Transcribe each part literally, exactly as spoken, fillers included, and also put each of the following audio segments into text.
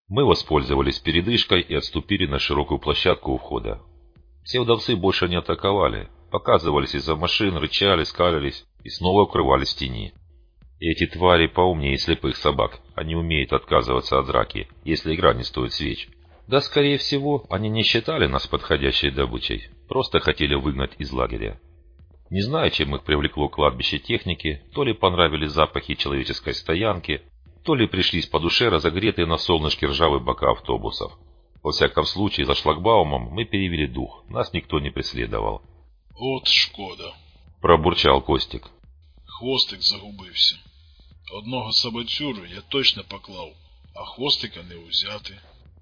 Мы воспользовались передышкой и отступили на широкую площадку у входа. Псевдовцы больше не атаковали, показывались из-за машин, рычали, скалились и снова укрывались в тени. Эти твари поумнее слепых собак, они умеют отказываться от драки, если игра не стоит свеч. Да, скорее всего, они не считали нас подходящей добычей, просто хотели выгнать из лагеря. Не знаю, чем их привлекло кладбище техники, то ли понравились запахи человеческой стоянки, то ли пришлись по душе разогретые на солнышке ржавые бока автобусов. Во всяком случае, за шлагбаумом мы перевели дух, нас никто не преследовал. «От шкода», — пробурчал Костик. «Хвостик загубився. Одного собацюру я точно поклав, а хвостика не узяти».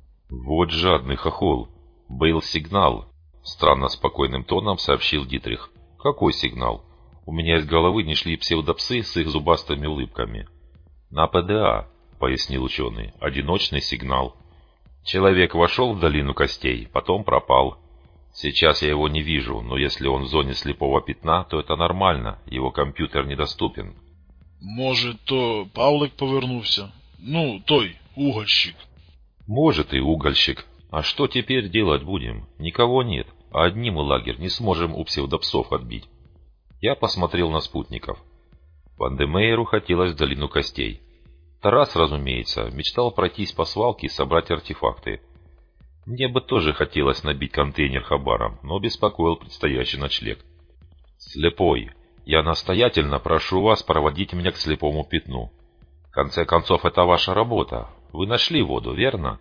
«Вот жадный хохол. Был сигнал», — странно спокойным тоном сообщил Дитрих. «Какой сигнал? У меня из головы не шли псевдопсы с их зубастыми улыбками». «На ПДА», — пояснил ученый, — «одиночный сигнал. Человек вошел в долину костей, потом пропал. Сейчас я его не вижу, но если он в зоне слепого пятна, то это нормально, его компьютер недоступен». «Може, то Павлик повернувся? Ну, той, угольщик». «Может и угольщик. А что теперь делать будем? Никого нет, а одни мы лагерь не сможем у псевдопсов отбить». Я посмотрел на спутников. Вандемейру хотелось в долину костей. Тарас, разумеется, мечтал пройтись по свалке и собрать артефакты. Мне бы тоже хотелось набить контейнер хабаром, но беспокоил предстоящий ночлег. «Слепой, я настоятельно прошу вас проводить меня к слепому пятну. В конце концов, это ваша работа. Вы нашли воду, верно?»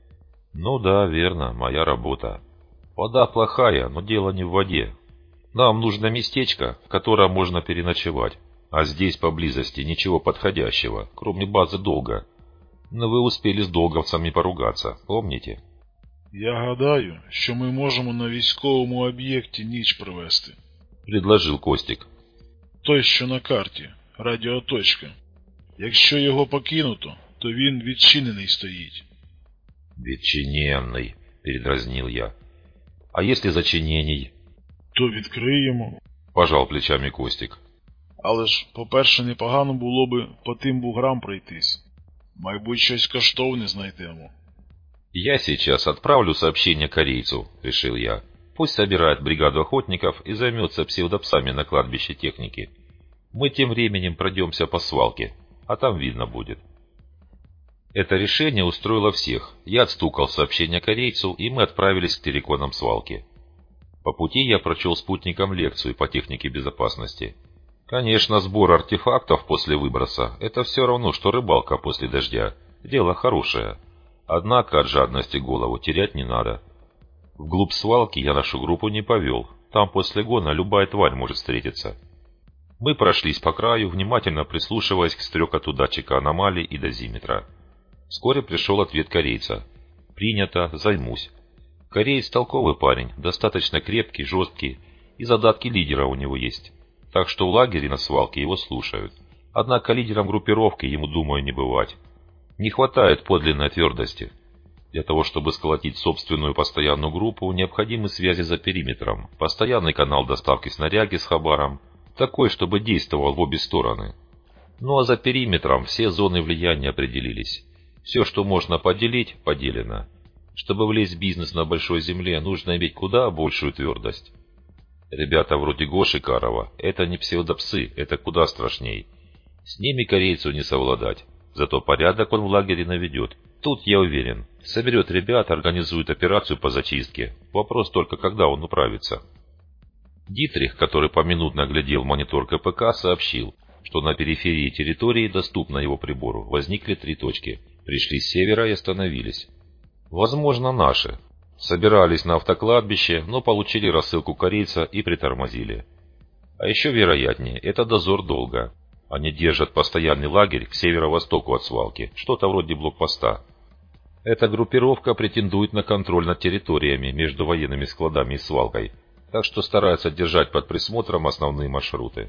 «Ну да, верно, моя работа. Вода плохая, но дело не в воде. Нам нужно местечко, в котором можно переночевать. А здесь поблизости ничего подходящего, кроме базы Долга. Но вы успели с долговцами поругаться, помните?» «Я гадаю, що ми можемо на військовому об'єкті ніч провести», — предложил Костик. «Той, що на карті, радіоточка. Якщо його покинуто, то він відчинений стоїть». «Відчиненный», — передразнил я. «А если зачинений?» «То відкриємо», — пожал плечами Костик. «Але ж, по-перше, непогано було би по тим буграм пройтись. Мабуть, щось коштовне знайдемо». «Я сейчас отправлю сообщение корейцу», — решил я. «Пусть собирает бригаду охотников и займется псевдопсами на кладбище техники. Мы тем временем пройдемся по свалке, а там видно будет». Это решение устроило всех. Я отстукал сообщение корейцу, и мы отправились к терриконам свалки. По пути я прочел спутникам лекцию по технике безопасности. Конечно, сбор артефактов после выброса – это все равно, что рыбалка после дождя. Дело хорошее. Однако от жадности голову терять не надо. Вглубь свалки я нашу группу не повел. Там после гона любая тварь может встретиться. Мы прошлись по краю, внимательно прислушиваясь к стрекоту датчика аномалий и дозиметра. Вскоре пришел ответ корейца. «Принято, займусь». Кореец толковый парень, достаточно крепкий, жесткий, и задатки лидера у него есть. Так что в лагере на свалке его слушают. Однако лидером группировки ему, думаю, не бывать. Не хватает подлинной твердости. Для того, чтобы сколотить собственную постоянную группу, необходимы связи за периметром, постоянный канал доставки снаряги с хабаром, такой, чтобы действовал в обе стороны. Ну а за периметром все зоны влияния определились. Все, что можно поделить, поделено. Чтобы влезть в бизнес на большой земле, нужно иметь куда большую твердость. Ребята вроде Гоши Карова – это не псевдопсы, это куда страшней. С ними корейцу не совладать. Зато порядок он в лагере наведет. Тут я уверен. Соберет ребят, организует операцию по зачистке. Вопрос только, когда он управится. Дитрих, который поминутно глядел в монитор КПК, сообщил, что на периферии территории, доступно его прибору, возникли три точки. Пришли с севера и остановились. Возможно, наши. Собирались на автокладбище, но получили рассылку корейца и притормозили. А еще вероятнее, это дозор Долга. Они держат постоянный лагерь к северо-востоку от свалки, что-то вроде блокпоста. Эта группировка претендует на контроль над территориями между военными складами и свалкой, так что стараются держать под присмотром основные маршруты.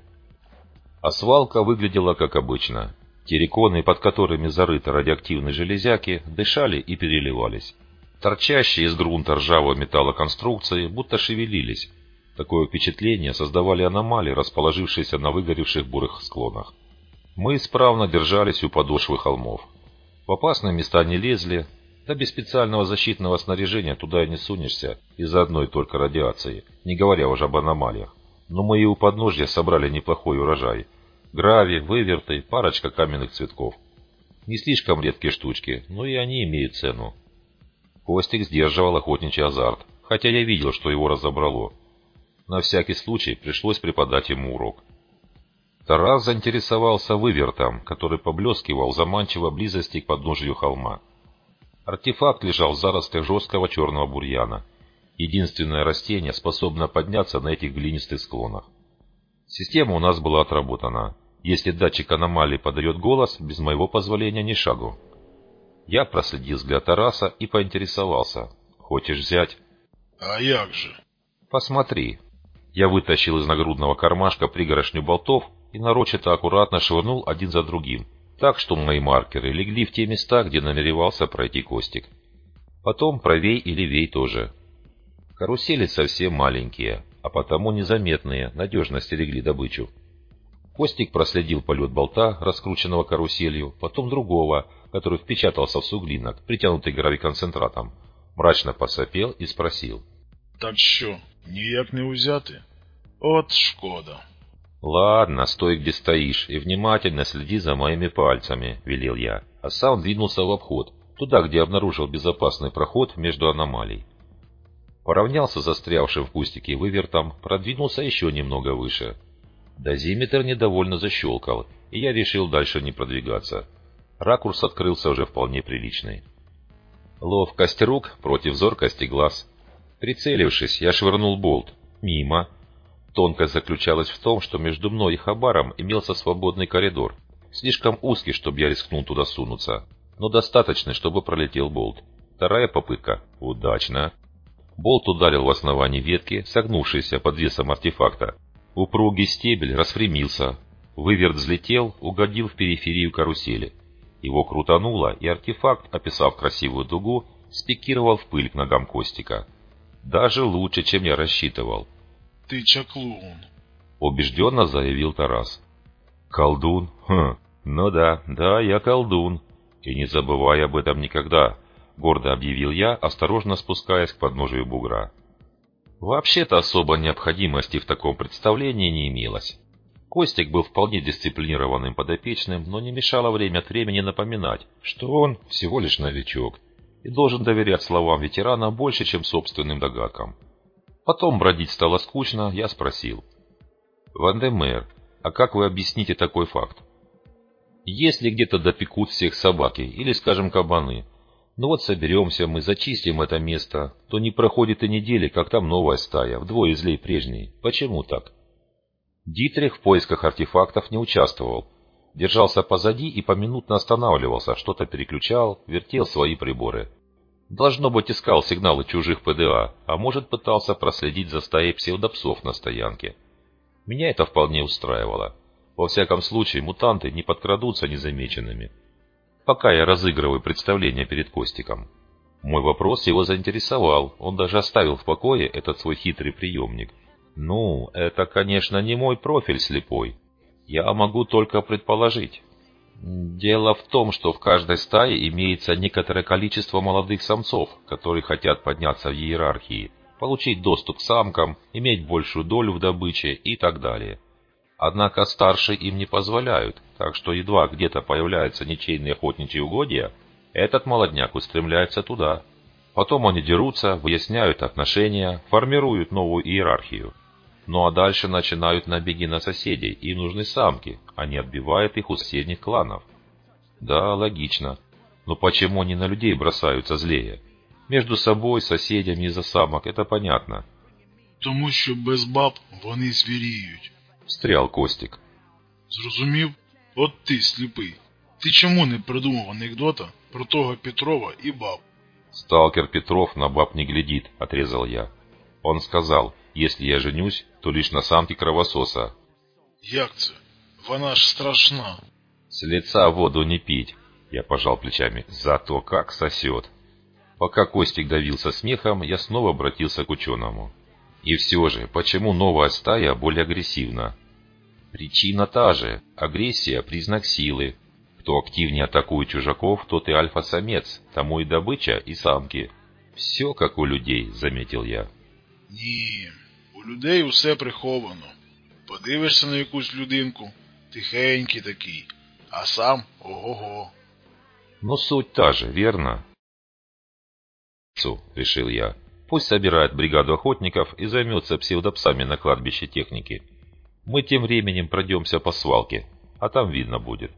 А свалка выглядела как обычно. Терриконы, под которыми зарыты радиоактивные железяки, дышали и переливались. Торчащие из грунта ржавого металла конструкции будто шевелились. Такое впечатление создавали аномалии, расположившиеся на выгоревших бурых склонах. Мы исправно держались у подошвы холмов. В опасные места не лезли, Да без специального защитного снаряжения туда и не сунешься из-за одной только радиации, не говоря уже об аномалиях. Но мы и у подножья собрали неплохой урожай. Гравий, выверты, парочка каменных цветков. Не слишком редкие штучки, но и они имеют цену. Костик сдерживал охотничий азарт, хотя я видел, что его разобрало. На всякий случай пришлось преподать ему урок. Тарас заинтересовался вывертом, который поблескивал заманчиво близости к подножию холма. Артефакт лежал в зарослях жесткого черного бурьяна. Единственное растение способно подняться на этих глинистых склонах. Система у нас была отработана. Если датчик аномалии подает голос, без моего позволения ни шагу. Я проследил взгляд Тараса и поинтересовался. «Хочешь взять?» «А як же?» «Посмотри». Я вытащил из нагрудного кармашка пригоршню болтов и нарочито аккуратно швырнул один за другим, так что мои маркеры легли в те места, где намеревался пройти Костик. Потом правей и левей тоже. Карусели совсем маленькие, а потому незаметные, надежно стерегли добычу. Костик проследил полет болта, раскрученного каруселью, потом другого, который впечатался в суглинок, притянутый гравиконцентратом, мрачно посопел и спросил. «Так що, ніяк не узяти? От шкода». «Ладно, стой где стоишь и внимательно следи за моими пальцами», — велел я, а сам двинулся в обход, туда, где обнаружил безопасный проход между аномалий. Поравнялся застрявшим в кустике вывертом, продвинулся еще немного выше. Дозиметр недовольно защелкал, и я решил дальше не продвигаться. Ракурс открылся уже вполне приличный. Ловкость рук против зоркости глаз. Прицелившись, я швырнул болт. Мимо. Тонкость заключалась в том, что между мной и Хабаром имелся свободный коридор. Слишком узкий, чтобы я рискнул туда сунуться, но достаточный, чтобы пролетел болт. Вторая попытка. Удачно. Болт ударил в основание ветки, согнувшейся под весом артефакта. Упругий стебель распрямился. Выверт взлетел, угодил в периферию карусели. Его крутануло, и артефакт, описав красивую дугу, спикировал в пыль к ногам Костика. Даже лучше, чем я рассчитывал. «Ты чаклун», — убежденно заявил Тарас. «Колдун? Хм, ну да, да, я колдун. И не забывай об этом никогда», — гордо объявил я, осторожно спускаясь к подножию бугра. Вообще-то особой необходимости в таком представлении не имелось. Костик был вполне дисциплинированным подопечным, но не мешало время от времени напоминать, что он всего лишь новичок и должен доверять словам ветерана больше, чем собственным догадкам. Потом бродить стало скучно, я спросил. «Вандемер, а как вы объясните такой факт? Если где-то допекут всех собаки или, скажем, кабаны, ну вот соберемся мы, зачистим это место, то не проходит и недели, как там новая стая, вдвое злей прежней. Почему так?» Дитрих в поисках артефактов не участвовал. Держался позади и поминутно останавливался, что-то переключал, вертел свои приборы. Должно быть, искал сигналы чужих ПДА, а может, пытался проследить за стаей псевдопсов на стоянке. Меня это вполне устраивало. Во всяком случае, мутанты не подкрадутся незамеченными. Пока я разыгрываю представление перед Костиком. Мой вопрос его заинтересовал, он даже оставил в покое этот свой хитрый приемник. Ну, это, конечно, не мой профиль слепой. Я могу только предположить. Дело в том, что в каждой стае имеется некоторое количество молодых самцов, которые хотят подняться в иерархии, получить доступ к самкам, иметь большую долю в добыче и так далее. Однако старшие им не позволяют, так что едва где-то появляются ничейные охотничьи угодья, этот молодняк устремляется туда. Потом они дерутся, выясняют отношения, формируют новую иерархию. Ну а дальше начинают набеги на соседей, им нужны самки, они отбивают их у соседних кланов. Да, логично. Но почему они на людей бросаются злее? Между собой, соседями из-за самок, это понятно. «Тому що без баб вони звіріють», — встрял Костик. «Зрозумів? От ти, сліпий, ти чому не придумав анекдота про того Петрова і баб?» «Сталкер Петров на баб не глядит», — отрезал я. Он сказал, если я женюсь, то лишь на самке кровососа. «Як це? Вона ж страшна». «С лица воду не пить», — я пожал плечами, — «зато как сосет». Пока Костик давился смехом, я снова обратился к ученому. И все же, почему новая стая более агрессивна? Причина та же. Агрессия – признак силы. Кто активнее атакует чужаков, тот и альфа-самец, тому и добыча, и самки. Все как у людей, заметил я. Ні, у людей усе приховано. Подивишся на якусь людинку, тихенький такий, а сам ого-го. Но суть та же, верно? Решил я. Пусть собирает бригаду охотников и займется псевдопсами на кладбище техники. Мы тем временем пройдемся по свалке, а там видно будет.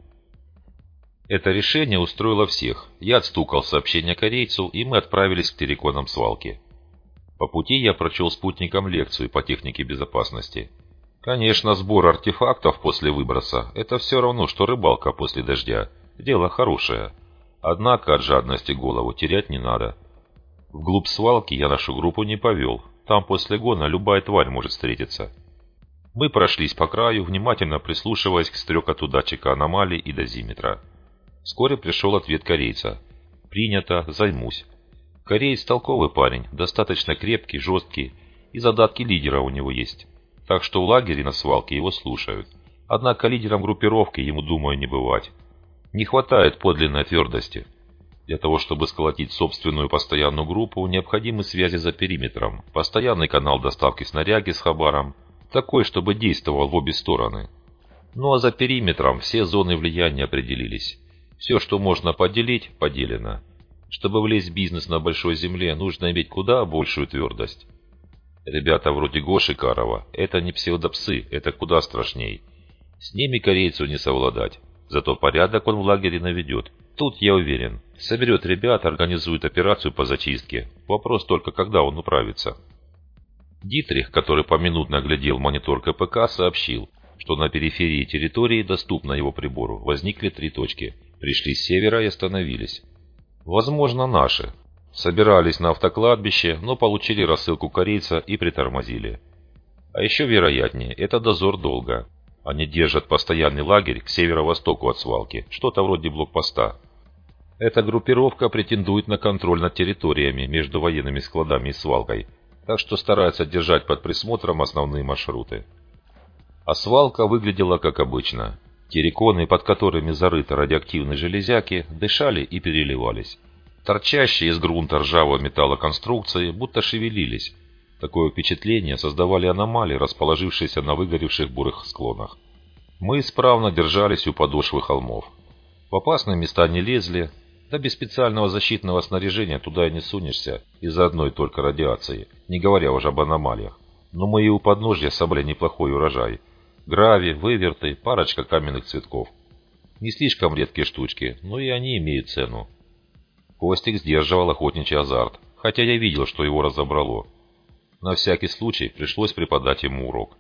Это решение устроило всех. Я отстукал сообщение корейцу, и мы отправились к терриконам свалки. По пути я прочел спутникам лекцию по технике безопасности. Конечно, сбор артефактов после выброса – это все равно, что рыбалка после дождя. Дело хорошее. Однако от жадности голову терять не надо. Вглубь свалки я нашу группу не повел. Там после гона любая тварь может встретиться. Мы прошлись по краю, внимательно прислушиваясь к стрекоту датчика аномалий и дозиметра. Вскоре пришел ответ корейца. «Принято, займусь». Кореец толковый парень, достаточно крепкий, жесткий, и задатки лидера у него есть. Так что в лагере на свалке его слушают. Однако лидером группировки ему, думаю, не бывать. Не хватает подлинной твердости. Для того, чтобы сколотить собственную постоянную группу, необходимы связи за периметром, постоянный канал доставки снаряги с хабаром, такой, чтобы действовал в обе стороны. Ну а за периметром все зоны влияния определились. Все, что можно поделить, поделено. Чтобы влезть в бизнес на большой земле, нужно иметь куда большую твердость. Ребята вроде Гоши Карова – это не псевдопсы, это куда страшней. С ними корейцу не совладать. Зато порядок он в лагере наведет. Тут я уверен. Соберет ребят, организует операцию по зачистке. Вопрос только, когда он управится. Дитрих, который поминутно глядел в монитор ка пэ ка, сообщил, что на периферии территории, доступно его прибору, возникли три точки. Пришли с севера и остановились. Возможно, наши. Собирались на автокладбище, но получили рассылку корейца и притормозили. А еще вероятнее, это дозор долга. Они держат постоянный лагерь к северо-востоку от свалки, что-то вроде блокпоста. Эта группировка претендует на контроль над территориями между военными складами и свалкой, так что старается держать под присмотром основные маршруты. А свалка выглядела как обычно. Терриконы, под которыми зарыты радиоактивные железяки, дышали и переливались. Торчащие из грунта ржавого металла конструкции будто шевелились. Такое впечатление создавали аномалии, расположившиеся на выгоревших бурых склонах. Мы исправно держались у подошвы холмов. В опасные места не лезли, да без специального защитного снаряжения туда и не сунешься из-за одной только радиации, не говоря уже об аномалиях. Но мы и у подножья собрали неплохой урожай. Гравий, выверты, парочка каменных цветков. Не слишком редкие штучки, но и они имеют цену. Костик сдерживал охотничий азарт, хотя я видел, что его разобрало. На всякий случай пришлось преподать ему урок.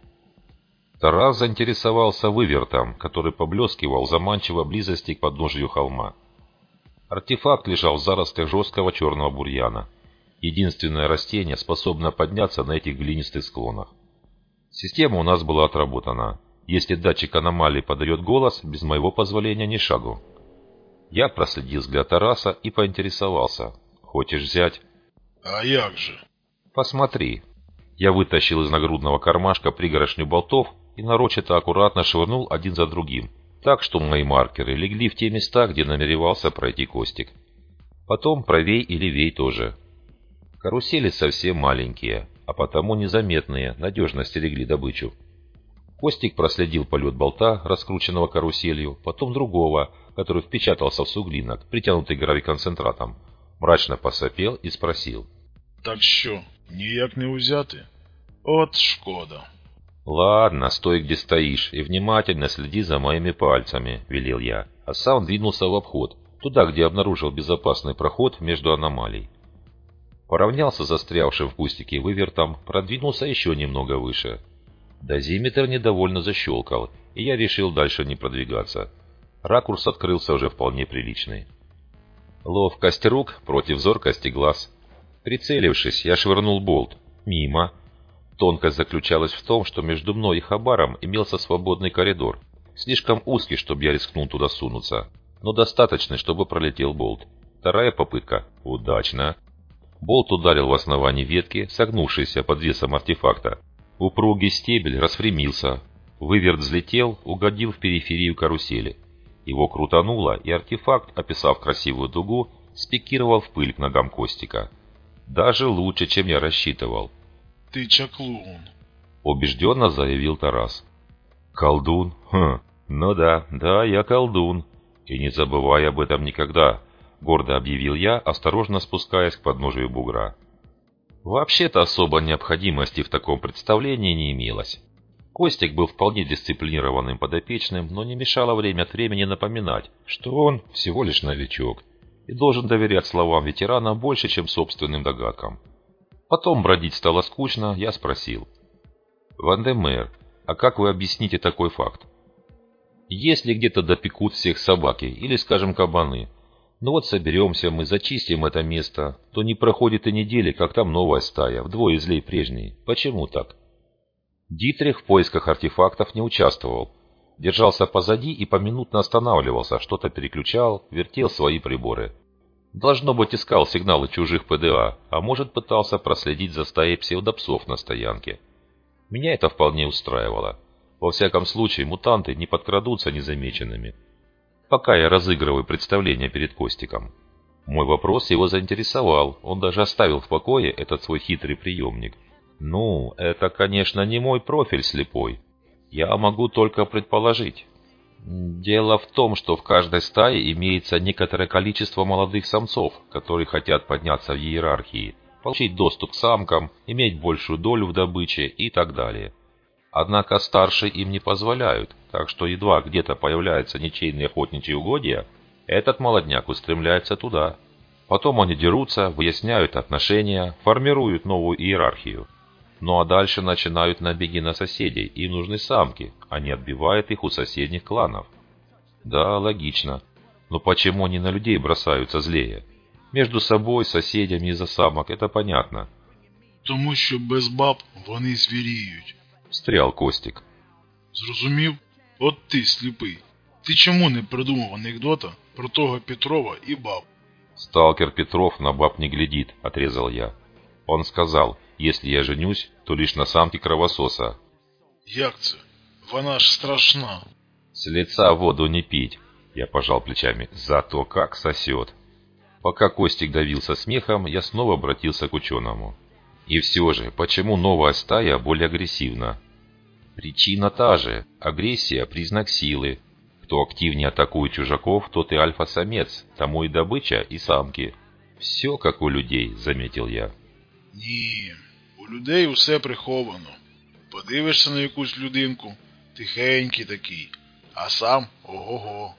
Тарас заинтересовался вывертом, который поблескивал в заманчивой близости к подножию холма. Артефакт лежал в зарослях жесткого черного бурьяна. Единственное растение, способное подняться на этих глинистых склонах. Система у нас была отработана. Если датчик аномалий подает голос, без моего позволения ни шагу. Я проследил взгляд Тараса и поинтересовался. «Хочешь взять?» «А як же?» «Посмотри». Я вытащил из нагрудного кармашка пригоршню болтов и нарочито аккуратно швырнул один за другим, так что мои маркеры легли в те места, где намеревался пройти Костик. Потом правей и левей тоже. Карусели совсем маленькие, а потому незаметные, надежно стерегли добычу. Костик проследил полет болта, раскрученного каруселью, потом другого, который впечатался в суглинок, притянутый гравиконцентратом, мрачно посопел и спросил. «Так що, ніяк не узяти? От шкода». «Ладно, стой где стоишь и внимательно следи за моими пальцами», — велел я, а сам двинулся в обход, туда, где обнаружил безопасный проход между аномалий. Поравнялся застрявшим в кустике вывертом, продвинулся еще немного выше. Дозиметр недовольно защелкал, и я решил дальше не продвигаться. Ракурс открылся уже вполне приличный. Ловкость рук против зоркости глаз. Прицелившись, я швырнул болт. Мимо. Тонкость заключалась в том, что между мной и Хабаром имелся свободный коридор. Слишком узкий, чтобы я рискнул туда сунуться, но достаточный, чтобы пролетел болт. Вторая попытка. Удачно. Болт ударил в основание ветки, согнувшейся под весом артефакта. Упругий стебель распрямился. Выверт взлетел, угодил в периферию карусели. Его крутануло, и артефакт, описав красивую дугу, спикировал в пыль к ногам Костика. Даже лучше, чем я рассчитывал. «Ты чаклун», — убежденно заявил Тарас. «Колдун? Хм, ну да, да, я колдун. И не забывай об этом никогда», — гордо объявил я, осторожно спускаясь к подножию бугра. Вообще-то особой необходимости в таком представлении не имелось. Костик был вполне дисциплинированным подопечным, но не мешало время от времени напоминать, что он всего лишь новичок и должен доверять словам ветерана больше, чем собственным догадкам. Потом бродить стало скучно, я спросил. «Ван-де-Мейер, а как вы объясните такой факт? Если где-то допекут всех собаки или, скажем, кабаны, ну вот соберемся мы, зачистим это место, то не проходит и недели, как там новая стая, вдвое злей прежней. Почему так?» Дитрих в поисках артефактов не участвовал. Держался позади и поминутно останавливался, что-то переключал, вертел свои приборы. Должно быть, искал сигналы чужих ПДА, а может, пытался проследить за стаей псевдопсов на стоянке. Меня это вполне устраивало. Во всяком случае, мутанты не подкрадутся незамеченными. Пока я разыгрываю представление перед Костиком. Мой вопрос его заинтересовал, он даже оставил в покое этот свой хитрый приемник. Ну, это, конечно, не мой профиль слепой. Я могу только предположить. Дело в том, что в каждой стае имеется некоторое количество молодых самцов, которые хотят подняться в иерархии, получить доступ к самкам, иметь большую долю в добыче и так далее. Однако старшие им не позволяют, так что едва где-то появляются ничейные охотничьи угодья, этот молодняк устремляется туда. Потом они дерутся, выясняют отношения, формируют новую иерархию. Ну а дальше начинают набеги на соседей, им нужны самки, они отбивают их у соседних кланов. Да, логично. Но почему они на людей бросаются злее? Между собой, соседями из-за самок, это понятно. «Тому що без баб вони звіріють», — встрял Костик. «Зрозумів? От ти, сліпий, ти чому не придумав анекдота про того Петрова і баб?» «Сталкер Петров на баб не глядит», — отрезал я. Он сказал, если я женюсь, то лишь на самке кровососа. «Як це? Вона ж страшна». «С лица воду не пить», — я пожал плечами, — «зато как сосет». Пока Костик давился смехом, я снова обратился к ученому. И все же, почему новая стая более агрессивна? Причина та же. Агрессия – признак силы. Кто активнее атакует чужаков, тот и альфа-самец, тому и добыча, и самки. Все как у людей, заметил я. Ні, у людей усе приховано. Подивишся на якусь людинку, тихенький такий, а сам ого-го.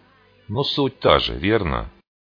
Но суть та же, верно?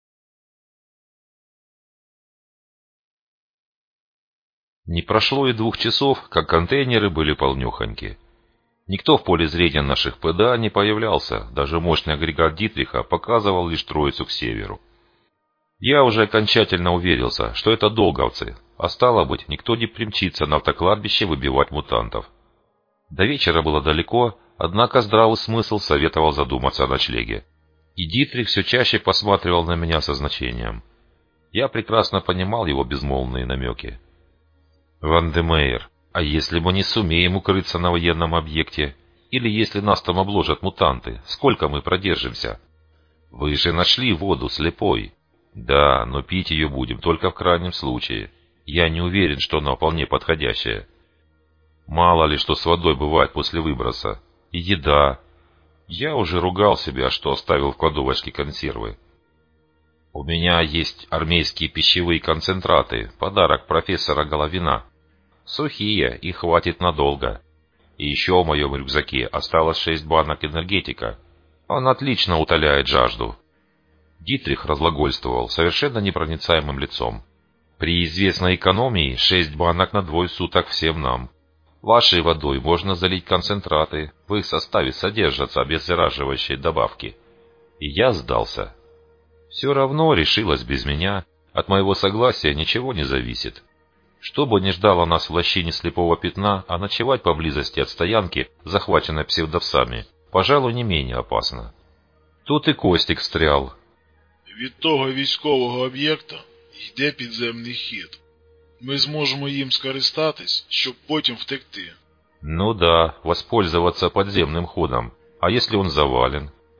Не прошло и двух часов, как контейнеры были полнёхоньки. Никто в поле зрения наших ПДА не появлялся, даже мощный агрегат Дитриха показывал лишь троицу к северу. Я уже окончательно уверился, что это долговцы, а стало быть, никто не примчится на автокладбище выбивать мутантов. До вечера было далеко, однако здравый смысл советовал задуматься о ночлеге. И Дитрих все чаще посматривал на меня со значением. Я прекрасно понимал его безмолвные намеки. «Ван-де-Мейер, а если мы не сумеем укрыться на военном объекте? Или если нас там обложат мутанты, сколько мы продержимся?» «Вы же нашли воду, слепой». «Да, но пить ее будем только в крайнем случае. Я не уверен, что она вполне подходящая. Мало ли что с водой бывает после выброса. И еда. Я уже ругал себя, что оставил в кладовочке консервы. У меня есть армейские пищевые концентраты, подарок профессора Головина. Сухие, и хватит надолго. И еще в моем рюкзаке осталось шесть банок энергетика. Он отлично утоляет жажду». Дитрих разглагольствовал совершенно непроницаемым лицом. «При известной экономии шесть банок на двое суток всем нам. Вашей водой можно залить концентраты, в их составе содержатся обеззараживающие добавки». И я сдался. Все равно решилось без меня, от моего согласия ничего не зависит. Что бы ни ждало нас в лощине слепого пятна, а ночевать поблизости от стоянки, захваченной псевдопсами, пожалуй, не менее опасно. Тут и Костик встрял. «Від того військового об'єкта йде підземний хід. Ми зможемо їм скористатись, щоб потім втекти». «Ну да, воспользоваться подземным ходом. А если он завален?»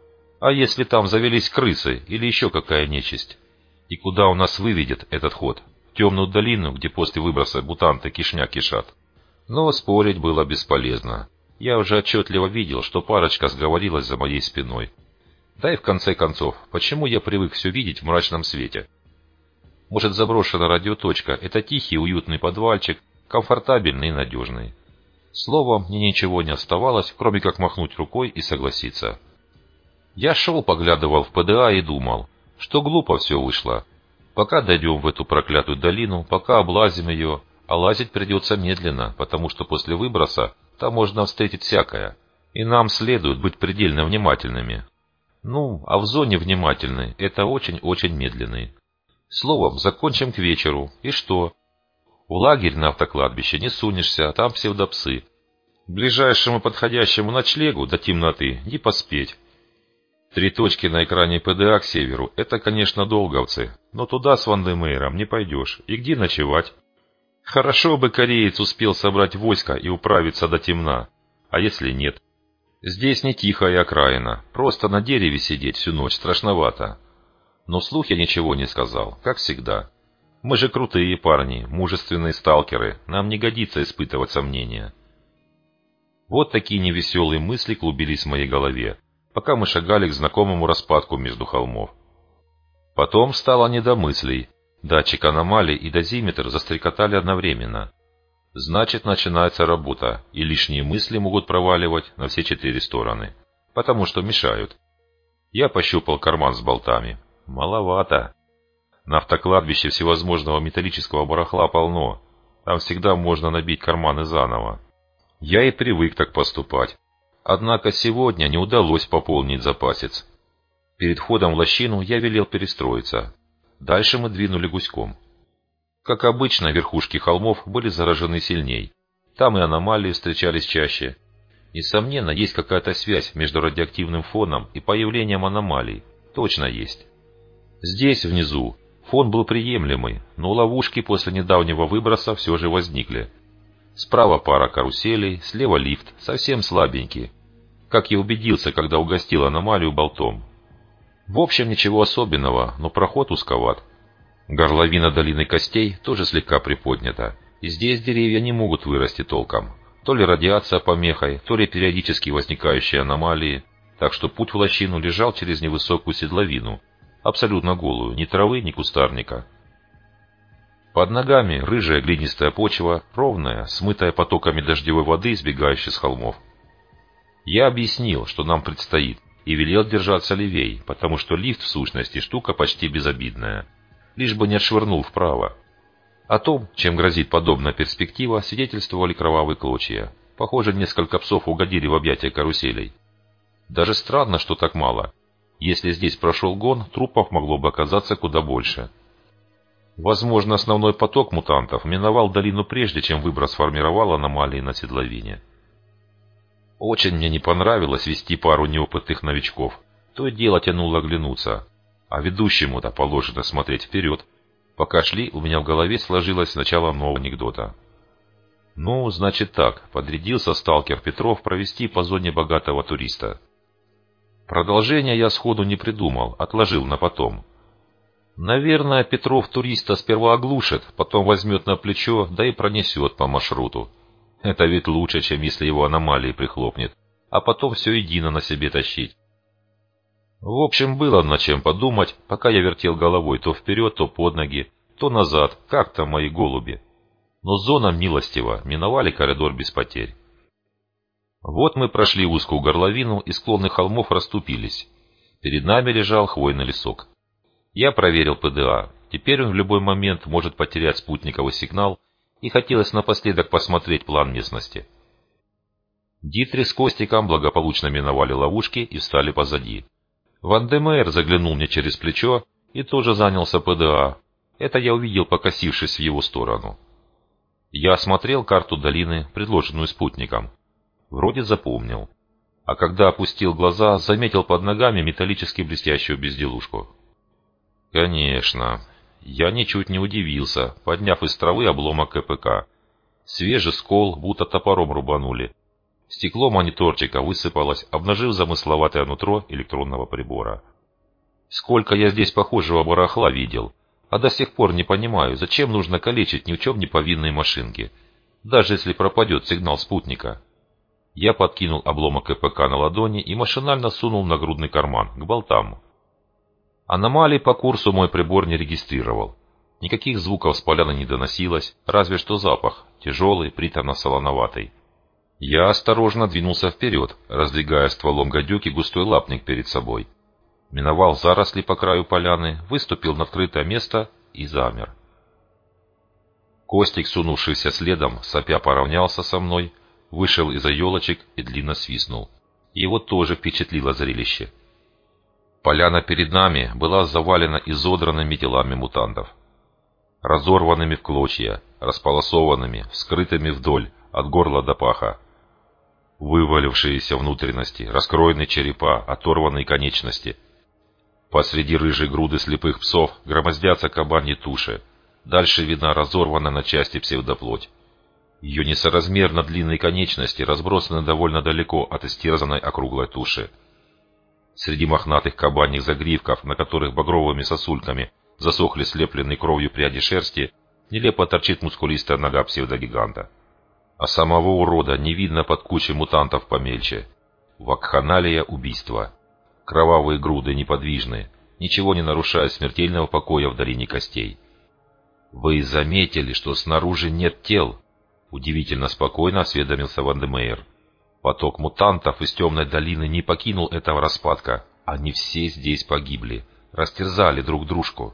А если там завелись крысы или еще какая нечисть? И куда у нас выведет этот ход? В темную долину, где после выброса мутанты кишня кишат. Но спорить было бесполезно. Я уже отчетливо видел, что парочка сговорилась за моей спиной. Да и в конце концов, почему я привык все видеть в мрачном свете? Может, заброшенная радиоточка — это тихий уютный подвальчик, комфортабельный и надежный. Словом, мне ничего не оставалось, кроме как махнуть рукой и согласиться. Я шел, поглядывал в ПДА и думал, что глупо все вышло. Пока дойдем в эту проклятую долину, пока облазим ее, а лазить придется медленно, потому что после выброса там можно встретить всякое, и нам следует быть предельно внимательными. Ну, а в зоне внимательный — это очень-очень медленный. Словом, закончим к вечеру, и что? В лагерь на автокладбище не сунешься, там псевдопсы. К ближайшему подходящему ночлегу до темноты не поспеть. Три точки на экране ПДА к северу — это, конечно, долговцы, но туда с Вандемейром не пойдешь. И где ночевать? Хорошо бы кореец успел собрать войско и управиться до темна. А если нет? Здесь не тихая окраина, просто на дереве сидеть всю ночь страшновато. Но вслух я ничего не сказал, как всегда. Мы же крутые парни, мужественные сталкеры, нам не годится испытывать сомнения. Вот такие невеселые мысли клубились в моей голове, пока мы шагали к знакомому распадку между холмов. Потом стало не до мыслей. Датчик аномалий и дозиметр застрекотали одновременно. Значит, начинается работа, и лишние мысли могут проваливать на все четыре стороны, потому что мешают. Я пощупал карман с болтами. Маловато. На автокладбище всевозможного металлического барахла полно. Там всегда можно набить карманы заново. Я и привык так поступать. Однако сегодня не удалось пополнить запасец. Перед входом в лощину я велел перестроиться. Дальше мы двинули гуськом. Как обычно, верхушки холмов были заражены сильней. Там и аномалии встречались чаще. Несомненно, есть какая-то связь между радиоактивным фоном и появлением аномалий. Точно есть. Здесь, внизу, фон был приемлемый, но ловушки после недавнего выброса все же возникли. Справа пара каруселей, слева лифт, совсем слабенький. Как я убедился, когда угостил аномалию болтом. В общем, ничего особенного, но проход узковат. Горловина долины костей тоже слегка приподнята, и здесь деревья не могут вырасти толком. То ли радиация помехой, то ли периодически возникающие аномалии, так что путь в лощину лежал через невысокую седловину, абсолютно голую, ни травы, ни кустарника. Под ногами рыжая глинистая почва, ровная, смытая потоками дождевой воды, сбегающей с холмов. Я объяснил, что нам предстоит, и велел держаться левей, потому что лифт в сущности штука почти безобидная, лишь бы не отшвырнул вправо. О том, чем грозит подобная перспектива, свидетельствовали кровавые клочья. Похоже, несколько псов угодили в объятия каруселей. Даже странно, что так мало. Если здесь прошел гон, трупов могло бы оказаться куда больше. Возможно, основной поток мутантов миновал долину прежде, чем выброс сформировал аномалии на седловине. Очень мне не понравилось вести пару неопытных новичков. То и дело тянуло оглянуться. А ведущему-то положено смотреть вперед. Пока шли, у меня в голове сложилось начало нового анекдота. Ну, значит так, подрядился сталкер Петров провести по зоне богатого туриста. Продолжение я сходу не придумал, отложил на потом. Наверное, Петров туриста сперва оглушит, потом возьмет на плечо, да и пронесет по маршруту. Это ведь лучше, чем если его аномалии прихлопнет, а потом все едино на себе тащить. В общем, было над чем подумать, пока я вертел головой то вперед, то под ноги, то назад, как там мои голуби. Но зона милостива, миновали коридор без потерь. Вот мы прошли узкую горловину, и склоны холмов расступились. Перед нами лежал хвойный лесок. Я проверил ПДА. Теперь он в любой момент может потерять спутниковый сигнал, и хотелось напоследок посмотреть план местности. Дитри с Костиком благополучно миновали ловушки и встали позади. Вандемейр заглянул мне через плечо и тоже занялся ПДА. Это я увидел, покосившись в его сторону. Я осмотрел карту долины, предложенную спутником. Вроде запомнил. А когда опустил глаза, заметил под ногами металлически блестящую безделушку. Конечно, я ничуть не удивился, подняв из травы обломок КПК. Свежий скол, будто топором рубанули. Стекло мониторчика высыпалось, обнажив замысловатое нутро электронного прибора. Сколько я здесь похожего барахла видел, а до сих пор не понимаю, зачем нужно калечить ни в чем не повинные машинки, даже если пропадет сигнал спутника. Я подкинул обломок ЭПК на ладони и машинально сунул в нагрудный карман, к болтам. Аномалий по курсу мой прибор не регистрировал. Никаких звуков с поляны не доносилось, разве что запах, тяжелый, приторно-солоноватый. Я осторожно двинулся вперед, раздвигая стволом гадюки густой лапник перед собой. Миновал заросли по краю поляны, выступил на открытое место и замер. Костик, сунувшийся следом, сопя поравнялся со мной, вышел из-за елочек и длинно свистнул. Его тоже впечатлило зрелище. Поляна перед нами была завалена изодранными телами мутантов. Разорванными в клочья, располосованными, вскрытыми вдоль, от горла до паха. Вывалившиеся внутренности, раскроенные черепа, оторванные конечности. Посреди рыжей груды слепых псов громоздятся кабаньи туши. Дальше видна разорванная на части псевдоплоть. Ее несоразмерно длинные конечности разбросаны довольно далеко от истерзанной округлой туши. Среди мохнатых кабаньих загривков, на которых багровыми сосульками засохли слепленные кровью пряди шерсти, нелепо торчит мускулистая нога псевдогиганта. А самого урода не видно под кучей мутантов помельче. Вакханалия убийства. Кровавые груды неподвижны, ничего не нарушая смертельного покоя в долине костей. «Вы заметили, что снаружи нет тел?» — удивительно спокойно осведомился Вандемейр. «Поток мутантов из темной долины не покинул этого распадка. Они все здесь погибли, растерзали друг дружку».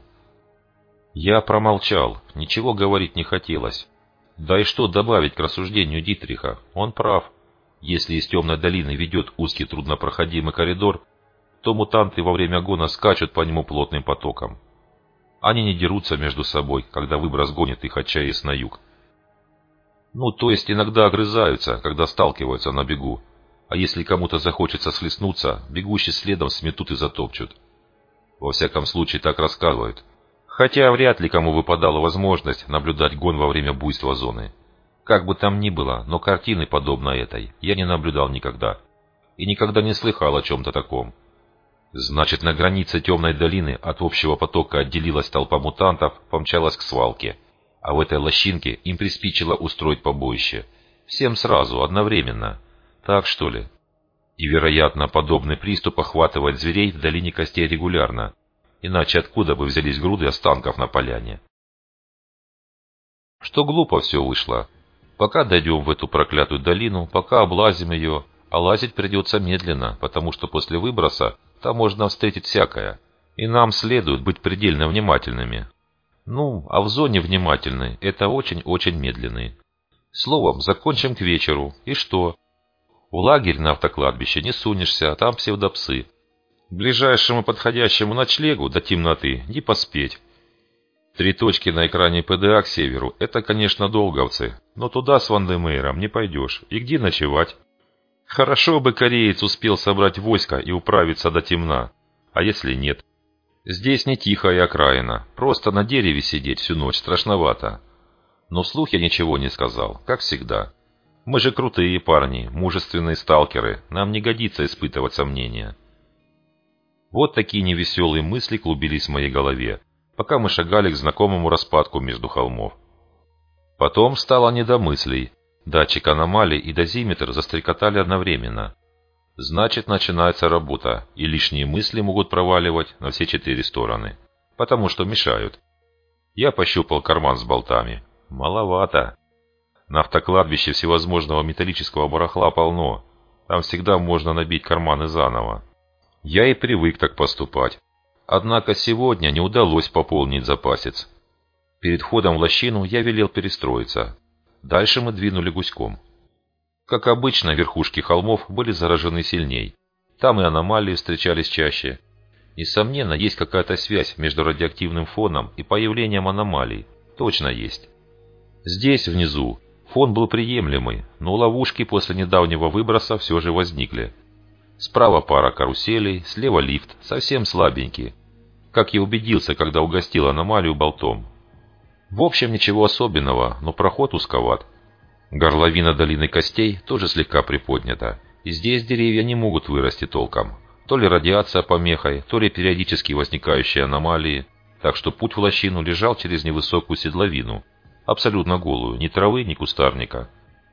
Я промолчал, ничего говорить не хотелось. Да и что добавить к рассуждению Дитриха? Он прав. Если из темной долины ведет узкий труднопроходимый коридор, то мутанты во время гона скачут по нему плотным потоком. Они не дерутся между собой, когда выброс гонит их отчаясь на юг. Ну, то есть иногда огрызаются, когда сталкиваются на бегу. А если кому-то захочется схлестнуться, бегущие следом сметут и затопчут. Во всяком случае, так рассказывают. Хотя вряд ли кому выпадала возможность наблюдать гон во время буйства зоны. Как бы там ни было, но картины, подобной этой, я не наблюдал никогда. И никогда не слыхал о чем-то таком. Значит, на границе темной долины от общего потока отделилась толпа мутантов, помчалась к свалке. А в этой лощинке им приспичило устроить побоище. Всем сразу, одновременно. Так что ли? И, вероятно, подобный приступ охватывает зверей в долине костей регулярно. Иначе откуда бы взялись груды останков на поляне? Что глупо все вышло. Пока дойдем в эту проклятую долину, пока облазим ее, а лазить придется медленно, потому что после выброса там можно встретить всякое. И нам следует быть предельно внимательными. Ну, а в зоне внимательны — это очень-очень медленные. Словом, закончим к вечеру. И что? В лагерь на автокладбище не сунешься, а там псевдопсы. К ближайшему подходящему ночлегу до темноты не поспеть. Три точки на экране ПДА к северу — это, конечно, долговцы, но туда с Вандемейром не пойдешь. И где ночевать? Хорошо бы кореец успел собрать войско и управиться до темна. А если нет? Здесь не тихая окраина, просто на дереве сидеть всю ночь страшновато. Но вслух я ничего не сказал, как всегда. Мы же крутые парни, мужественные сталкеры, нам не годится испытывать сомнения. Вот такие невеселые мысли клубились в моей голове, пока мы шагали к знакомому распадку между холмов. Потом стало не до мыслей. Датчик аномалий и дозиметр застрекотали одновременно. Значит, начинается работа, и лишние мысли могут проваливать на все четыре стороны, потому что мешают. Я пощупал карман с болтами. Маловато. На автокладбище всевозможного металлического барахла полно. Там всегда можно набить карманы заново. Я и привык так поступать. Однако сегодня не удалось пополнить запасец. Перед входом в лощину я велел перестроиться. Дальше мы двинули гуськом. Как обычно, верхушки холмов были заражены сильней. Там и аномалии встречались чаще. Несомненно, есть какая-то связь между радиоактивным фоном и появлением аномалий. Точно есть. Здесь, внизу, фон был приемлемый, но ловушки после недавнего выброса все же возникли. Справа пара каруселей, слева лифт, совсем слабенький. Как я убедился, когда угостил аномалию болтом. В общем, ничего особенного, но проход узковат. Горловина долины Костей тоже слегка приподнята, и здесь деревья не могут вырасти толком. То ли радиация помехой, то ли периодически возникающие аномалии, так что путь в лощину лежал через невысокую седловину, абсолютно голую, ни травы, ни кустарника.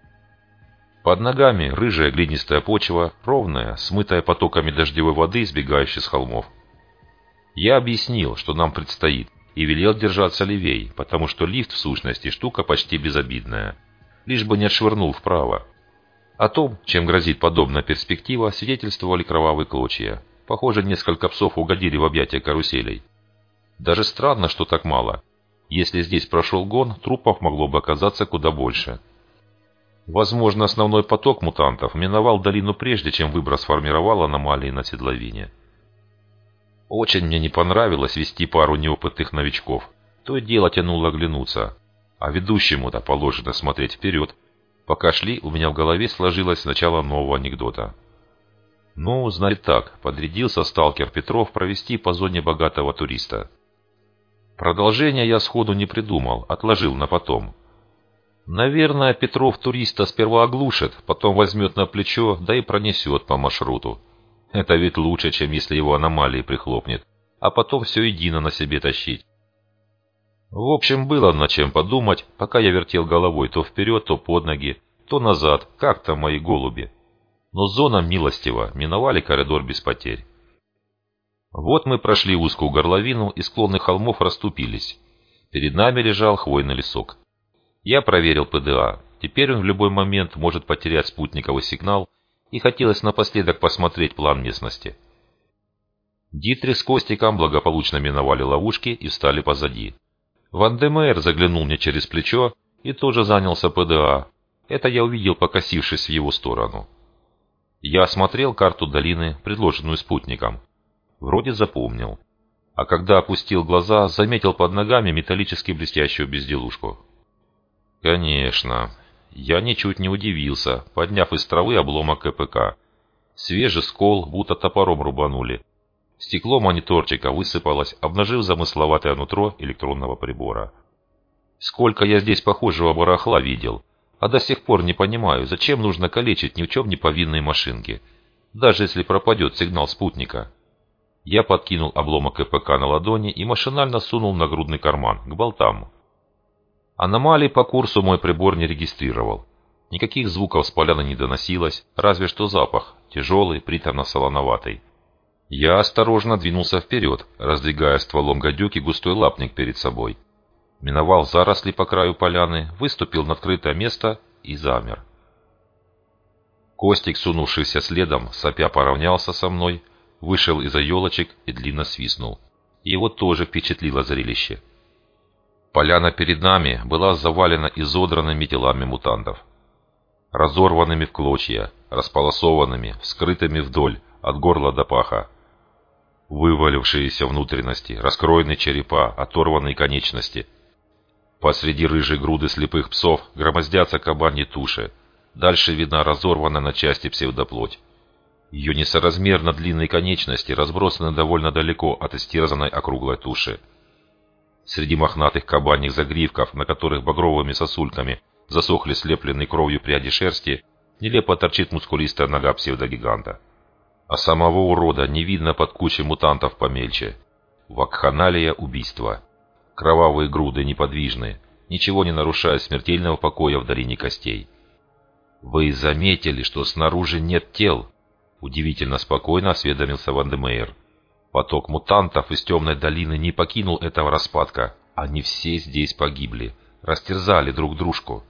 Под ногами рыжая глинистая почва, ровная, смытая потоками дождевой воды, сбегающей с холмов. Я объяснил, что нам предстоит, и велел держаться левей, потому что лифт в сущности штука почти безобидная, лишь бы не отшвырнул вправо. О том, чем грозит подобная перспектива, свидетельствовали кровавые клочья. Похоже, несколько псов угодили в объятия каруселей. Даже странно, что так мало. Если здесь прошел гон, трупов могло бы оказаться куда больше. Возможно, основной поток мутантов миновал долину прежде, чем выброс сформировал аномалии на седловине. Очень мне не понравилось вести пару неопытных новичков. То и дело тянуло оглянуться. А ведущему-то положено смотреть вперед. Пока шли, у меня в голове сложилось начало нового анекдота. Ну, значит так, подрядился сталкер Петров провести по зоне богатого туриста. Продолжение я сходу не придумал, отложил на потом. Наверное, Петров туриста сперва оглушит, потом возьмет на плечо, да и пронесет по маршруту. Это ведь лучше, чем если его аномалии прихлопнет, а потом все едино на себе тащить. В общем, было над чем подумать, пока я вертел головой то вперед, то под ноги, то назад, как там мои голуби. Но зона милостива, миновали коридор без потерь. Вот мы прошли узкую горловину, и склоны холмов расступились. Перед нами лежал хвойный лесок. Я проверил ПДА. Теперь он в любой момент может потерять спутниковый сигнал, и хотелось напоследок посмотреть план местности. Дитрих с Костиком благополучно миновали ловушки и встали позади. Ван-де-Мейер заглянул мне через плечо и тоже занялся ПДА. Это я увидел, покосившись в его сторону. Я осмотрел карту долины, предложенную спутником. Вроде запомнил. А когда опустил глаза, заметил под ногами металлически блестящую безделушку. Конечно, я ничуть не удивился, подняв из травы обломок КПК. Свежий скол, будто топором рубанули. Стекло мониторчика высыпалось, обнажив замысловатое нутро электронного прибора. Сколько я здесь похожего барахла видел, а до сих пор не понимаю, зачем нужно калечить ни в чем не повинные машинки, даже если пропадет сигнал спутника. Я подкинул обломок КПК на ладони и машинально сунул в нагрудный карман, к болтам. Аномалий по курсу мой прибор не регистрировал. Никаких звуков с поляны не доносилось, разве что запах, тяжелый, приторно-солоноватый. Я осторожно двинулся вперед, раздвигая стволом гадюки густой лапник перед собой. Миновал заросли по краю поляны, выступил на открытое место и замер. Костик, сунувшийся следом, сопя поравнялся со мной, вышел из-за елочек и длинно свистнул. Его тоже впечатлило зрелище. Поляна перед нами была завалена изодранными телами мутантов. Разорванными в клочья, располосованными, вскрытыми вдоль, от горла до паха. Вывалившиеся внутренности, раскроенные черепа, оторванные конечности. Посреди рыжей груды слепых псов громоздятся кабаньи туши. Дальше видна разорванная на части псевдоплоть. Ее несоразмерно длинные конечности разбросаны довольно далеко от истерзанной округлой туши. Среди мохнатых кабаньих загривков, на которых багровыми сосульками засохли слепленные кровью пряди шерсти, нелепо торчит мускулистая нога псевдогиганта. А самого урода не видно под кучей мутантов помельче. Вакханалия убийства. Кровавые груды неподвижные, ничего не нарушая смертельного покоя в долине Костей. «Вы заметили, что снаружи нет тел?» Удивительно спокойно осведомился Ван-де-Мейер. Поток мутантов из темной долины не покинул этого распадка. Они все здесь погибли, растерзали друг дружку.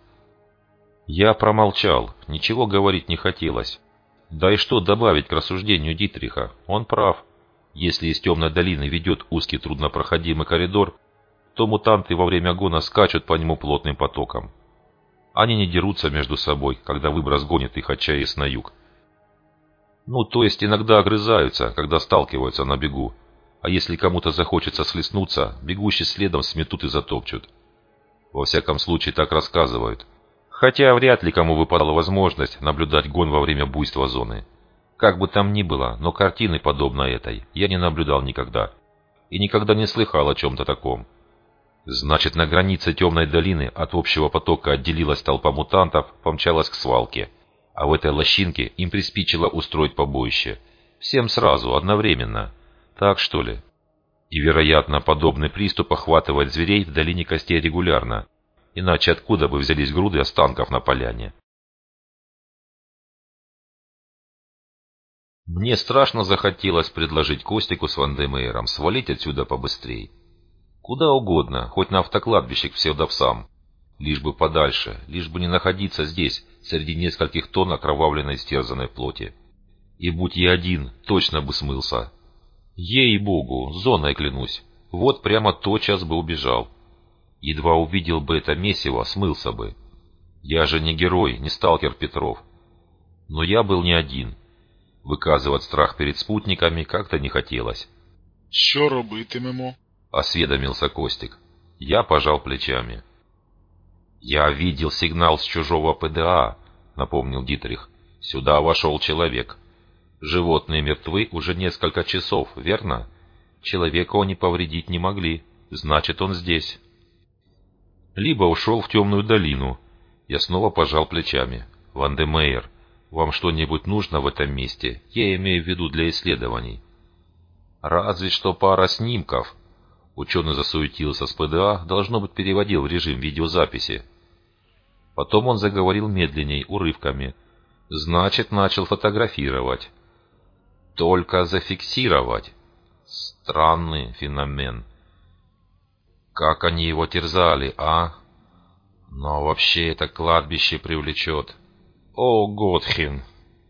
Я промолчал, ничего говорить не хотелось. Да и что добавить к рассуждению Дитриха? Он прав. Если из темной долины ведет узкий труднопроходимый коридор, то мутанты во время гона скачут по нему плотным потоком. Они не дерутся между собой, когда выброс гонит их от ЧАЭС на юг. Ну, то есть иногда огрызаются, когда сталкиваются на бегу. А если кому-то захочется слеснуться, бегущие следом сметут и затопчут. Во всяком случае, так рассказывают. Хотя вряд ли кому выпадала возможность наблюдать гон во время буйства зоны. Как бы там ни было, но картины, подобной этой, я не наблюдал никогда. И никогда не слыхал о чем-то таком. Значит, на границе темной долины от общего потока отделилась толпа мутантов, помчалась к свалке. А в этой лощинке им приспичило устроить побоище. Всем сразу, одновременно. Так что ли? И, вероятно, подобный приступ охватывает зверей в долине костей регулярно. Иначе откуда бы взялись груды останков на поляне? Мне страшно захотелось предложить Костику с Вандемейром свалить отсюда побыстрей. Куда угодно, хоть на автокладбище к псевдопсам. Лишь бы подальше, лишь бы не находиться здесь, среди нескольких тонн окровавленной стерзанной плоти. И будь я один, точно бы смылся. Ей-богу, зоной клянусь, вот прямо тотчас бы убежал. Едва увидел бы это месиво, смылся бы. Я же не герой, не сталкер Петров. Но я был не один. Выказывать страх перед спутниками как-то не хотелось. «Що робитимемо?» — осведомился Костик. Я пожал плечами. «Я видел сигнал с чужого ПДА», — напомнил Дитрих. «Сюда вошел человек. Животные мертвы уже несколько часов, верно? Человека они повредить не могли. Значит, он здесь». Либо ушел в темную долину. Я снова пожал плечами. «Вандемейр, вам что-нибудь нужно в этом месте? Я имею в виду для исследований». «Разве что пара снимков». Ученый засуетился с ПДА, должно быть, переводил в режим видеозаписи. Потом он заговорил медленней, урывками. Значит, начал фотографировать. Только зафиксировать. Странный феномен. Как они его терзали, а? Но вообще это кладбище привлечет. О, Готхин!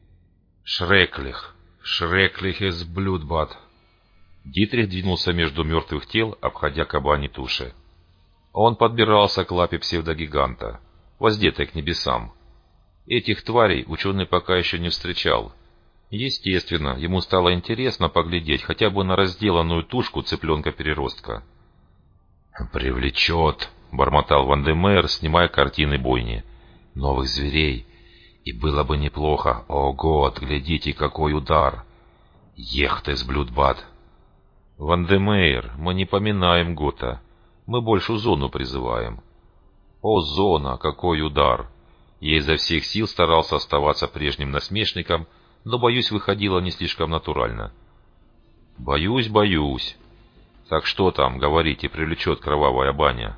Шреклих! Шреклих из Блюдбад! Дитрих двинулся между мертвых тел, обходя кабани туши. Он подбирался к лапе псевдогиганта, воздетой к небесам. Этих тварей ученый пока еще не встречал. Естественно, ему стало интересно поглядеть хотя бы на разделанную тушку цыпленка-переростка. «Привлечет», — бормотал Вандемейр, снимая картины бойни. «Новых зверей. И было бы неплохо. О, год, глядите, какой удар! Ехт из Блюдбад!» «Вандемейр, мы не поминаем Гота. Мы больше зону призываем». «О, зона, какой удар!» Я изо всех сил старался оставаться прежним насмешником, но, боюсь, выходило не слишком натурально. «Боюсь, боюсь. Так что там, говорите, привлечет кровавая баня?»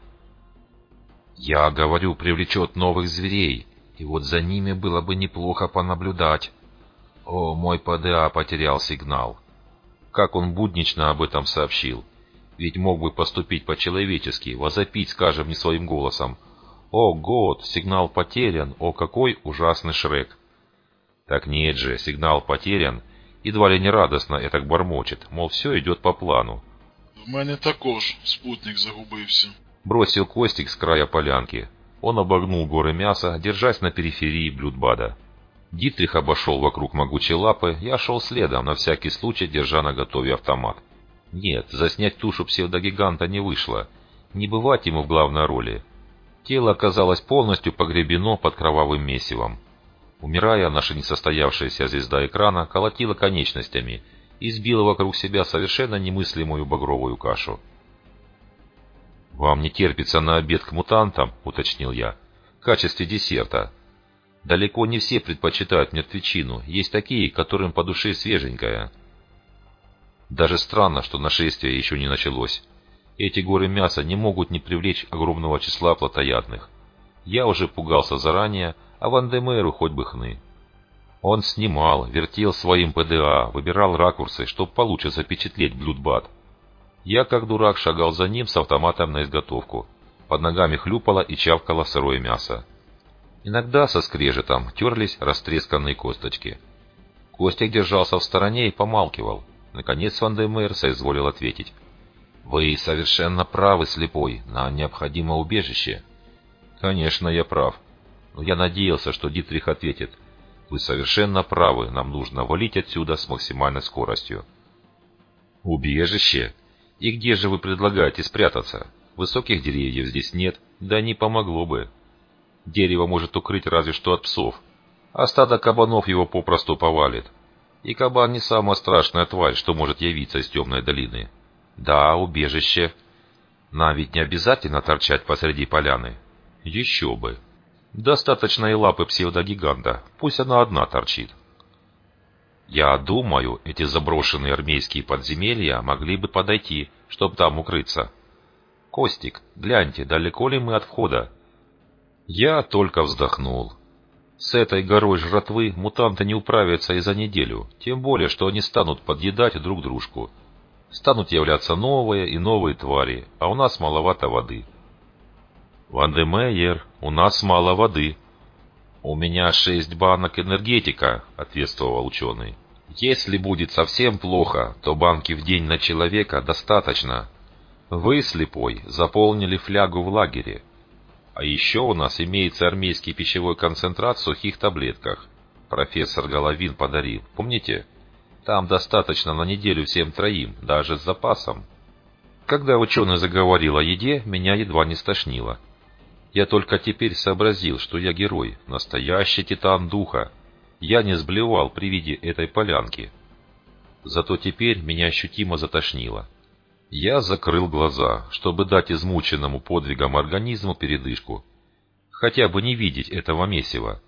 «Я говорю, привлечет новых зверей, и вот за ними было бы неплохо понаблюдать. О, мой ПДА потерял сигнал». Как он буднично об этом сообщил. Ведь мог бы поступить по-человечески, возопить, скажем, не своим голосом. «О, год, сигнал потерян, о, какой ужасный Шрек!» Так нет же, сигнал потерян, едва ли не радостно этак бормочет, мол, все идет по плану. «В мене також спутник загубився», — бросил Костик с края полянки. Он обогнул горы мяса, держась на периферии Блюдбада. Дитрих обошел вокруг могучей лапы, я шел следом, на всякий случай держа наготове автомат. Нет, заснять тушу псевдогиганта не вышло. Не бывать ему в главной роли. Тело оказалось полностью погребено под кровавым месивом. Умирая, наша несостоявшаяся звезда экрана колотила конечностями и сбила вокруг себя совершенно немыслимую багровую кашу. «Вам не терпится на обед к мутантам?» — уточнил я. «В качестве десерта. Далеко не все предпочитают мертвечину, есть такие, которым по душе свеженькая». Даже странно, что нашествие еще не началось. Эти горы мяса не могут не привлечь огромного числа плотоядных. Я уже пугался заранее, а Вандемейру хоть бы хны. Он снимал, вертел своим ПДА, выбирал ракурсы, чтоб получше запечатлеть Блюдбад. Я, как дурак, шагал за ним с автоматом на изготовку. Под ногами хлюпало и чавкало сырое мясо. Иногда со скрежетом терлись растресканные косточки. Костик держался в стороне и помалкивал. Наконец Вандемейр соизволил ответить. «Вы совершенно правы, слепой. Нам необходимо убежище». «Конечно, я прав. Но я надеялся, что Дитрих ответит. Вы совершенно правы. Нам нужно валить отсюда с максимальной скоростью». «Убежище? И где же вы предлагаете спрятаться? Высоких деревьев здесь нет, да не помогло бы. Дерево может укрыть разве что от псов, а стадо кабанов его попросту повалит. И кабан не самая страшная тварь, что может явиться из темной долины. Да, убежище. Нам ведь не обязательно торчать посреди поляны. Еще бы. Достаточно и лапы псевдогиганта, пусть она одна торчит. Я думаю, эти заброшенные армейские подземелья могли бы подойти, чтобы там укрыться. Костик, гляньте, далеко ли мы от входа? Я только вздохнул. С этой горой жратвы мутанты не управятся и за неделю, тем более, что они станут подъедать друг дружку. Станут являться новые и новые твари, а у нас маловато воды. Ван де Мейер, у нас мало воды. У меня шесть банок энергетика, ответствовал ученый. Если будет совсем плохо, то банки в день на человека достаточно. Вы, слепой, заполнили флягу в лагере. А еще у нас имеется армейский пищевой концентрат в сухих таблетках. Профессор Головин подарил, помните? Там достаточно на неделю всем троим, даже с запасом. Когда ученый заговорил о еде, меня едва не стошнило. Я только теперь сообразил, что я герой, настоящий титан духа. Я не сблевал при виде этой полянки. Зато теперь меня ощутимо затошнило. Я закрыл глаза, чтобы дать измученному подвигам организму передышку. Хотя бы не видеть этого месива.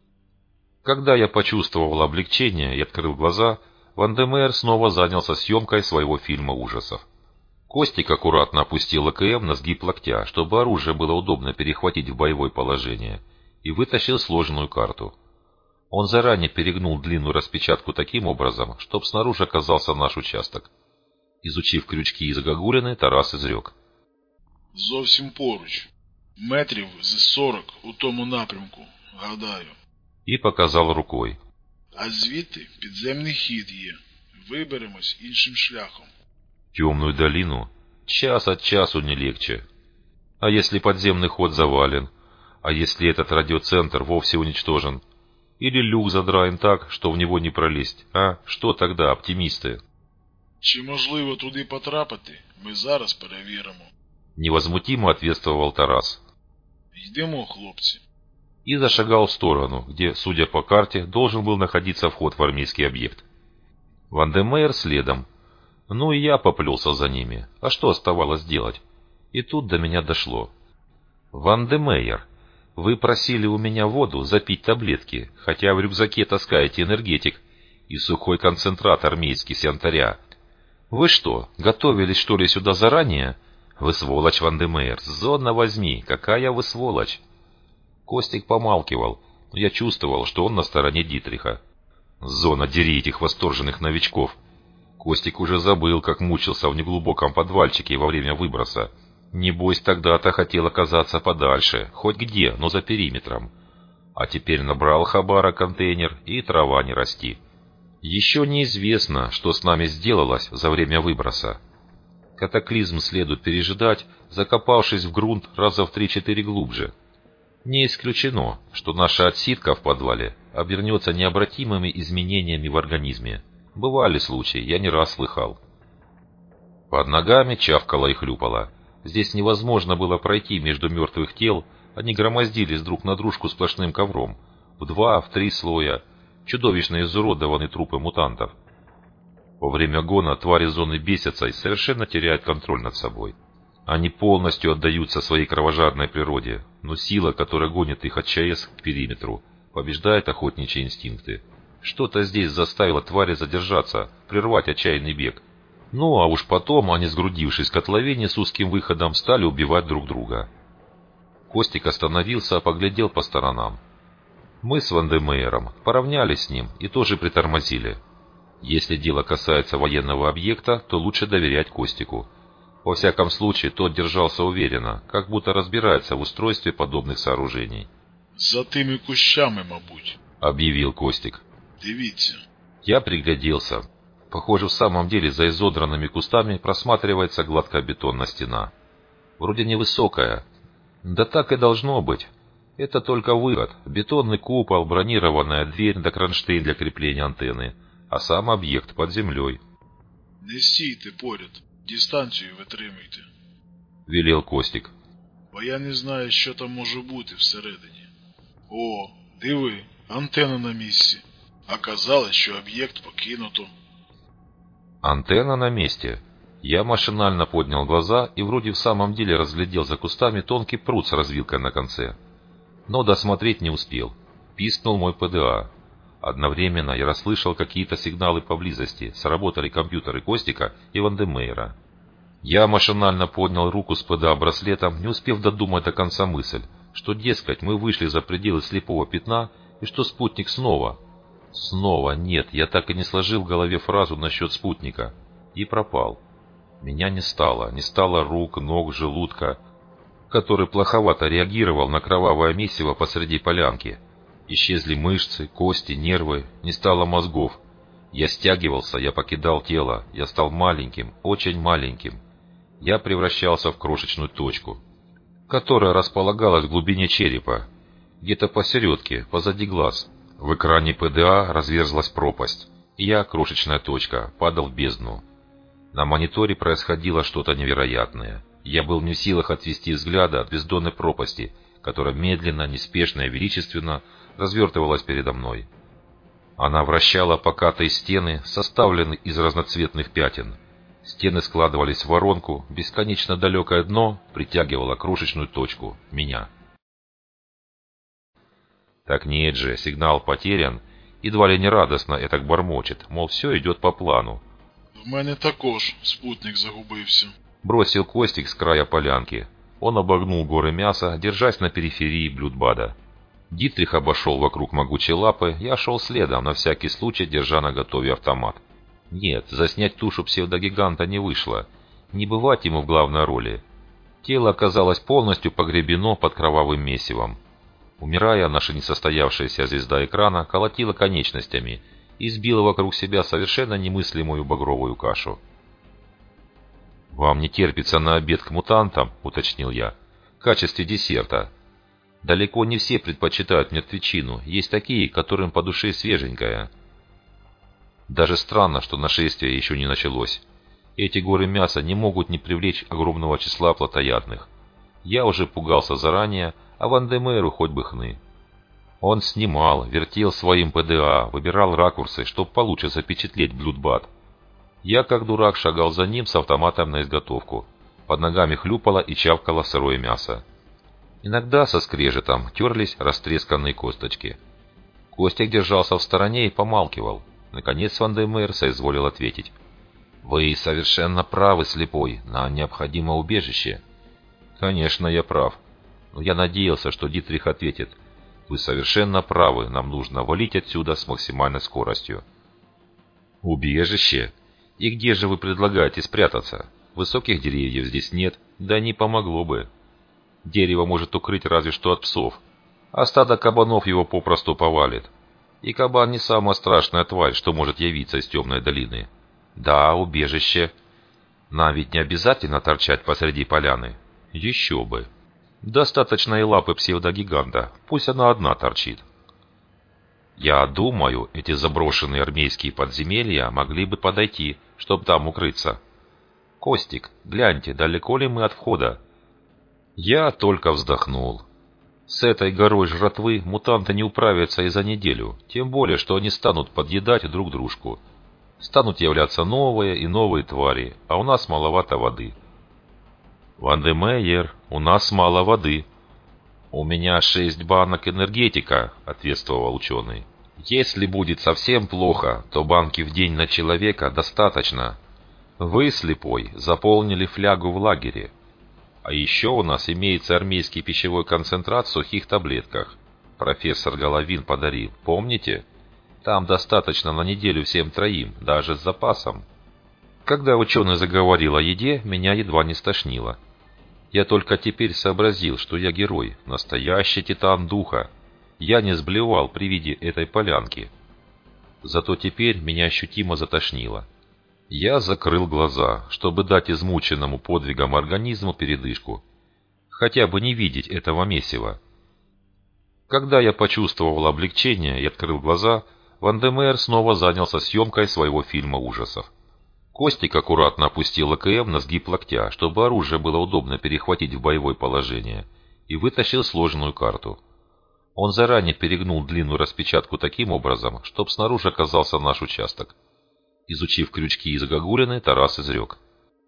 Когда я почувствовал облегчение и открыл глаза, Ван де Мейер снова занялся съемкой своего фильма ужасов. Костик аккуратно опустил АКМ на сгиб локтя, чтобы оружие было удобно перехватить в боевое положение, и вытащил сложенную карту. Он заранее перегнул длинную распечатку таким образом, чтобы снаружи оказался наш участок. Изучив крючки и загогулины, Тарас изрек. Зовсім поруч. Метрів за сорок у тому напрямку, гадаю. І показав рукой. А звідти підземний хід є. Виберемось іншим шляхом. Темную долину? Час от часу не легче. А если подземный ход завален? А если этот радиоцентр вовсе уничтожен? Или люк задраен так, что в него не пролезть? А что тогда, оптимисты? Чи можливо туди потрапити, ми зараз перевіримо. Невозмутимо ответствовал Тарас. Йдемо, хлопці. И зашагал в сторону, где, судя по карте, должен был находиться вход в армейский объект. Ван де Мейер следом. Ну и я поплелся за ними. А что оставалось делать? И тут до меня дошло. Ван де Мейер, вы просили у меня воду запить таблетки, хотя в рюкзаке таскаете энергетик и сухой концентрат армейский с янтаря. Вы что, готовились что ли сюда заранее? Вы сволочь, Ван де Мейер, зона возьми, какая вы сволочь. Костик помалкивал, но я чувствовал, что он на стороне Дитриха. Зона, дери этих восторженных новичков. Костик уже забыл, как мучился в неглубоком подвальчике во время выброса. Небось, тогда-то хотел оказаться подальше, хоть где, но за периметром. А теперь набрал хабара контейнер, и трава не расти. Еще неизвестно, что с нами сделалось за время выброса. Катаклизм следует пережидать, закопавшись в грунт раза в три-четыре глубже. Не исключено, что наша отсидка в подвале обернется необратимыми изменениями в организме. Бывали случаи, я не раз слыхал. Под ногами чавкало и хлюпало. Здесь невозможно было пройти между мертвых тел, они громоздились друг на дружку сплошным ковром. В два, в три слоя. Чудовищно изуродованные трупы мутантов. Во время гона твари зоны бесятся и совершенно теряют контроль над собой. Они полностью отдаются своей кровожадной природе, но сила, которая гонит их от ЧАЭС к периметру, побеждает охотничьи инстинкты. Что-то здесь заставило твари задержаться, прервать отчаянный бег. Ну а уж потом они, сгрудившись в котловине с узким выходом, стали убивать друг друга. Костик остановился, поглядел по сторонам. Мы с Ван де Мейером поравнялись с ним и тоже притормозили. Если дело касается военного объекта, то лучше доверять Костику. Во всяком случае, тот держался уверенно, как будто разбирается в устройстве подобных сооружений. «За тими кущами, мабуть», — объявил Костик. «Дивіться». Я пригляделся. Похоже, в самом деле за изодранными кустами просматривается гладкобетонная стена. Вроде невысокая. Да так и должно быть. Это только выход. Бетонный купол, бронированная дверь да кронштейн для крепления антенны. А сам объект под землей. «Не стійте поряд. Дистанцію витримуйте», — велел Костик. «Бо я не знаю, що там може бути всередині». «О, диви, антенна на місці. А казали, що об'єкт покинуто». Антенна на месте? Я машинально поднял глаза и вроде в самом деле разглядел за кустами тонкий прут с развилкой на конце. Но досмотреть не успел. Пискнул мой ПДА. Одновременно я расслышал какие-то сигналы поблизости. Сработали компьютеры Костика и Вандемейра. Я машинально поднял руку с ПДА-браслетом, не успев додумать до конца мысль, что, дескать, мы вышли за пределы слепого пятна и что спутник снова... Снова нет, я так и не сложил в голове фразу насчет спутника. И пропал. Меня не стало. Не стало рук, ног, желудка, который плоховато реагировал на кровавое месиво посреди полянки. Исчезли мышцы, кости, нервы, не стало мозгов. Я стягивался, я покидал тело, я стал маленьким, очень маленьким. Я превращался в крошечную точку, которая располагалась в глубине черепа, где-то посередке, позади глаз. В экране ПДА разверзлась пропасть, и я, крошечная точка, падал в бездну. На мониторе происходило что-то невероятное. Я был не в силах отвести взгляда от бездонной пропасти, которая медленно, неспешно и величественно развертывалась передо мной. Она вращала покатые стены, составленные из разноцветных пятен. Стены складывались в воронку, бесконечно далекое дно притягивало крошечную точку — меня. Так нет же, сигнал потерян, едва ли не радостно этак бормочет, мол, все идет по плану. В мене також спутник загубився. Бросил Костик с края полянки. Он обогнул горы мяса, держась на периферии блюдбада. Дитрих обошел вокруг могучей лапы, я шел следом, на всякий случай держа наготове автомат. Нет, заснять тушу псевдогиганта не вышло. Не бывать ему в главной роли. Тело оказалось полностью погребено под кровавым месивом. Умирая, наша несостоявшаяся звезда экрана колотила конечностями и сбила вокруг себя совершенно немыслимую багровую кашу. «Вам не терпится на обед к мутантам?» — уточнил я. «В качестве десерта. Далеко не все предпочитают мертвечину, есть такие, которым по душе свеженькая. Даже странно, что нашествие еще не началось. Эти горы мяса не могут не привлечь огромного числа плотоядных. Я уже пугался заранее, а Вандемейру хоть бы хны. Он снимал, вертел своим ПДА, выбирал ракурсы, чтобы получше запечатлеть блюдбад. Я, как дурак, шагал за ним с автоматом на изготовку. Под ногами хлюпало и чавкало сырое мясо. Иногда со скрежетом терлись растресканные косточки. Костик держался в стороне и помалкивал. Наконец Вандемейр соизволил ответить. «Вы совершенно правы, слепой, нам необходимо убежище». «Конечно, я прав. Но я надеялся, что Дитрих ответит. Вы совершенно правы, нам нужно валить отсюда с максимальной скоростью». «Убежище? И где же вы предлагаете спрятаться? Высоких деревьев здесь нет, да не помогло бы. Дерево может укрыть разве что от псов, а стадо кабанов его попросту повалит. И кабан не самая страшная тварь, что может явиться из темной долины. Да, убежище. Нам ведь не обязательно торчать посреди поляны. Еще бы. Достаточно и лапы псевдогиганта, пусть она одна торчит. Я думаю, эти заброшенные армейские подземелья могли бы подойти, чтобы там укрыться. Костик, гляньте, далеко ли мы от входа? Я только вздохнул. С этой горой жратвы мутанты не управятся и за неделю, тем более, что они станут подъедать друг дружку. Станут являться новые и новые твари, а у нас маловато воды. «Вандемейер, у нас мало воды». «У меня шесть банок энергетика», — ответствовал ученый. «Если будет совсем плохо, то банки в день на человека достаточно. Вы, слепой, заполнили флягу в лагере. А еще у нас имеется армейский пищевой концентрат в сухих таблетках. Профессор Головин подарил, помните? Там достаточно на неделю всем троим, даже с запасом». Когда ученый заговорил о еде, меня едва не стошнило. Я только теперь сообразил, что я герой, настоящий титан духа. Я не сблевал при виде этой полянки. Зато теперь меня ощутимо затошнило. Я закрыл глаза, чтобы дать измученному подвигом организму передышку. Хотя бы не видеть этого месива. Когда я почувствовал облегчение и открыл глаза, Вандемейр снова занялся съемкой своего фильма ужасов. Костик аккуратно опустил АКМ на сгиб локтя, чтобы оружие было удобно перехватить в боевое положение, и вытащил сложенную карту. Он заранее перегнул длинную распечатку таким образом, чтобы снаружи оказался наш участок. Изучив крючки и загогулины, Тарас изрек.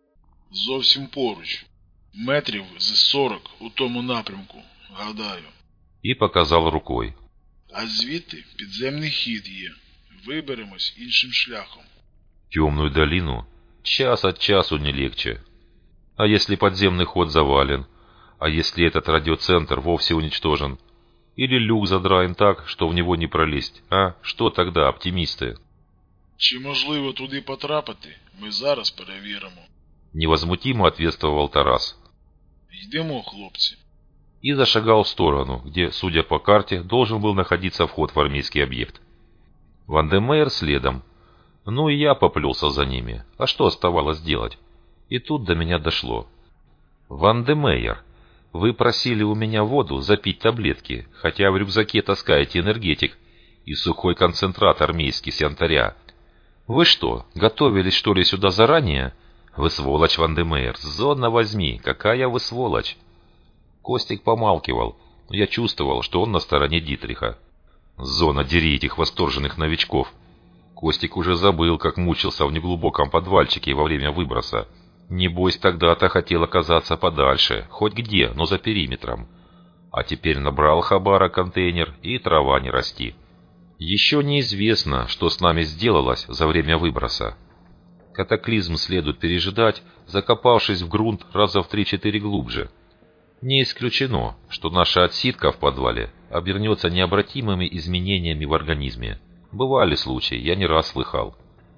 Зовсім поруч. Метрів з сорок у тому напрямку, гадаю. І показав рукою. А звідти підземний хід є. Виберемось іншим шляхом. Темную долину? Час от часу не легче. А если подземный ход завален? А если этот радиоцентр вовсе уничтожен? Или люк задраен так, что в него не пролезть? А? Что тогда, оптимисты? Чи можливо туди потрапити, ми зараз перевіримо. Невозмутимо ответствовал Тарас. Йдемо, хлопці. И зашагал в сторону, где, судя по карте, должен был находиться вход в армейский объект. Вандемейр следом. Ну и я поплелся за ними. А что оставалось делать? И тут до меня дошло. Вандемейр, вы просили у меня воду запить таблетки, хотя в рюкзаке таскаете энергетик и сухой концентрат армейский с янтаря. Вы что, готовились что ли сюда заранее? Вы сволочь, Вандемейр, зона возьми, какая вы сволочь. Костик помалкивал, но я чувствовал, что он на стороне Дитриха. Зона, дери этих восторженных новичков. Костик уже забыл, как мучился в неглубоком подвальчике во время выброса. Небось, тогда-то хотел оказаться подальше, хоть где, но за периметром. А теперь набрал хабара контейнер, и трава не расти. Еще неизвестно, что с нами сделалось за время выброса. Катаклизм следует пережидать, закопавшись в грунт раза в три-четыре глубже. Не исключено, что наша отсидка в подвале обернется необратимыми изменениями в организме. Бывали случаи, я не раз слыхал.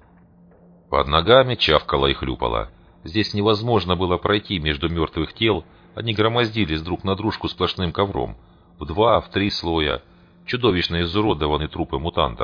Под ногами чавкало и хлюпало. Здесь невозможно было пройти между мертвых тел, они громоздились друг на дружку сплошным ковром, в два, в три слоя, чудовищно изуродованные трупы мутантов.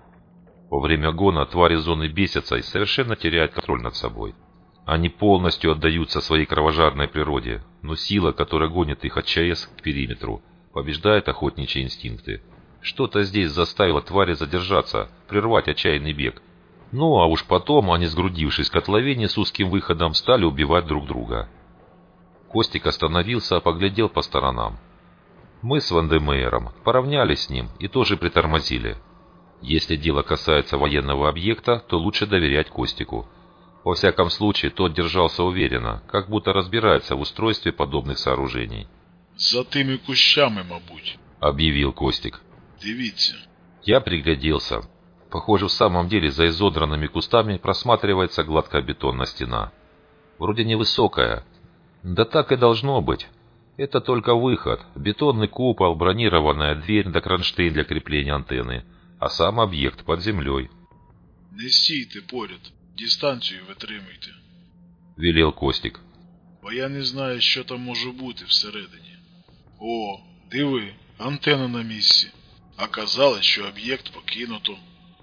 Во время гона твари зоны бесятся и совершенно теряют контроль над собой. Они полностью отдаются своей кровожадной природе, но сила, которая гонит их от ЧАЭС к периметру, побеждает охотничьи инстинкты. Что-то здесь заставило твари задержаться, прервать отчаянный бег. Ну а уж потом они, сгрудившись в котловине с узким выходом, стали убивать друг друга. Костик остановился, поглядел по сторонам. Мы с Вандемейером поравнялись с ним и тоже притормозили. Если дело касается военного объекта, то лучше доверять Костику. Во всяком случае, тот держался уверенно, как будто разбирается в устройстве подобных сооружений. «За тими кущами, мабуть», — объявил Костик. «Дивіться». Я пригляделся. Похоже, в самом деле за изодранными кустами просматривается гладкая бетонная стена. Вроде невысокая. Да так и должно быть. Это только выход. Бетонный купол, бронированная дверь да кронштейн для крепления антенны. А сам объект под землей. «Не стійте поряд. Дистанцію витримуйте», — велел Костик. «Бо я не знаю, що там може бути всередині». «О, диви, антенна на місці. А казалось, що об'єкт покинуто».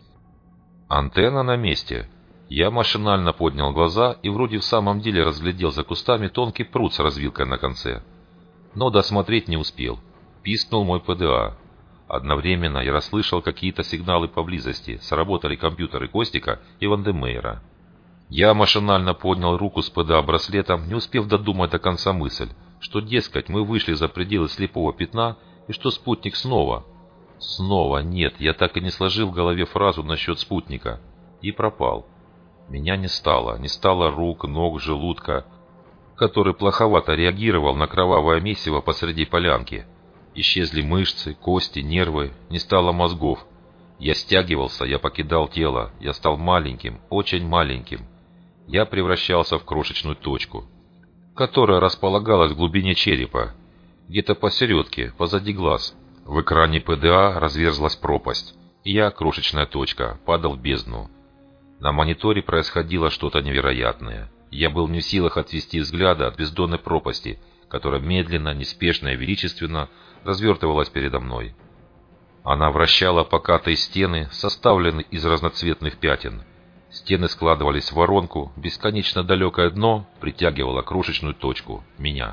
Антенна на месте. Я машинально поднял глаза и вроде в самом деле разглядел за кустами тонкий прут с развилкой на конце. Но досмотреть не успел. Пискнул мой ПДА. Одновременно я расслышал какие-то сигналы поблизости. Сработали компьютеры Костика и Вандемейра. Я машинально поднял руку с ПДА-браслетом, не успев додумать до конца мысль, что, дескать, мы вышли за пределы слепого пятна и что спутник снова... Снова нет, я так и не сложил в голове фразу насчет спутника. И пропал. Меня не стало. Не стало рук, ног, желудка, который плоховато реагировал на кровавое месиво посреди полянки. Исчезли мышцы, кости, нервы, не стало мозгов. Я стягивался, я покидал тело, я стал маленьким, очень маленьким. Я превращался в крошечную точку, которая располагалась в глубине черепа, где-то посередке, позади глаз. В экране ПДА разверзлась пропасть, и я, крошечная точка, падал в бездну. На мониторе происходило что-то невероятное. Я был не в силах отвести взгляда от бездонной пропасти, которая медленно, неспешно и величественно развертывалась передо мной. Она вращала покатые стены, составленные из разноцветных пятен. Стены складывались в воронку, бесконечно далекое дно притягивало крошечную точку — меня.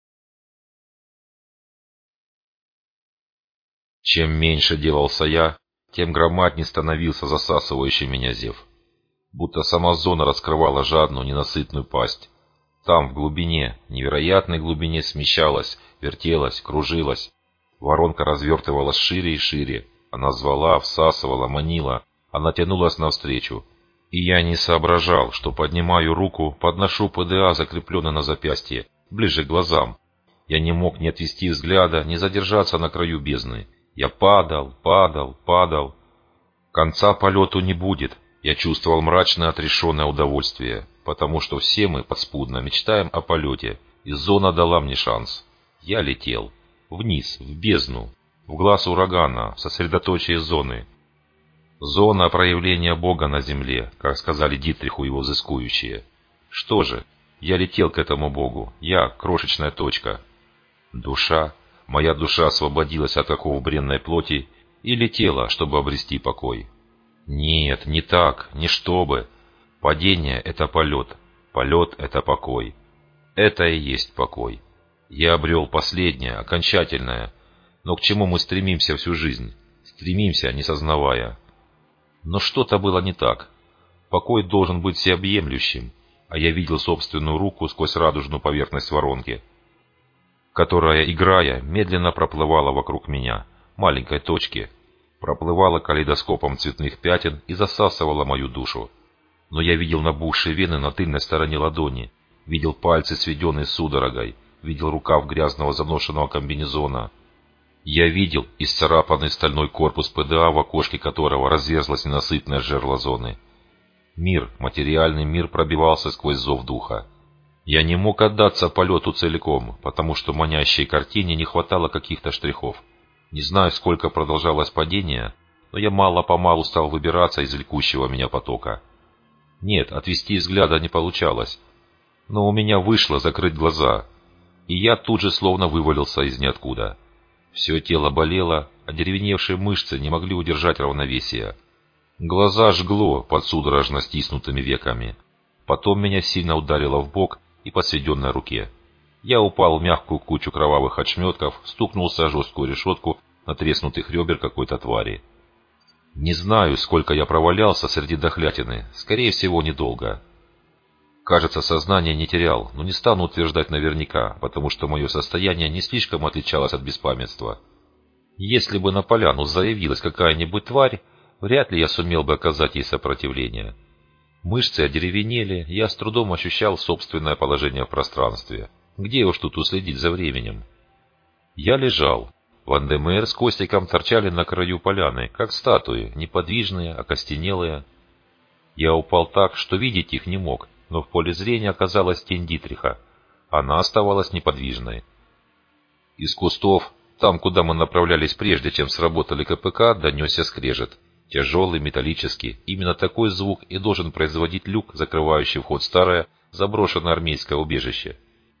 Чем меньше делался я, тем громаднее становился засасывающий меня зев. Будто сама зона раскрывала жадную, ненасытную пасть. Там, в глубине, невероятной глубине смещалась, вертелась, кружилась. Воронка развертывалась шире и шире. Она звала, всасывала, манила. Она тянулась навстречу. И я не соображал, что поднимаю руку, подношу ПДА, закрепленный на запястье, ближе к глазам. Я не мог ни отвести взгляда, ни задержаться на краю бездны. Я падал, падал, падал. Конца полету не будет. Я чувствовал мрачное отрешенное удовольствие, потому что все мы подспудно мечтаем о полете, и зона дала мне шанс. Я летел. Вниз, в бездну, в глаз урагана, в сосредоточие зоны. Зона проявления Бога на земле, как сказали Дитриху его взыскующие. Что же, я летел к этому Богу, я крошечная точка. Душа, моя душа освободилась от оков бренной плоти и летела, чтобы обрести покой. Нет, не так, не чтобы. Падение — это полет, полет — это покой. Это и есть покой. Я обрел последнее, окончательное, но к чему мы стремимся всю жизнь, стремимся, не сознавая. Но что-то было не так. Покой должен быть всеобъемлющим, а я видел собственную руку сквозь радужную поверхность воронки, которая, играя, медленно проплывала вокруг меня, маленькой точки, проплывала калейдоскопом цветных пятен и засасывала мою душу. Но я видел набухшие вены на тыльной стороне ладони, видел пальцы, сведенные судорогой, видел рукав грязного заношенного комбинезона. Я видел исцарапанный стальной корпус ПДА, в окошке которого разверзлась ненасытное жерло зоны. Мир, материальный мир пробивался сквозь зов духа. Я не мог отдаться полету целиком, потому что манящей картине не хватало каких-то штрихов. Не знаю, сколько продолжалось падение, но я мало-помалу стал выбираться из влекущего меня потока. Нет, отвести взгляда не получалось, но у меня вышло закрыть глаза, и я тут же словно вывалился из ниоткуда. Все тело болело, а деревеневшие мышцы не могли удержать равновесия. Глаза жгло под судорожно стиснутыми веками. Потом меня сильно ударило в бок и по сведенной руке. Я упал в мягкую кучу кровавых ошметков, стукнулся о жесткую решетку натреснутых ребер какой-то твари. Не знаю, сколько я провалялся среди дохлятины, скорее всего, недолго. Кажется, сознание не терял, но не стану утверждать наверняка, потому что мое состояние не слишком отличалось от беспамятства. Если бы на поляну заявилась какая-нибудь тварь, вряд ли я сумел бы оказать ей сопротивление. Мышцы одеревенели, я с трудом ощущал собственное положение в пространстве. Где уж тут уследить за временем? Я лежал. Вандемер с Костиком торчали на краю поляны, как статуи, неподвижные, окостенелые. Я упал так, что видеть их не мог, но в поле зрения оказалась тень Дитриха. Она оставалась неподвижной. Из кустов, там, куда мы направлялись прежде, чем сработали КПК, донесся скрежет. Тяжелый, металлический. Именно такой звук и должен производить люк, закрывающий вход в старое, заброшенное армейское убежище.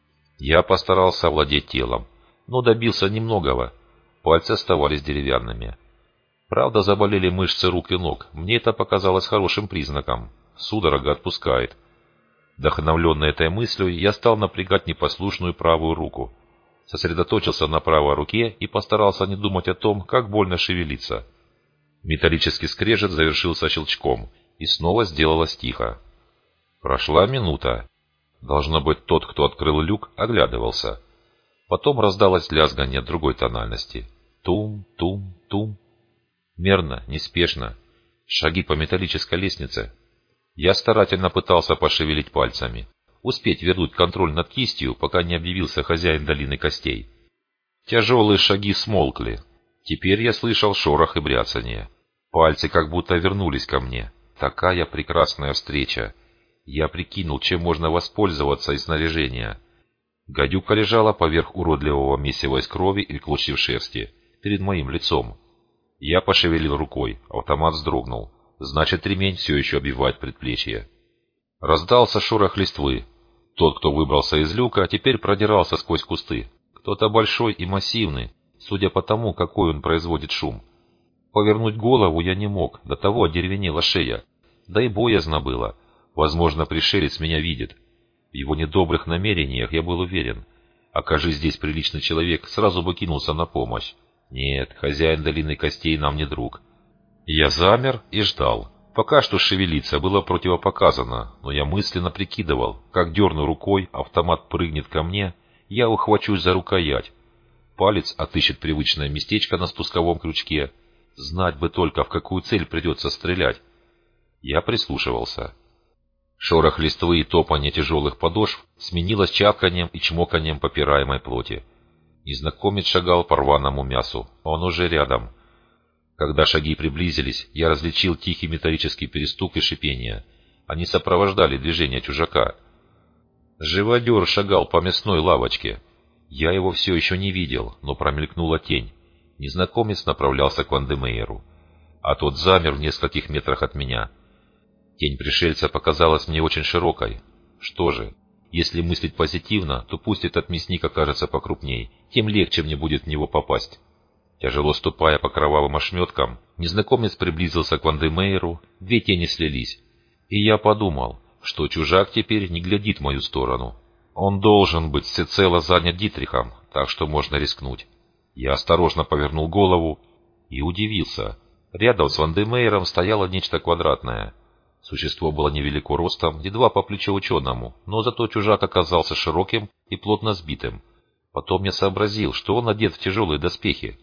Я постарался овладеть телом, но добился немногого. Пальцы оставались деревянными. Правда, заболели мышцы рук и ног. Мне это показалось хорошим признаком. Судорога отпускает. Вдохновленный этой мыслью, я стал напрягать непослушную правую руку. Сосредоточился на правой руке и постарался не думать о том, как больно шевелиться. Металлический скрежет завершился щелчком, и снова сделалось тихо. Прошла минута. Должно быть, тот, кто открыл люк, оглядывался. Потом раздалось лязганье другой тональности. Тум-тум-тум. Мерно, неспешно. Шаги по металлической лестнице. Я старательно пытался пошевелить пальцами. Успеть вернуть контроль над кистью, пока не объявился хозяин долины костей. Тяжелые шаги смолкли. Теперь я слышал шорох и бряцанье. Пальцы как будто вернулись ко мне. Такая прекрасная встреча. Я прикинул, чем можно воспользоваться из снаряжения. Гадюка лежала поверх уродливого месива из крови и клочьев шерсти, перед моим лицом. Я пошевелил рукой, автомат вздрогнул. Значит, ремень все еще обвивает предплечье. Раздался шорох листвы. Тот, кто выбрался из люка, теперь продирался сквозь кусты. Кто-то большой и массивный, судя по тому, какой он производит шум. Повернуть голову я не мог, до того одеревенела шея. Да и боязно было. Возможно, пришелец меня видит. В его недобрых намерениях я был уверен. Окажись здесь приличный человек, сразу бы кинулся на помощь. Нет, хозяин долины костей нам не друг. Я замер и ждал. Пока что шевелиться было противопоказано, но я мысленно прикидывал, как дерну рукой, автомат прыгнет ко мне, я ухвачусь за рукоять. Палец отыщет привычное местечко на спусковом крючке. Знать бы только, в какую цель придется стрелять. Я прислушивался. Шорох листвы и топанье тяжелых подошв сменилось чавканием и чмоканием попираемой плоти. Незнакомец шагал по рваному мясу, он уже рядом. Когда шаги приблизились, я различил тихий металлический перестук и шипение. Они сопровождали движение чужака. Живодер шагал по мясной лавочке. Я его все еще не видел, но промелькнула тень. Незнакомец направлялся к Вандемейеру, а тот замер в нескольких метрах от меня. Тень пришельца показалась мне очень широкой. Что же, если мыслить позитивно, то пусть этот мясник окажется покрупней, тем легче мне будет в него попасть. Тяжело ступая по кровавым ошметкам, незнакомец приблизился к Вандемейеру, две тени слились. И я подумал, что чужак теперь не глядит в мою сторону. Он должен быть всецело занят Дитрихом, так что можно рискнуть. Я осторожно повернул голову и удивился. Рядом с Вандемейером стояло нечто квадратное. Существо было невелико ростом, едва по плечо ученому, но зато чужак оказался широким и плотно сбитым. Потом я сообразил, что он одет в тяжелые доспехи.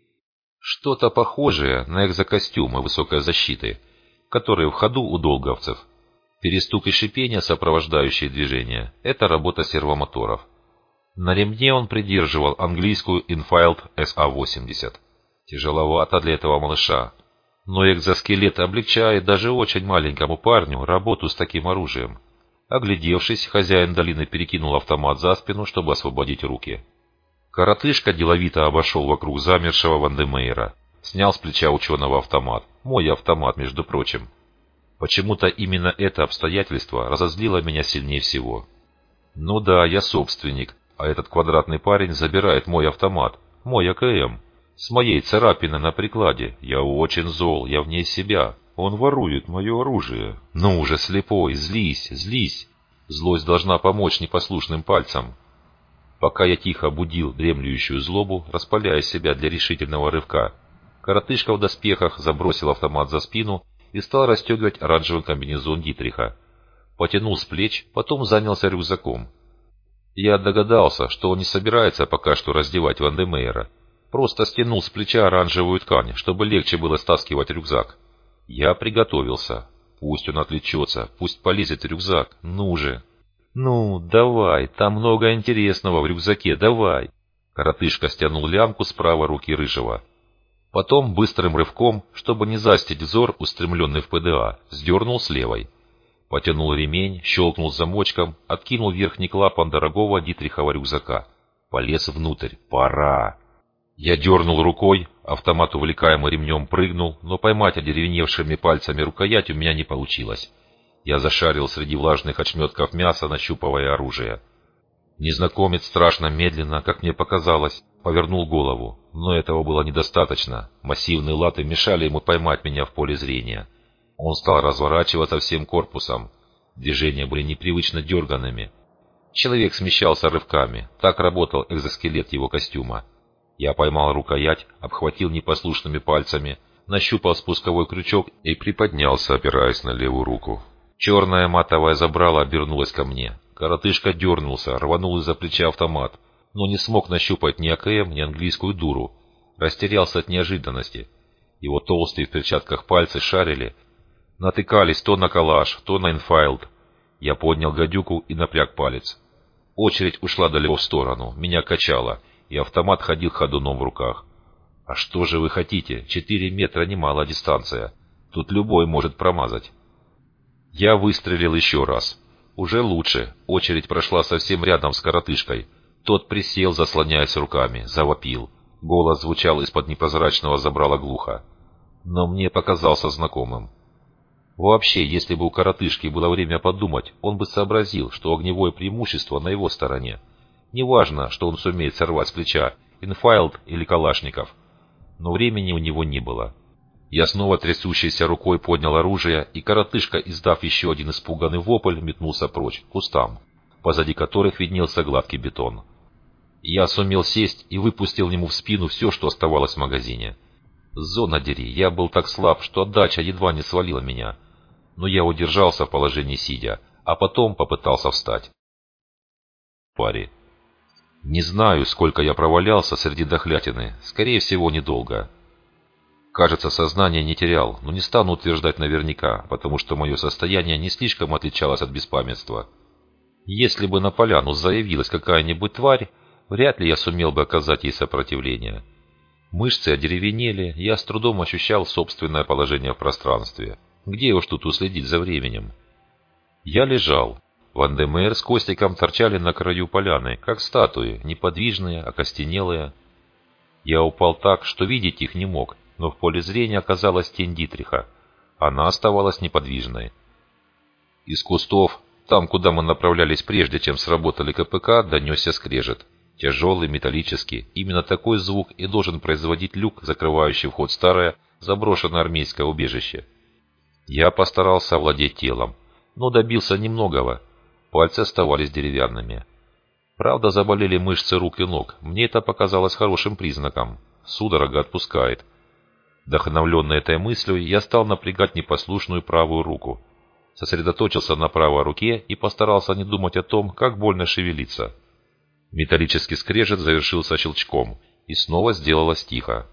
Что-то похожее на экзокостюмы высокой защиты, которые в ходу у долговцев. Перестук и шипение, сопровождающие движение, — это работа сервомоторов. На ремне он придерживал английскую Инфайлд эс а восемьдесят. Тяжеловато для этого малыша. Но экзоскелет облегчает даже очень маленькому парню работу с таким оружием. Оглядевшись, хозяин долины перекинул автомат за спину, чтобы освободить руки. Коротышка деловито обошел вокруг замершего Вандемейера, снял с плеча ученого автомат. Мой автомат, между прочим. Почему-то именно это обстоятельство разозлило меня сильнее всего. Ну да, я собственник, а этот квадратный парень забирает мой автомат, мой а ка эм. С моей царапиной на прикладе. Я очень зол, я вне себя. Он ворует мое оружие. Ну уже, слепой, злись, злись. Злость должна помочь непослушным пальцам. Пока я тихо будил дремлющую злобу, распаляя себя для решительного рывка, коротышка в доспехах забросил автомат за спину и стал расстегивать оранжевый комбинезон Дитриха. Потянул с плеч, потом занялся рюкзаком. Я догадался, что он не собирается пока что раздевать Вандемейера. Просто стянул с плеча оранжевую ткань, чтобы легче было стаскивать рюкзак. Я приготовился. Пусть он отвлечется, пусть полезет в рюкзак. Ну же. Ну, давай, там много интересного в рюкзаке, давай. Коротышка стянул лямку с правой руки рыжего. Потом быстрым рывком, чтобы не застить взор, устремленный в пэ дэ а, сдернул с левой. Потянул ремень, щелкнул замочком, откинул верхний клапан дорогого Дитрихова рюкзака. Полез внутрь. Пора. Я дернул рукой, автомат, увлекаемый ремнем, прыгнул, но поймать одеревеневшими пальцами рукоять у меня не получилось. Я зашарил среди влажных ошметков мяса, нащупывая оружие. Незнакомец страшно медленно, как мне показалось, повернул голову, но этого было недостаточно. Массивные латы мешали ему поймать меня в поле зрения. Он стал разворачиваться всем корпусом. Движения были непривычно дерганными. Человек смещался рывками, так работал экзоскелет его костюма. Я поймал рукоять, обхватил непослушными пальцами, нащупал спусковой крючок и приподнялся, опираясь на левую руку. Черная матовая забрала обернулась ко мне. Коротышка дернулся, рванул из-за плеча автомат, но не смог нащупать ни а ка эм, ни английскую дуру. Растерялся от неожиданности. Его толстые в перчатках пальцы шарили, натыкались то на калаш, то на Инфайлд. Я поднял гадюку и напряг палец. Очередь ушла далеко в сторону, меня качало, и автомат ходил ходуном в руках. А что же вы хотите? Четыре метра немалая дистанция. Тут любой может промазать. Я выстрелил еще раз. Уже лучше. Очередь прошла совсем рядом с коротышкой. Тот присел, заслоняясь руками, завопил. Голос звучал из-под непрозрачного забрала глухо. Но мне показался знакомым. Вообще, если бы у коротышки было время подумать, он бы сообразил, что огневое преимущество на его стороне. Неважно, что он сумеет сорвать с плеча Инфайлд или Калашников. Но времени у него не было. Я снова трясущейся рукой поднял оружие, и коротышка, издав еще один испуганный вопль, метнулся прочь, к кустам, позади которых виднелся гладкий бетон. Я сумел сесть и выпустил ему в спину все, что оставалось в магазине. Зона дери, я был так слаб, что отдача едва не свалила меня. Но я удержался в положении сидя, а потом попытался встать. Пари. Не знаю, сколько я провалялся среди дохлятины, скорее всего, недолго. Кажется, сознание не терял, но не стану утверждать наверняка, потому что мое состояние не слишком отличалось от беспамятства. Если бы на поляну заявилась какая-нибудь тварь, вряд ли я сумел бы оказать ей сопротивление. Мышцы одеревенели, я с трудом ощущал собственное положение в пространстве. Где уж тут уследить за временем? Я лежал. Ван-де-Мейер с Костиком торчали на краю поляны, как статуи, неподвижные, окостенелые. Я упал так, что видеть их не мог, но в поле зрения оказалась тень Дитриха. Она оставалась неподвижной. Из кустов, там, куда мы направлялись прежде, чем сработали ка пэ ка, донесся скрежет. Тяжелый, металлический. Именно такой звук и должен производить люк, закрывающий вход в старое, заброшенное армейское убежище. Я постарался овладеть телом, но добился немногого. Пальцы оставались деревянными. Правда, заболели мышцы рук и ног. Мне это показалось хорошим признаком. Судорога отпускает. Вдохновленный этой мыслью, я стал напрягать непослушную правую руку. Сосредоточился на правой руке и постарался не думать о том, как больно шевелиться. Металлический скрежет завершился щелчком, и снова сделалось тихо.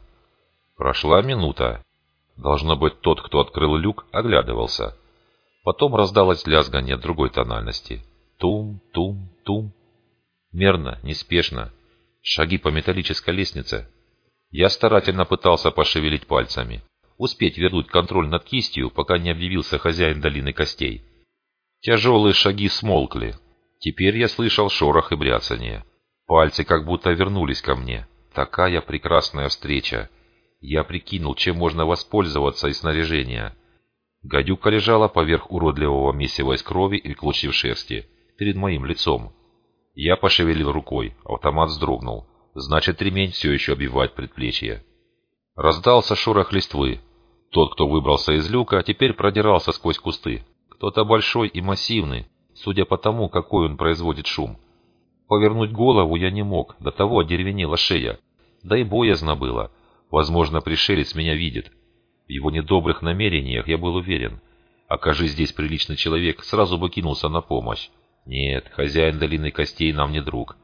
Прошла минута. Должно быть, тот, кто открыл люк, оглядывался. Потом раздалось лязганье другой тональности. Тум-тум-тум. Мерно, неспешно. Шаги по металлической лестнице. Я старательно пытался пошевелить пальцами. Успеть вернуть контроль над кистью, пока не объявился хозяин долины костей. Тяжелые шаги смолкли. Теперь я слышал шорох и бряцанье. Пальцы как будто вернулись ко мне. Такая прекрасная встреча. Я прикинул, чем можно воспользоваться из снаряжения. Гадюка лежала поверх уродливого месива из крови и клочьев шерсти, перед моим лицом. Я пошевелил рукой, автомат вздрогнул. Значит, ремень все еще обвивает предплечье. Раздался шорох листвы. Тот, кто выбрался из люка, теперь продирался сквозь кусты. Кто-то большой и массивный, судя по тому, какой он производит шум. Повернуть голову я не мог, до того одеревенела шея. Да и боязно было. Возможно, пришелец меня видит. В его недобрых намерениях я был уверен. Окажись здесь приличный человек, сразу бы кинулся на помощь. Нет, хозяин долины костей нам не друг.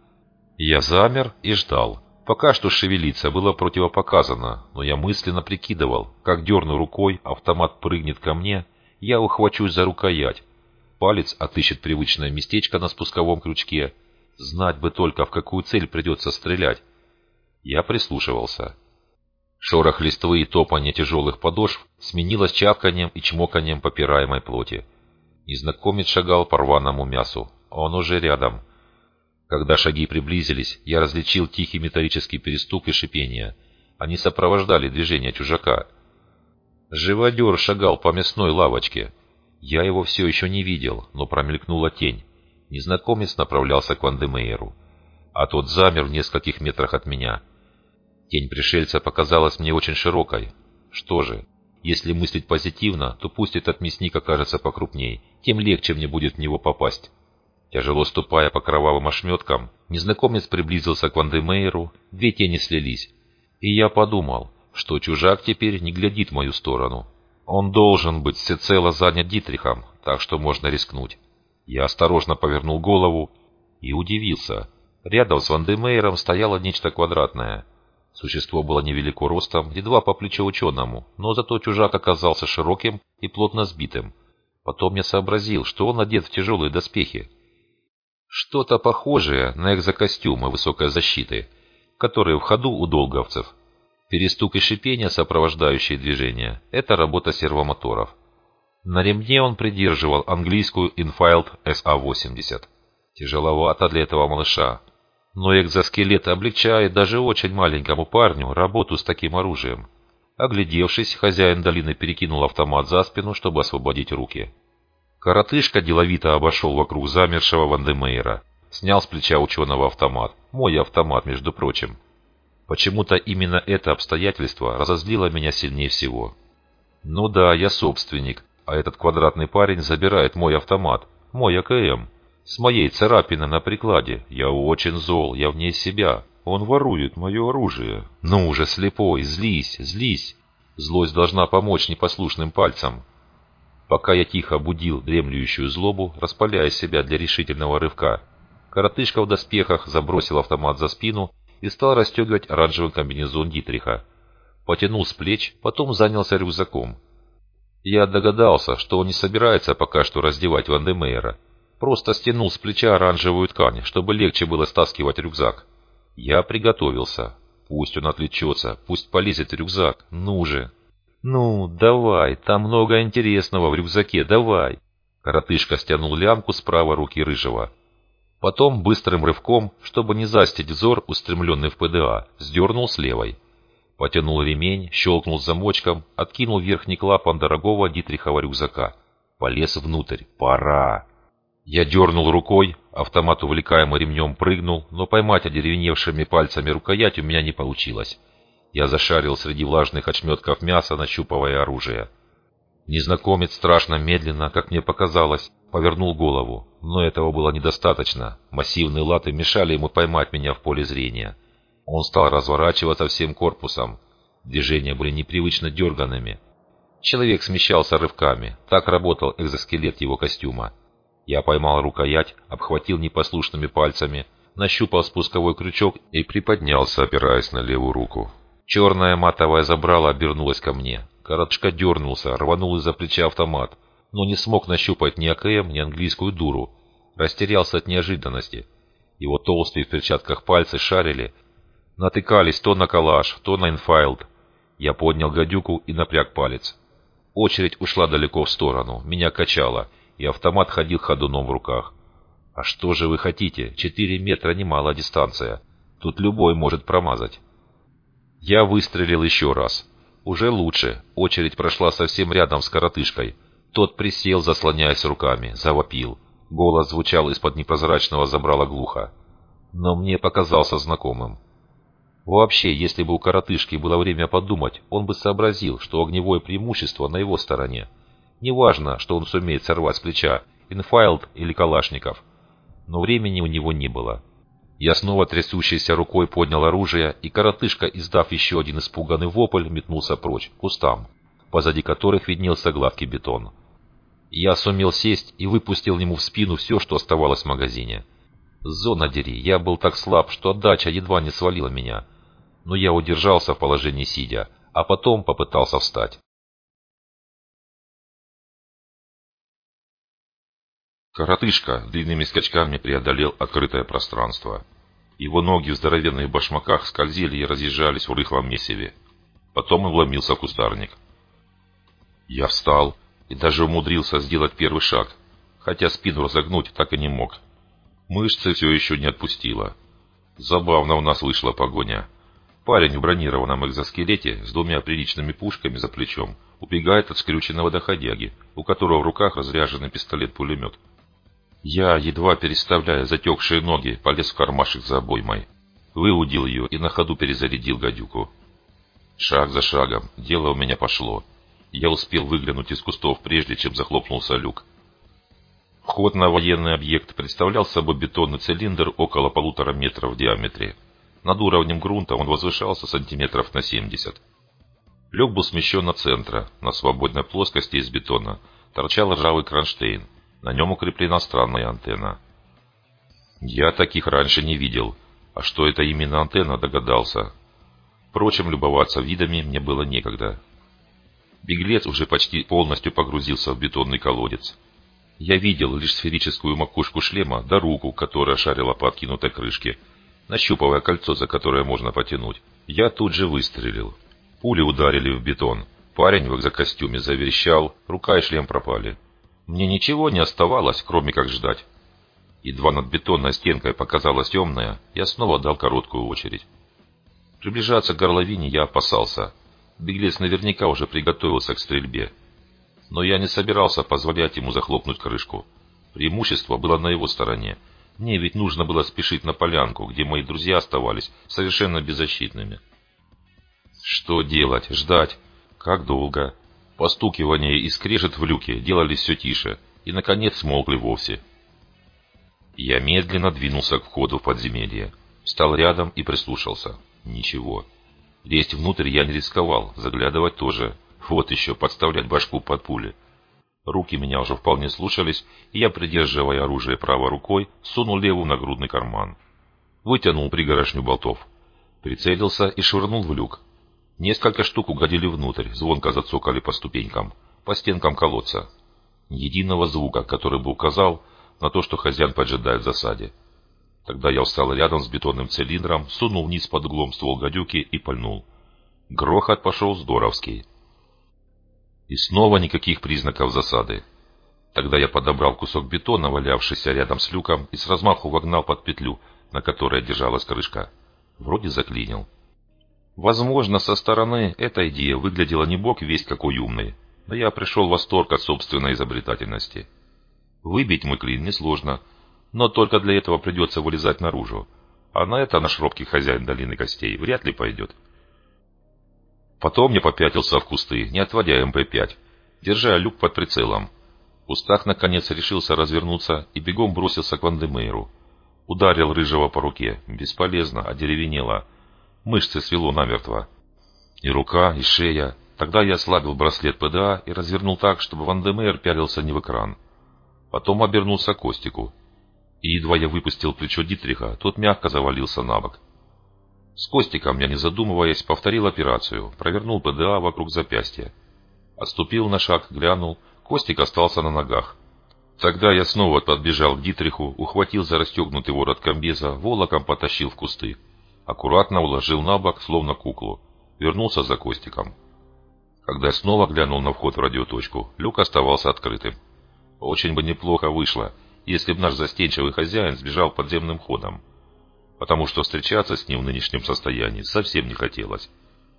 Я замер и ждал. Пока что шевелиться было противопоказано, но я мысленно прикидывал, как дерну рукой, автомат прыгнет ко мне, я ухвачусь за рукоять. Палец отыщет привычное местечко на спусковом крючке. Знать бы только, в какую цель придется стрелять. Я прислушивался. Шорох листвы и топанье тяжелых подошв сменилось чавканием и чмоканием попираемой плоти. Незнакомец шагал по рваному мясу. Он уже рядом. Когда шаги приблизились, я различил тихий металлический перестук и шипение. Они сопровождали движение чужака. Живодер шагал по мясной лавочке. Я его все еще не видел, но промелькнула тень. Незнакомец направлялся к Ван-де-Мейеру, а тот замер в нескольких метрах от меня. Тень пришельца показалась мне очень широкой. Что же, если мыслить позитивно, то пусть этот мясник окажется покрупней, тем легче мне будет в него попасть. Тяжело ступая по кровавым ошметкам, незнакомец приблизился к Ван-де-Мейеру, две тени слились. И я подумал, что чужак теперь не глядит в мою сторону. Он должен быть всецело занят Дитрихом, так что можно рискнуть. Я осторожно повернул голову и удивился. Рядом с Ван-де-Мейером стояло нечто квадратное. Существо было невелико ростом, едва по плечо ученому, но зато чужак оказался широким и плотно сбитым. Потом я сообразил, что он одет в тяжелые доспехи. Что-то похожее на экзокостюмы высокой защиты, которые в ходу у долговцев. Перестук и шипение, сопровождающие движение, — это работа сервомоторов. На ремне он придерживал английскую Infield эс а восемьдесят. Тяжеловато для этого малыша. Но экзоскелет облегчает даже очень маленькому парню работу с таким оружием. Оглядевшись, хозяин долины перекинул автомат за спину, чтобы освободить руки. Коротышка деловито обошел вокруг замершего Ван-де-Мейера, снял с плеча ученого автомат. Мой автомат, между прочим. Почему-то именно это обстоятельство разозлило меня сильнее всего. Ну да, я собственник, а этот квадратный парень забирает мой автомат, мой а ка эм. С моей царапиной на прикладе. Я очень зол, я вне себя. Он ворует мое оружие. Ну уже, слепой, злись, злись. Злость должна помочь непослушным пальцам. Пока я тихо будил дремлющую злобу, распаляя себя для решительного рывка, коротышка в доспехах забросил автомат за спину и стал расстегивать оранжевый комбинезон Дитриха. Потянул с плеч, потом занялся рюкзаком. Я догадался, что он не собирается пока что раздевать Вандемейра. Просто стянул с плеча оранжевую ткань, чтобы легче было стаскивать рюкзак. Я приготовился. Пусть он отвлечется, пусть полезет в рюкзак. Ну же. Ну, давай, там много интересного в рюкзаке, давай. Коротышка стянул лямку с правой руки Рыжего. Потом быстрым рывком, чтобы не застить взор, устремленный в ПДА, сдернул с левой. Потянул ремень, щелкнул замочком, откинул верхний клапан дорогого Дитрихова рюкзака. Полез внутрь. Пора. Я дернул рукой, автомат, увлекаемый ремнем, прыгнул, но поймать одеревеневшими пальцами рукоять у меня не получилось. Я зашарил среди влажных очметков мяса, нащупывая оружие. Незнакомец страшно медленно, как мне показалось, повернул голову, но этого было недостаточно. Массивные латы мешали ему поймать меня в поле зрения. Он стал разворачиваться всем корпусом. Движения были непривычно дерганными. Человек смещался рывками. Так работал экзоскелет его костюма. Я поймал рукоять, обхватил непослушными пальцами, нащупал спусковой крючок и приподнялся, опираясь на левую руку. Черное матовое забрало обернулось ко мне. Коротышка дернулся, рванул из-за плеча автомат, но не смог нащупать ни АКМ, ни английскую дуру. Растерялся от неожиданности. Его толстые в перчатках пальцы шарили, натыкались то на калаш, то на инфайлд. Я поднял гадюку и напряг палец. Очередь ушла далеко в сторону, меня качало, и автомат ходил ходуном в руках. А что же вы хотите? Четыре метра немалая дистанция. Тут любой может промазать. Я выстрелил еще раз. Уже лучше. Очередь прошла совсем рядом с коротышкой. Тот присел, заслоняясь руками, завопил. Голос звучал из-под непрозрачного забрала глухо. Но мне показался знакомым. Вообще, если бы у коротышки было время подумать, он бы сообразил, что огневое преимущество на его стороне. Неважно, что он сумеет сорвать с плеча инфайлд или калашников. Но времени у него не было. Я снова трясущейся рукой поднял оружие, и коротышка, издав еще один испуганный вопль, метнулся прочь, к кустам, позади которых виднелся гладкий бетон. Я сумел сесть и выпустил ему в спину все, что оставалось в магазине. Зона дери, я был так слаб, что отдача едва не свалила меня. Но я удержался в положении сидя, а потом попытался встать. Коротышка длинными скачками преодолел открытое пространство. Его ноги в здоровенных башмаках скользили и разъезжались в рыхлом месиве. Потом он вломился в кустарник. Я встал и даже умудрился сделать первый шаг, хотя спину разогнуть так и не мог. Мышцы все еще не отпустило. Забавно у нас вышла погоня. Парень в бронированном экзоскелете с двумя приличными пушками за плечом убегает от скрюченного доходяги, у которого в руках разряженный пистолет-пулемет. Я, едва переставляя затекшие ноги, полез в кармашек за обоймой. Выудил ее и на ходу перезарядил гадюку. Шаг за шагом, дело у меня пошло. Я успел выглянуть из кустов, прежде чем захлопнулся люк. Вход на военный объект представлял собой бетонный цилиндр около полутора метров в диаметре. Над уровнем грунта он возвышался сантиметров на семьдесят. Люк был смещен от центра. На свободной плоскости из бетона торчал ржавый кронштейн. На нем укреплена странная антенна. Я таких раньше не видел. А что это именно антенна, догадался. Впрочем, любоваться видами мне было некогда. Беглец уже почти полностью погрузился в бетонный колодец. Я видел лишь сферическую макушку шлема да руку, которая шарила по откинутой крышке, нащупывая кольцо, за которое можно потянуть. Я тут же выстрелил. Пули ударили в бетон. Парень в экзокостюме заверещал, рука и шлем пропали. Мне ничего не оставалось, кроме как ждать. Едва над бетонной стенкой показалась темная, я снова дал короткую очередь. Приближаться к горловине я опасался. Беглец наверняка уже приготовился к стрельбе. Но я не собирался позволять ему захлопнуть крышку. Преимущество было на его стороне. Мне ведь нужно было спешить на полянку, где мои друзья оставались совершенно беззащитными. Что делать? Ждать? Как долго? Постукивание и скрежет в люке делались все тише, и, наконец, смолкли вовсе. Я медленно двинулся к входу в подземелье. Встал рядом и прислушался. Ничего. Лезть внутрь я не рисковал, заглядывать тоже. Вот еще, подставлять башку под пули. Руки меня уже вполне слушались, и я, придерживая оружие правой рукой, сунул левую в нагрудный карман. Вытянул пригорошню болтов. Прицелился и швырнул в люк. Несколько штук угодили внутрь, звонко зацокали по ступенькам, по стенкам колодца. Ни единого звука, который бы указал на то, что хозяин поджидает в засаде. Тогда я встал рядом с бетонным цилиндром, сунул вниз под углом ствол гадюки и пальнул. Грохот пошел здоровский. И снова никаких признаков засады. Тогда я подобрал кусок бетона, валявшийся рядом с люком, и с размаху вогнал под петлю, на которой держалась крышка. Вроде заклинил. Возможно, со стороны эта идея выглядела не бог весть какой умной, но я пришел в восторг от собственной изобретательности. Выбить мой клин несложно, но только для этого придется вылезать наружу, а на это наш робкий хозяин долины костей вряд ли пойдет. Потом я попятился в кусты, не отводя эм пэ пять, держа люк под прицелом. В кустах наконец решился развернуться и бегом бросился к Вандемейру. Ударил рыжего по руке. Бесполезно, одеревенело. Мышцы свело намертво. И рука, и шея. Тогда я ослабил браслет пэ дэ а и развернул так, чтобы Вандемейр пялился не в экран. Потом обернулся к Костику. И едва я выпустил плечо Дитриха, тот мягко завалился на бок. С Костиком я, не задумываясь, повторил операцию, провернул пэ дэ а вокруг запястья. Отступил на шаг, глянул. Костик остался на ногах. Тогда я снова подбежал к Дитриху, ухватил за расстегнутый ворот комбеза, волоком потащил в кусты. Аккуратно уложил на бок, словно куклу. Вернулся за Костиком. Когда я снова глянул на вход в радиоточку, люк оставался открытым. Очень бы неплохо вышло, если бы наш застенчивый хозяин сбежал подземным ходом. Потому что встречаться с ним в нынешнем состоянии совсем не хотелось.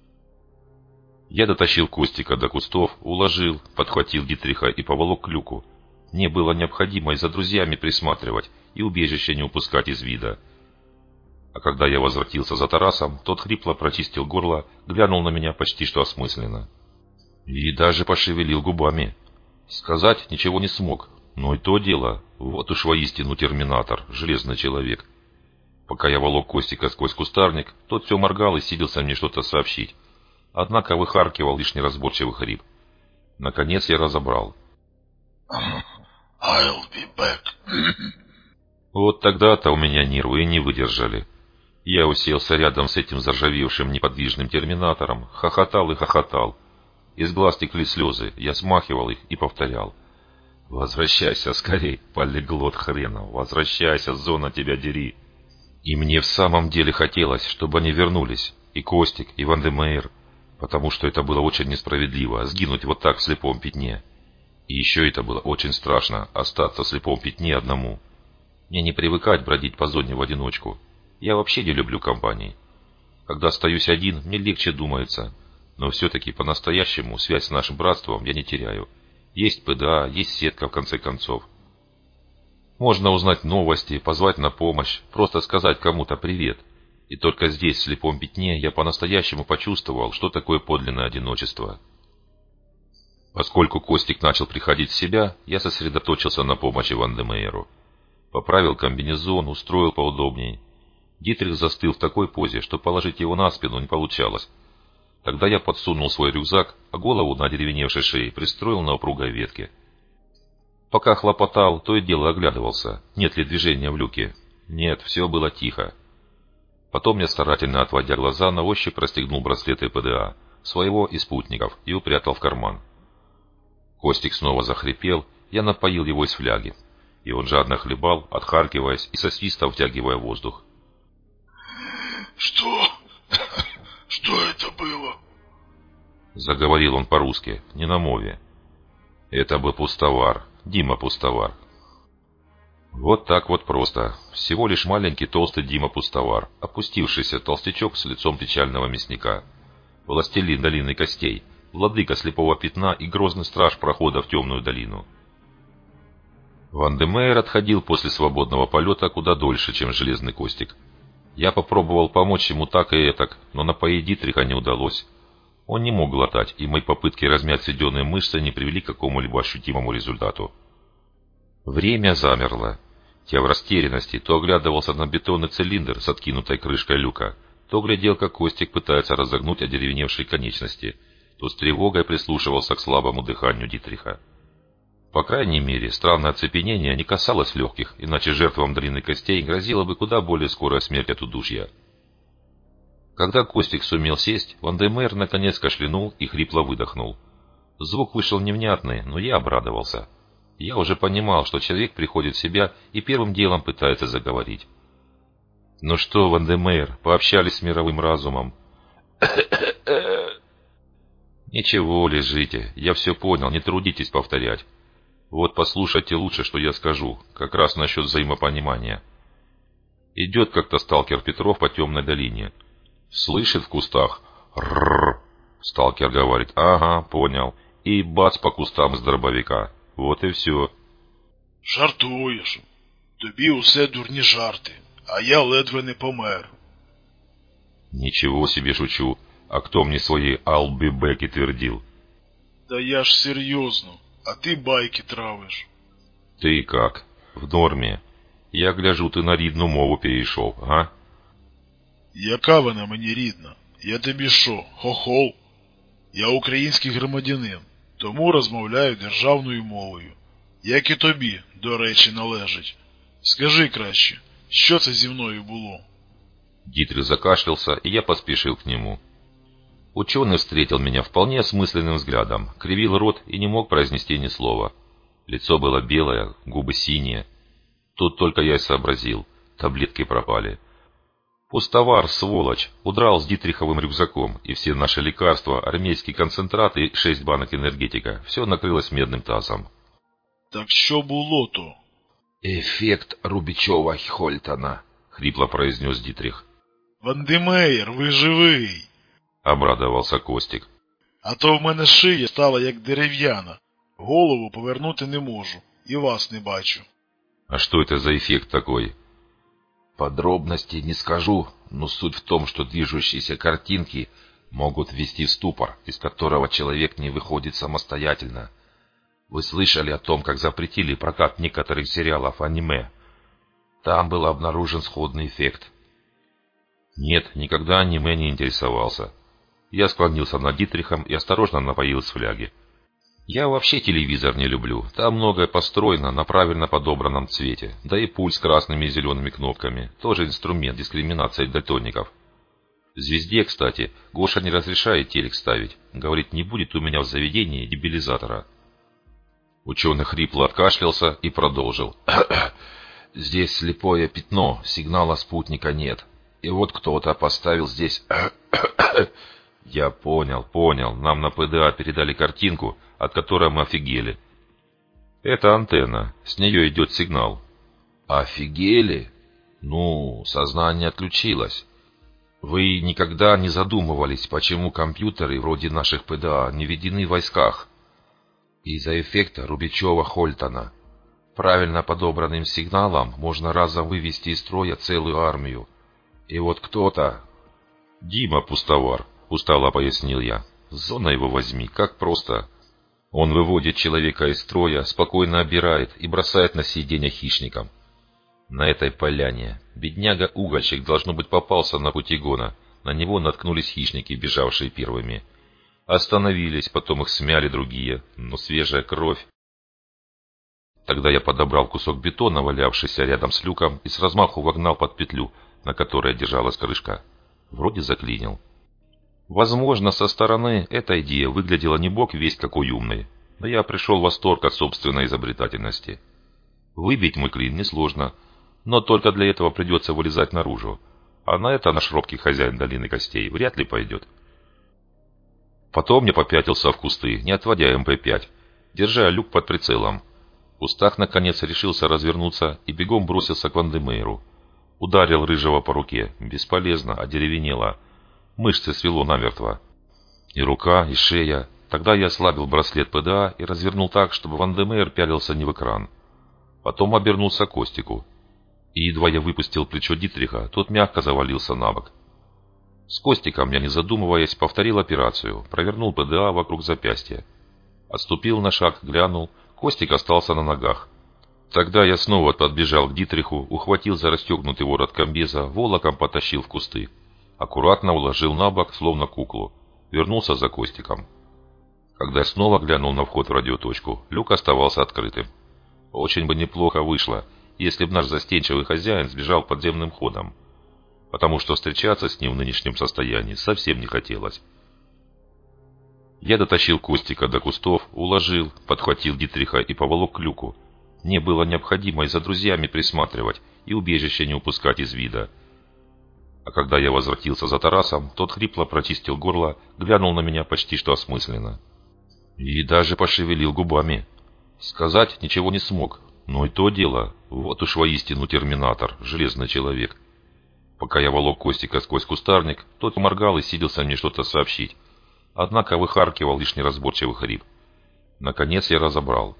Я дотащил Костика до кустов, уложил, подхватил Дитриха и поволок к люку. Мне было необходимо и за друзьями присматривать, и убежище не упускать из вида. А когда я возвратился за Тарасом, тот хрипло прочистил горло, глянул на меня почти что осмысленно. И даже пошевелил губами. Сказать ничего не смог, но и то дело, вот уж воистину терминатор, железный человек. Пока я волок Костика сквозь кустарник, тот все моргал и сиделся мне что-то сообщить. Однако выхаркивал лишь неразборчивый хрип. Наконец я разобрал. I'll be back. Вот тогда-то у меня нервы и не выдержали. Я уселся рядом с этим заржавевшим неподвижным терминатором, хохотал и хохотал. Из глаз текли слезы, я смахивал их и повторял. «Возвращайся скорей, полиглот хренов, возвращайся, зона тебя дери!» И мне в самом деле хотелось, чтобы они вернулись, и Костик, и Вандемейр, потому что это было очень несправедливо, сгинуть вот так в слепом пятне. И еще это было очень страшно, остаться в слепом пятне одному. Мне не привыкать бродить по зоне в одиночку. Я вообще не люблю компаний. Когда остаюсь один, мне легче думается, но все-таки по-настоящему связь с нашим братством я не теряю. Есть пэ дэ а, есть сетка в конце концов. Можно узнать новости, позвать на помощь, просто сказать кому-то привет. И только здесь, в слепом пятне, я по-настоящему почувствовал, что такое подлинное одиночество. Поскольку Костик начал приходить в себя, я сосредоточился на помощи Вандемейру. Поправил комбинезон, устроил поудобней. Дитрих застыл в такой позе, что положить его на спину не получалось. Тогда я подсунул свой рюкзак, а голову на деревеневшей шее пристроил на упругой ветке. Пока хлопотал, то и дело оглядывался, нет ли движения в люке. Нет, все было тихо. Потом я, старательно отводя глаза, на ощупь расстегнул браслеты пэ дэ а, своего и спутников, и упрятал в карман. Костик снова захрипел, я напоил его из фляги, и он жадно хлебал, отхаркиваясь и со свистом втягивая воздух. «Что? Что это было?» Заговорил он по-русски, не на мове. Это был Пустовар, Дима Пустовар. Вот так вот просто. Всего лишь маленький толстый Дима Пустовар, опустившийся толстячок с лицом печального мясника. Властелин долины костей, владыка слепого пятна и грозный страж прохода в темную долину. Вандемейр отходил после свободного полета куда дольше, чем железный Костик. Я попробовал помочь ему так и этак, но напоить Дитриха не удалось. Он не мог глотать, и мои попытки размять сведенные мышцы не привели к какому-либо ощутимому результату. Время замерло. Я в растерянности то оглядывался на бетонный цилиндр с откинутой крышкой люка, то глядел, как Костик пытается разогнуть одеревеневшие конечности, то с тревогой прислушивался к слабому дыханию Дитриха. По крайней мере, странное оцепенение не касалось легких, иначе жертвам долины костей грозила бы куда более скорая смерть от удушья. Когда Костик сумел сесть, Ван-де-Мейер наконец кашлянул и хрипло выдохнул. Звук вышел невнятный, но я обрадовался. Я уже понимал, что человек приходит в себя и первым делом пытается заговорить. «Ну что, Ван-де-Мейер, пообщались с мировым разумом?» «Ничего, лежите, я все понял, не трудитесь повторять. Вот послушайте лучше, что я скажу, как раз насчет взаимопонимания. Идет как-то сталкер Петров по темной долине. Слышит в кустах «ррррр». Сталкер говорит «ага, понял». И бац по кустам из дробовика. Вот и все. Жартуєш. Тобі усе дурні жарти, а я ледве не помер. Ничего себе шучу. А кто мне свои «I'll be back» твердил? Да я ж серьезно, а ты байки травишь. Ты как? В норме? Я гляжу, ты на рідну мову перейшов, а? Яка вона мені рідна? Я тобі що, хохол? Я український громадянин, тому розмовляю державною мовою. Як і тобі, до речі, належить. Скажи краще, що це зі мною було? Дитрих закашлялся, и я поспешил к нему. Ученый встретил меня вполне осмысленным взглядом, кривил рот и не мог произнести ни слова. Лицо было белое, губы синие. Тут только я и сообразил. Таблетки пропали. Пустовар, сволочь, удрал с Дитриховым рюкзаком, и все наши лекарства, армейский концентрат и шесть банок энергетика, все накрылось медным тазом. Так що було-то? «Эффект Рубичева-Хольтона», — хрипло произнес Дитрих. Ван-де-Мейер, ви живий? — обрадовался Костик. А то в мене шия стала як дерев'яна. Голову повернути не можу, і вас не бачу. А что это за эффект такой? Подробностей не скажу, но суть в том, что движущиеся картинки могут ввести в ступор, из которого человек не выходит самостоятельно. Вы слышали о том, как запретили прокат некоторых сериалов аниме? Там был обнаружен сходный эффект. Нет, никогда аниме не интересовался. Я склонился над Дитрихом и осторожно напоил из фляги. Я вообще телевизор не люблю. Там многое построено на правильно подобранном цвете. Да и пульт с красными и зелеными кнопками. Тоже инструмент дискриминации дальтоников. Звезде, кстати, Гоша не разрешает телек ставить. Говорит, не будет у меня в заведении дебилизатора. Ученый хрипло откашлялся и продолжил. Здесь слепое пятно, сигнала спутника нет. И вот кто-то поставил здесь... Я понял, понял. Нам на ПДА передали картинку, от которой мы офигели. Это антенна, с нее идет сигнал. Офигели? Ну, сознание отключилось. Вы никогда не задумывались, почему компьютеры вроде наших ПДА не введены в войсках? Из-за эффекта Рубичева-Хольтона. Правильно подобранным сигналом можно разом вывести из строя целую армию. И вот кто-то... Дима Пустовар, устало пояснил я. Зона его возьми, как просто. Он выводит человека из строя, спокойно обирает и бросает на сиденье хищникам. На этой поляне бедняга-угольщик, должно быть, попался на пути гона. На него наткнулись хищники, бежавшие первыми. Остановились, потом их смяли другие, но свежая кровь. Тогда я подобрал кусок бетона, валявшийся рядом с люком, и с размаху вогнал под петлю, на которой держалась крышка. Вроде заклинил. Возможно, со стороны эта идея выглядела не бог весть какой умной, но я пришел в восторг от собственной изобретательности. Выбить мой клин несложно, но только для этого придется вылезать наружу, а на это наш робкий хозяин долины костей вряд ли пойдет. Потом я попятился в кусты, не отводя эм пэ пять, держа люк под прицелом. В кустах наконец решился развернуться и бегом бросился к Ван-де-Мейеру. Ударил рыжего по руке. Бесполезно, одеревенело. Мышцы свело намертво. И рука, и шея. Тогда я ослабил браслет ПДА и развернул так, чтобы Ван-де-Мейер пялился не в экран. Потом обернулся к Костику. И едва я выпустил плечо Дитриха, тот мягко завалился на бок. С Костиком я, не задумываясь, повторил операцию, провернул ПДА вокруг запястья. Отступил на шаг, глянул. Костик остался на ногах. Тогда я снова подбежал к Дитриху, ухватил за расстегнутый ворот комбеза, волоком потащил в кусты. Аккуратно уложил на бок, словно куклу. Вернулся за Костиком. Когда я снова глянул на вход в радиоточку, люк оставался открытым. Очень бы неплохо вышло, если бы наш застенчивый хозяин сбежал подземным ходом. потому что встречаться с ним в нынешнем состоянии совсем не хотелось. Я дотащил Костика до кустов, уложил, подхватил Дитриха и поволок к люку. Мне было необходимо и за друзьями присматривать, и убежище не упускать из вида. А когда я возвратился за Тарасом, тот хрипло прочистил горло, глянул на меня почти что осмысленно. И даже пошевелил губами. Сказать ничего не смог, но и то дело, вот уж воистину терминатор, железный человек. Пока я волок Костика сквозь кустарник, тот моргал и сиделся мне что-то сообщить. Однако выхаркивал лишь неразборчивый хрип. Наконец я разобрал.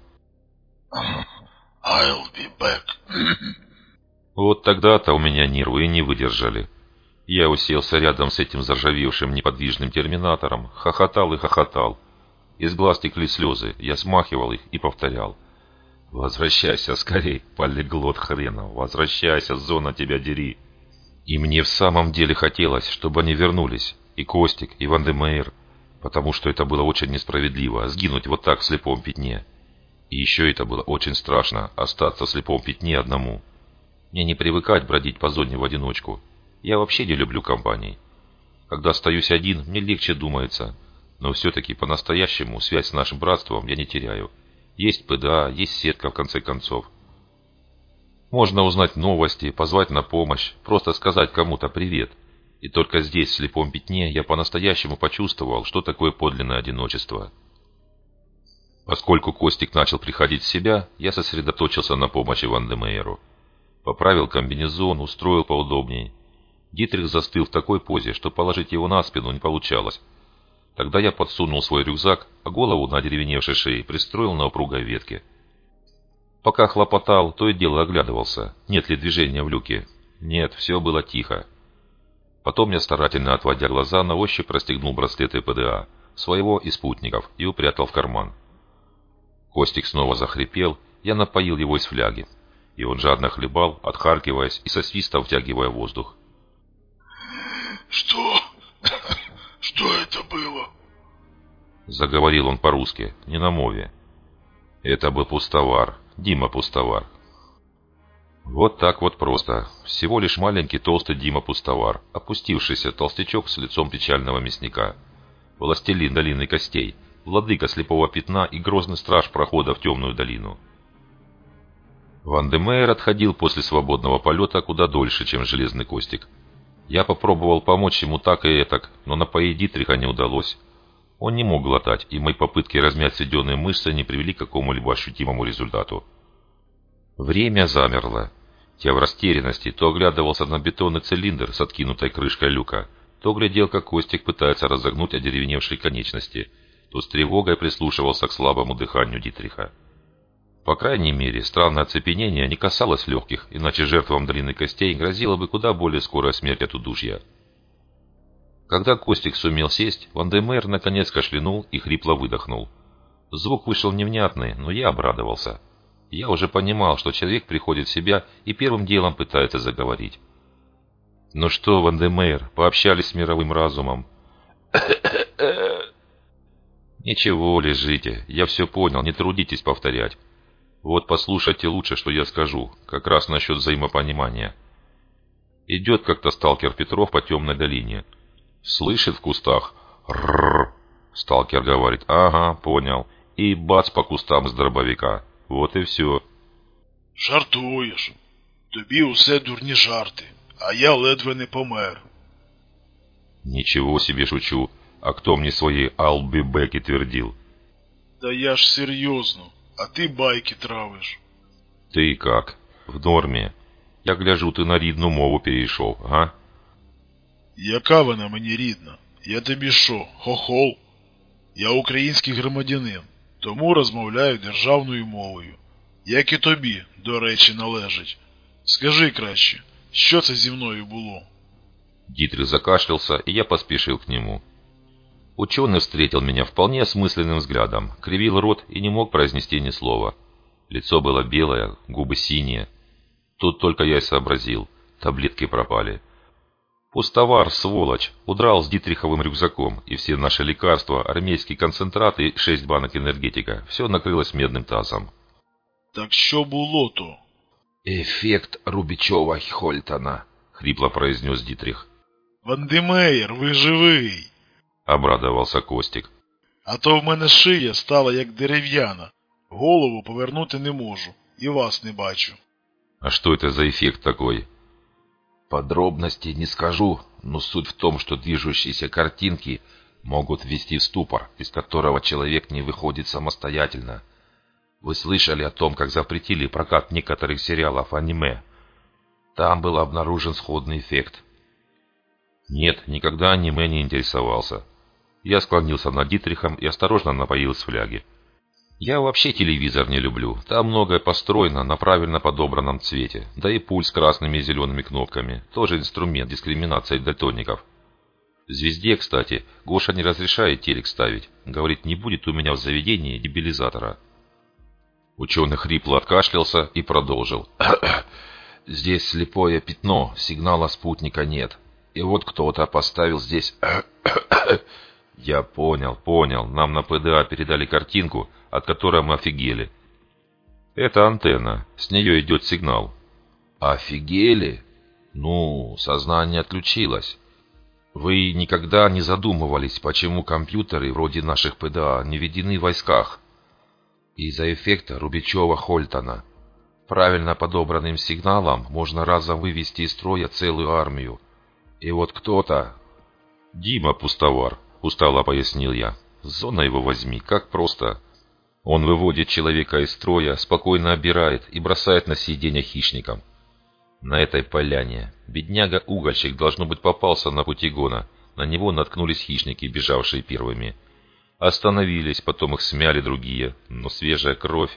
I'll be back. Вот тогда-то у меня нервы и не выдержали. Я уселся рядом с этим заржавевшим неподвижным терминатором, хохотал и хохотал. Из глаз текли слезы, я смахивал их и повторял. «Возвращайся скорей, полиглот хренов, возвращайся, зона тебя дери!» И мне в самом деле хотелось, чтобы они вернулись, и Костик, и Ван-де-Мейер, потому что это было очень несправедливо, сгинуть вот так в слепом пятне. И еще это было очень страшно, остаться в слепом пятне одному. Мне не привыкать бродить по зоне в одиночку. Я вообще не люблю компаний. Когда остаюсь один, мне легче думается, но все-таки по-настоящему связь с нашим братством я не теряю. Есть ПДА, есть сетка в конце концов. Можно узнать новости, позвать на помощь, просто сказать кому-то привет. И только здесь, в слепом пятне, я по-настоящему почувствовал, что такое подлинное одиночество. Поскольку Костик начал приходить в себя, я сосредоточился на помощи Ван-де-Мейеру. Поправил комбинезон, устроил поудобнее. Дитрих застыл в такой позе, что положить его на спину не получалось. Тогда я подсунул свой рюкзак, а голову на деревеневшей шее пристроил на упругой ветке. Пока хлопотал, то и дело оглядывался, нет ли движения в люке. Нет, все было тихо. Потом я, старательно отводя глаза, на ощупь расстегнул браслеты ПДА, своего и спутников, и упрятал в карман. Костик снова захрипел, я напоил его из фляги, и он жадно хлебал, отхаркиваясь и со свистом втягивая воздух. «Что? Что это было?» Заговорил он по-русски, не на мове. Это был Пустовар, Дима Пустовар. Вот так вот просто. Всего лишь маленький толстый Дима Пустовар, опустившийся толстячок с лицом печального мясника. Властелин долины костей, владыка слепого пятна и грозный страж прохода в темную долину. Ван-де-Мейер отходил после свободного полета куда дольше, чем железный Костик. Я попробовал помочь ему так и этак, но напоить Дитриха не удалось. Он не мог глотать, и мои попытки размять сведенные мышцы не привели к какому-либо ощутимому результату. Время замерло. Я в растерянности то оглядывался на бетонный цилиндр с откинутой крышкой люка, то глядел, как Костик пытается разогнуть одеревеневшие конечности, то с тревогой прислушивался к слабому дыханию Дитриха. По крайней мере, странное оцепенение не касалось легких, иначе жертвам долины костей грозила бы куда более скорая смерть от удушья. Когда Костик сумел сесть, Ван-де-Мейер наконец кашлянул и хрипло выдохнул. Звук вышел невнятный, но я обрадовался. Я уже понимал, что человек приходит в себя и первым делом пытается заговорить. «Ну что, Ван-де-Мейер, пообщались с мировым разумом?» «Ничего, лежите, я все понял, не трудитесь повторять. Вот послушайте лучше, что я скажу, как раз насчет взаимопонимания. Идет как-то сталкер Петров по темной долине. Слышит в кустах «Ррррр». Сталкер говорит «Ага, понял». И бац по кустам из дробовика. Вот и все. «Жартуєш. Тобі усе дурні жарти, а я ледве не помер». «Ничего себе шучу. А кто мне свои «I'll be back» и твердил?» «Да я ж серйозно, а ти байки травиш». «Ты как? В норме? Я гляжу, ти на рідну мову перейшов, га?» «Яка вона мені рідна? Я тобі що, хохол? Я український громадянин, тому розмовляю державною мовою. Як і тобі, до речі, належить. Скажи краще, що це зі мною було?» Дитрих закашлялся, и я поспешил к нему. Ученый встретил меня вполне осмысленным взглядом, кривил рот и не мог произнести ни слова. Лицо было белое, губы синие. Тут только я и сообразил, таблетки пропали. Пустовар, сволочь, удрал с Дитриховым рюкзаком, и все наши лекарства, армейский концентрат и шесть банок энергетика, все накрылось медным тазом. «Так що було то?» «Эффект Рубичева-Хольтона», — хрипло произнес Дитрих. «Вандемеєр, ви живий!» — обрадовался Костик. «А то в мене шия стала як дерев'яна. Голову повернути не можу і вас не бачу». «А что это за эффект такой?» «Подробностей не скажу, но суть в том, что движущиеся картинки могут ввести в ступор, из которого человек не выходит самостоятельно. Вы слышали о том, как запретили прокат некоторых сериалов аниме? Там был обнаружен сходный эффект». «Нет, никогда аниме не интересовался». Я склонился над Дитрихом и осторожно напоил из фляги. «Я вообще телевизор не люблю. Там многое построено на правильно подобранном цвете. Да и пульт с красными и зелеными кнопками. Тоже инструмент дискриминации дальтоников. В «Звезде», кстати, Гоша не разрешает телек ставить. Говорит, не будет у меня в заведении дебилизатора». Ученый хрипло откашлялся и продолжил. «Здесь слепое пятно, сигнала спутника нет. И вот кто-то поставил здесь...» «Я понял, понял. Нам на ПДА передали картинку, от которой мы офигели. Это антенна, с нее идет сигнал». «Офигели? Ну, сознание отключилось. Вы никогда не задумывались, почему компьютеры вроде наших ПДА не введены в войсках? Из-за эффекта Рубичева-Хольтона. Правильно подобранным сигналом можно разом вывести из строя целую армию. И вот кто-то...» «Дима Пустовар», — устало пояснил я. «Зона его возьми, как просто. Он выводит человека из строя, спокойно обирает и бросает на съедение хищникам. На этой поляне бедняга-угольщик, должно быть, попался на пути гона. На него наткнулись хищники, бежавшие первыми. Остановились, потом их смяли другие, но свежая кровь...»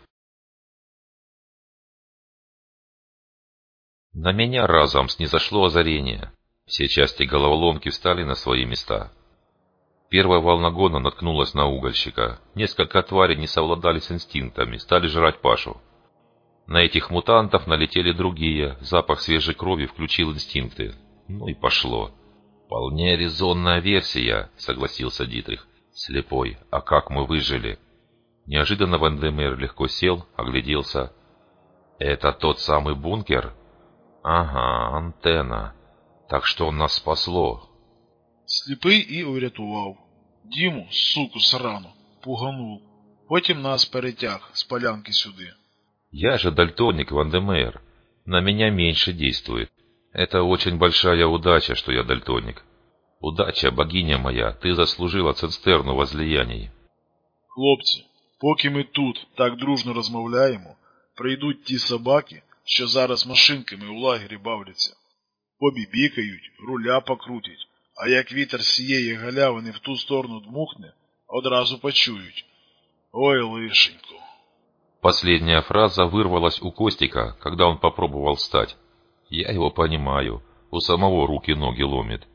На меня разом снизошло озарение. Все части головоломки встали на свои места. Первая волна гона наткнулась на угольщика. Несколько тварей не совладали с инстинктами, стали жрать Пашу. На этих мутантов налетели другие, запах свежей крови включил инстинкты. Ну и пошло. «Вполне резонная версия», — согласился Дитрих. «Слепой, а как мы выжили?» Неожиданно Вандемеер легко сел, огляделся. «Это тот самый бункер?» «Ага, антенна. Так что он нас спасло». Сліпий і урятував. Діму, суку срану, пуганув. Потім нас перетяг з полянки сюди. «Я же дальтоник, Вандемеер. На меня меньше действует. Это очень большая удача, что я дальтоник. Удача, богиня моя, ты заслужила цистерну возлияний». Хлопці, поки ми тут так дружно розмовляємо, прийдуть ті собаки, що зараз машинками у лагері бавляться. Побібікають, руля покрутять, а як вітер з цієї галявини в ту сторону дмухне, одразу почують. Ой, лишенько. Последняя фраза вырвалась у Костика, когда он попробовал встать. Я его понимаю, у самого руки-ноги ломит.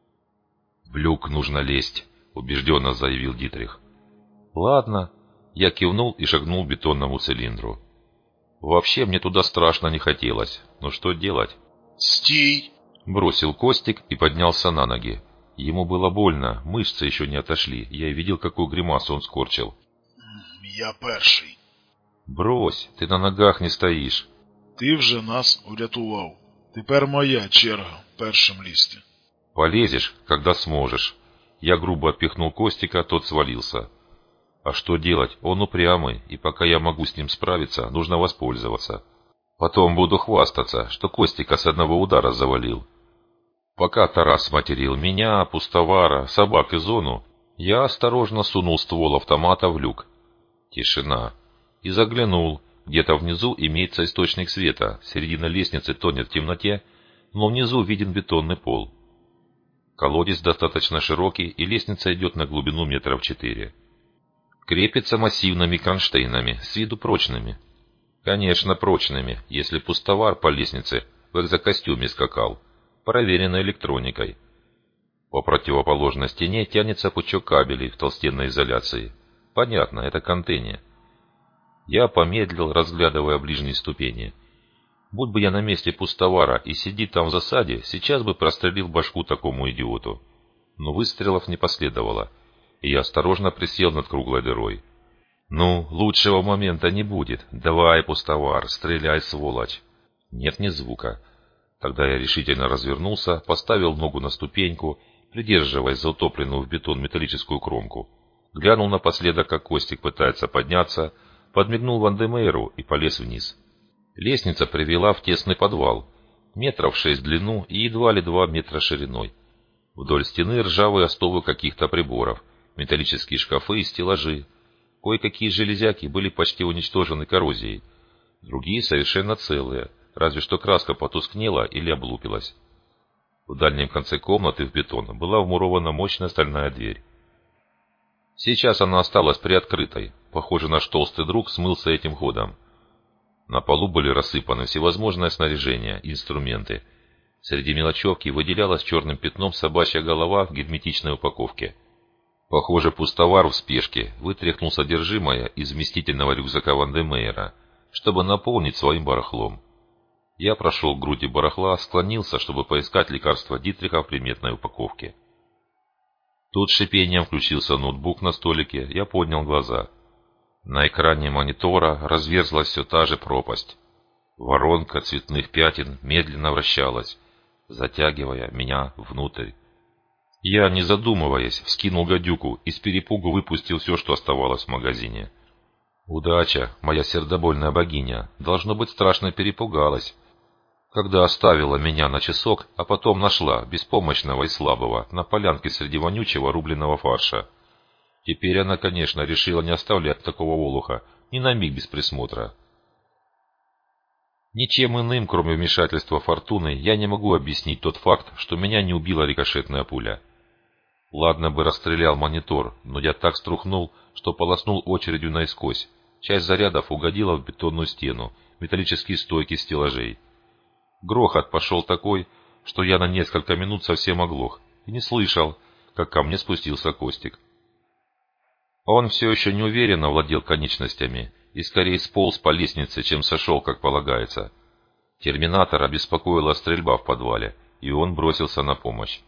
«В люк нужно лезть», — убежденно заявил Дитрих. «Ладно». Я кивнул и шагнул к бетонному цилиндру. Вообще мне туда страшно не хотелось, но что делать? «Стій!» — бросил Костик и поднялся на ноги. Ему было больно, мышцы еще не отошли, я и видел, какую гримасу он скорчил. «Я перший». «Брось, ты на ногах не стоишь». «Ти вже нас урятував. Тепер моя черга першим лізти». «Полезешь, когда сможешь». Я грубо отпихнул Костика, тот свалился. А что делать? Он упрямый, и пока я могу с ним справиться, нужно воспользоваться. Потом буду хвастаться, что Костика с одного удара завалил. Пока Тарас материл меня, Пустовара, собак и зону, я осторожно сунул ствол автомата в люк. Тишина. И заглянул. Где-то внизу имеется источник света, середина лестницы тонет в темноте, но внизу виден бетонный пол. Колодец достаточно широкий, и лестница идет на глубину метров четыре. Крепится массивными кронштейнами, с виду прочными. Конечно, прочными, если Пустовар по лестнице в экзокостюме скакал, проверенной электроникой. По противоположной стене тянется пучок кабелей в толстенной изоляции. Понятно, это контейнер. Я помедлил, разглядывая ближние ступени. Будь бы я на месте Пустовара и сидит там в засаде, сейчас бы прострелил башку такому идиоту. Но выстрелов не последовало, и я осторожно присел над круглой дырой. «Ну, лучшего момента не будет. Давай, Пустовар, стреляй, сволочь!» Нет ни звука. Тогда я решительно развернулся, поставил ногу на ступеньку, придерживаясь за утопленную в бетон металлическую кромку. Глянул напоследок, как Костик пытается подняться, подмигнул Ван-де-Мейеру и полез вниз. Лестница привела в тесный подвал, метров шесть в длину и едва ли два метра шириной. Вдоль стены ржавые остовы каких-то приборов, металлические шкафы и стеллажи. Кое-какие железяки были почти уничтожены коррозией, другие совершенно целые, разве что краска потускнела или облупилась. В дальнем конце комнаты в бетон была вмурована мощная стальная дверь. Сейчас она осталась приоткрытой, похоже, наш толстый друг смылся этим ходом. На полу были рассыпаны всевозможное снаряжение и инструменты. Среди мелочевки выделялась черным пятном собачья голова в герметичной упаковке. Похоже, пустовар в спешке вытряхнул содержимое из вместительного рюкзака Ван-де-Мейера, чтобы наполнить своим барахлом. Я прошел к груди барахла, склонился, чтобы поискать лекарство Дитриха в приметной упаковке. Тут с шипением включился ноутбук на столике, я поднял глаза. На экране монитора разверзлась все та же пропасть. Воронка цветных пятен медленно вращалась, затягивая меня внутрь. Я, не задумываясь, вскинул гадюку и с перепугу выпустил все, что оставалось в магазине. Удача, моя сердобольная богиня, должно быть, страшно перепугалась, когда оставила меня на часок, а потом нашла, беспомощного и слабого, на полянке среди вонючего рубленого фарша. Теперь она, конечно, решила не оставлять такого олуха ни на миг без присмотра. Ничем иным, кроме вмешательства фортуны, я не могу объяснить тот факт, что меня не убила рикошетная пуля. Ладно бы расстрелял монитор, но я так струхнул, что полоснул очередью наискось. Часть зарядов угодила в бетонную стену, металлические стойки стеллажей. Грохот пошел такой, что я на несколько минут совсем оглох и не слышал, как ко мне спустился Костик. Он все еще неуверенно владел конечностями и скорее сполз по лестнице, чем сошел, как полагается. Терминатора беспокоила стрельба в подвале, и он бросился на помощь.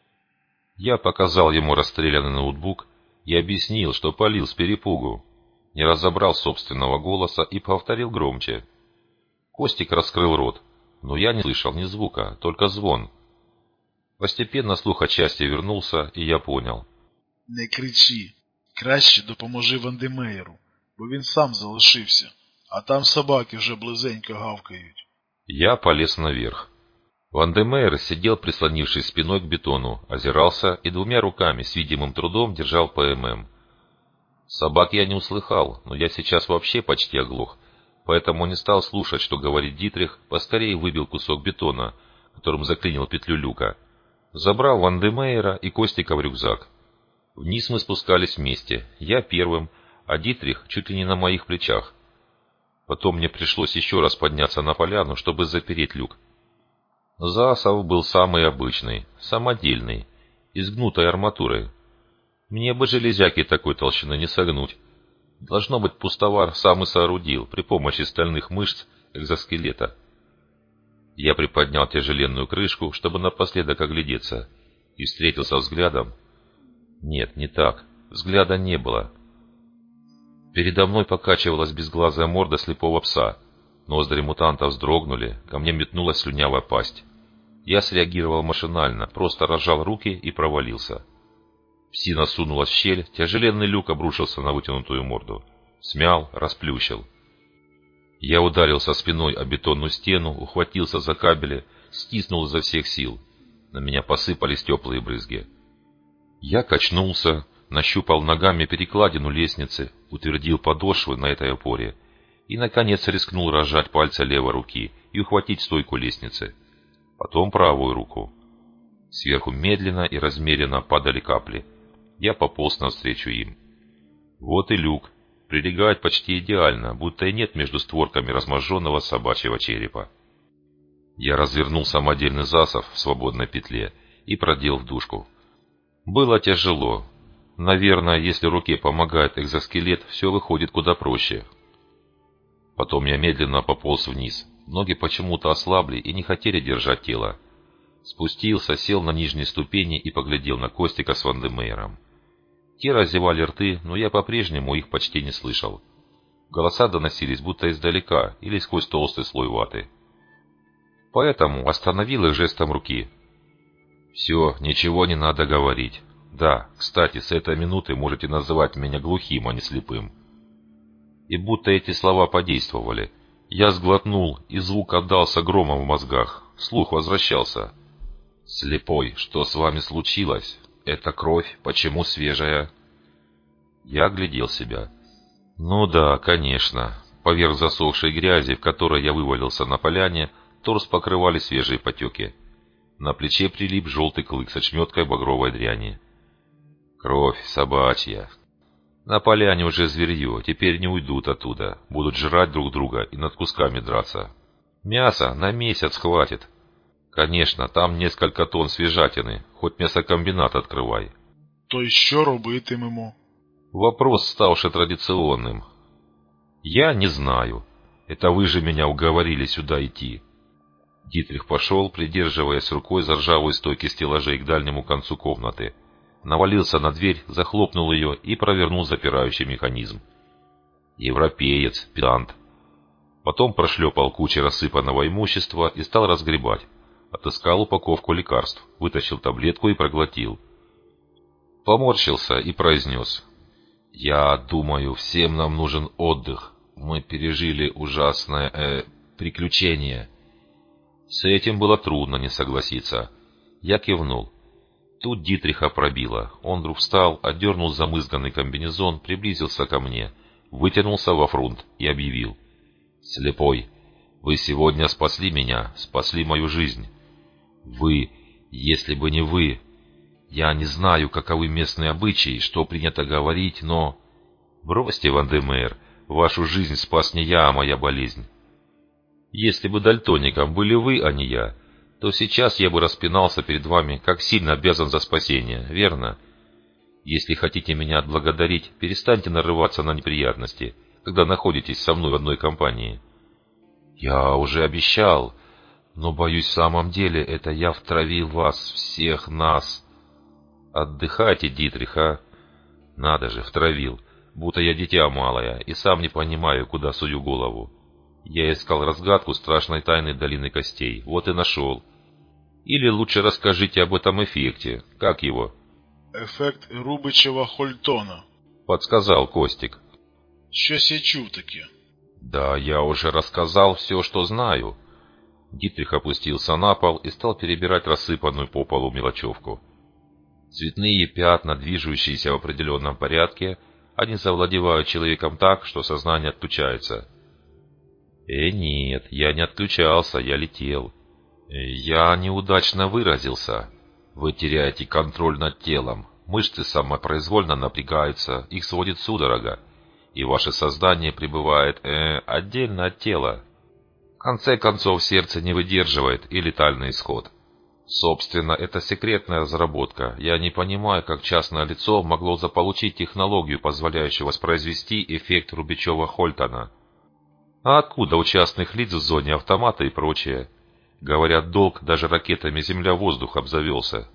Я показал ему расстрелянный ноутбук и объяснил, что палил с перепугу. Не разобрал собственного голоса и повторил громче. Костик раскрыл рот, но я не слышал ни звука, только звон. Постепенно слух отчасти вернулся, и я понял. Не кричи. Краще допоможи Ван-де-Мейеру, бо він сам залишився, а там собаки вже близенько гавкають. Я полез наверх. Ван-де-Мейер сидел, прислонившись спиной к бетону, озирался и двумя руками с видимым трудом держал ПММ. Собак я не услыхал, но я сейчас вообще почти оглох, поэтому не стал слушать, что говорит Дитрих, поскорее выбил кусок бетона, которым заклинил петлю люка, забрал Ван-де-Мейера и Костика в рюкзак. Вниз мы спускались вместе, я первым, а Дитрих чуть ли не на моих плечах. Потом мне пришлось еще раз подняться на поляну, чтобы запереть люк. Засов был самый обычный, самодельный, из гнутой арматуры. Мне бы железяки такой толщины не согнуть. Должно быть, пустовар сам и соорудил при помощи стальных мышц экзоскелета. Я приподнял тяжеленную крышку, чтобы напоследок оглядеться, и встретился взглядом. Нет, не так. Взгляда не было. Передо мной покачивалась безглазая морда слепого пса. Ноздри мутанта вздрогнули, ко мне метнулась слюнявая пасть. Я среагировал машинально, просто разжал руки и провалился. Псина сунулась в щель, тяжеленный люк обрушился на вытянутую морду. Смял, расплющил. Я ударился спиной о бетонную стену, ухватился за кабели, стиснул изо всех сил. На меня посыпались теплые брызги. Я качнулся, нащупал ногами перекладину лестницы, утвердил подошвы на этой опоре и, наконец, рискнул разжать пальцы левой руки и ухватить стойку лестницы. Потом правую руку. Сверху медленно и размеренно падали капли. Я пополз навстречу им. Вот и люк. Прилегает почти идеально, будто и нет между створками разможженного собачьего черепа. Я развернул самодельный засов в свободной петле и продел в дужку. Было тяжело. Наверное, если руке помогает экзоскелет, все выходит куда проще. Потом я медленно пополз вниз. Ноги почему-то ослабли и не хотели держать тело. Спустился, сел на нижней ступени и поглядел на Костика с Ван-де-Мейером. Те разевали рты, но я по-прежнему их почти не слышал. Голоса доносились будто издалека или сквозь толстый слой ваты. поэтому остановил их жестом руки. «Все, ничего не надо говорить. Да, кстати, с этой минуты можете называть меня глухим, а не слепым». И будто эти слова подействовали. Я сглотнул, и звук отдался громом в мозгах. Слух возвращался. «Слепой, что с вами случилось? Это кровь, почему свежая?» Я оглядел себя. Ну да, конечно. Поверх засохшей грязи, в которой я вывалился на поляне, торс покрывали свежие потеки. На плече прилип желтый клык с очметкой багровой дряни. Кровь собачья. На поляне уже зверье, теперь не уйдут оттуда. Будут жрать друг друга и над кусками драться. Мяса на месяц хватит. Конечно, там несколько тонн свежатины, хоть мясокомбинат открывай. То що робитимемо? Вопрос, ставший традиционным. Я не знаю. Это вы же меня уговорили сюда идти. Дитрих пошел, придерживаясь рукой за ржавые стойки стеллажей к дальнему концу комнаты. Навалился на дверь, захлопнул ее и провернул запирающий механизм. Европеец, педант. Потом прошлепал кучей рассыпанного имущества и стал разгребать. Отыскал упаковку лекарств, вытащил таблетку и проглотил. Поморщился и произнес: «Я думаю, всем нам нужен отдых. Мы пережили ужасное э, приключение». С этим было трудно не согласиться. Я кивнул. Тут Дитриха пробило. Он вдруг встал, отдернул замызганный комбинезон, приблизился ко мне, вытянулся во фрунт и объявил: «Слепой, вы сегодня спасли меня, спасли мою жизнь. Вы, если бы не вы... Я не знаю, каковы местные обычаи, что принято говорить, но... Бросьте, Ван-де-Мейр, вашу жизнь спас не я, а моя болезнь. Если бы дальтоником были вы, а не я, то сейчас я бы распинался перед вами, как сильно обязан за спасение, верно? Если хотите меня отблагодарить, перестаньте нарываться на неприятности, когда находитесь со мной в одной компании». «Я уже обещал, но, боюсь, в самом деле это я втравил вас, всех нас». «Отдыхайте, Дитрих, а? Надо же, втравил, будто я дитя малое и сам не понимаю, куда сую голову. Я искал разгадку страшной тайны долины костей, вот и нашел. Или лучше расскажите об этом эффекте, как его?» «Ефект Рубичева-Хольтона», — подсказал Костик. «Щось я чув таке». «Да я уже рассказал все, что знаю». Дитрих опустился на пол и стал перебирать рассыпанную по полу мелочевку. Цветные пятна, движущиеся в определенном порядке, они завладевают человеком так, что сознание отключается. Э, нет, я не отключался, я летел. Я неудачно выразился. Вы теряете контроль над телом, мышцы самопроизвольно напрягаются, их сводит судорога, и ваше сознание пребывает э, отдельно от тела. В конце концов, сердце не выдерживает и летальный исход. Собственно, это секретная разработка. Я не понимаю, как частное лицо могло заполучить технологию, позволяющую воспроизвести эффект Рубичева-Хольтона. А откуда у частных лиц в зоне автомата и прочее? Говорят, долг даже ракетами земля-воздух обзавелся.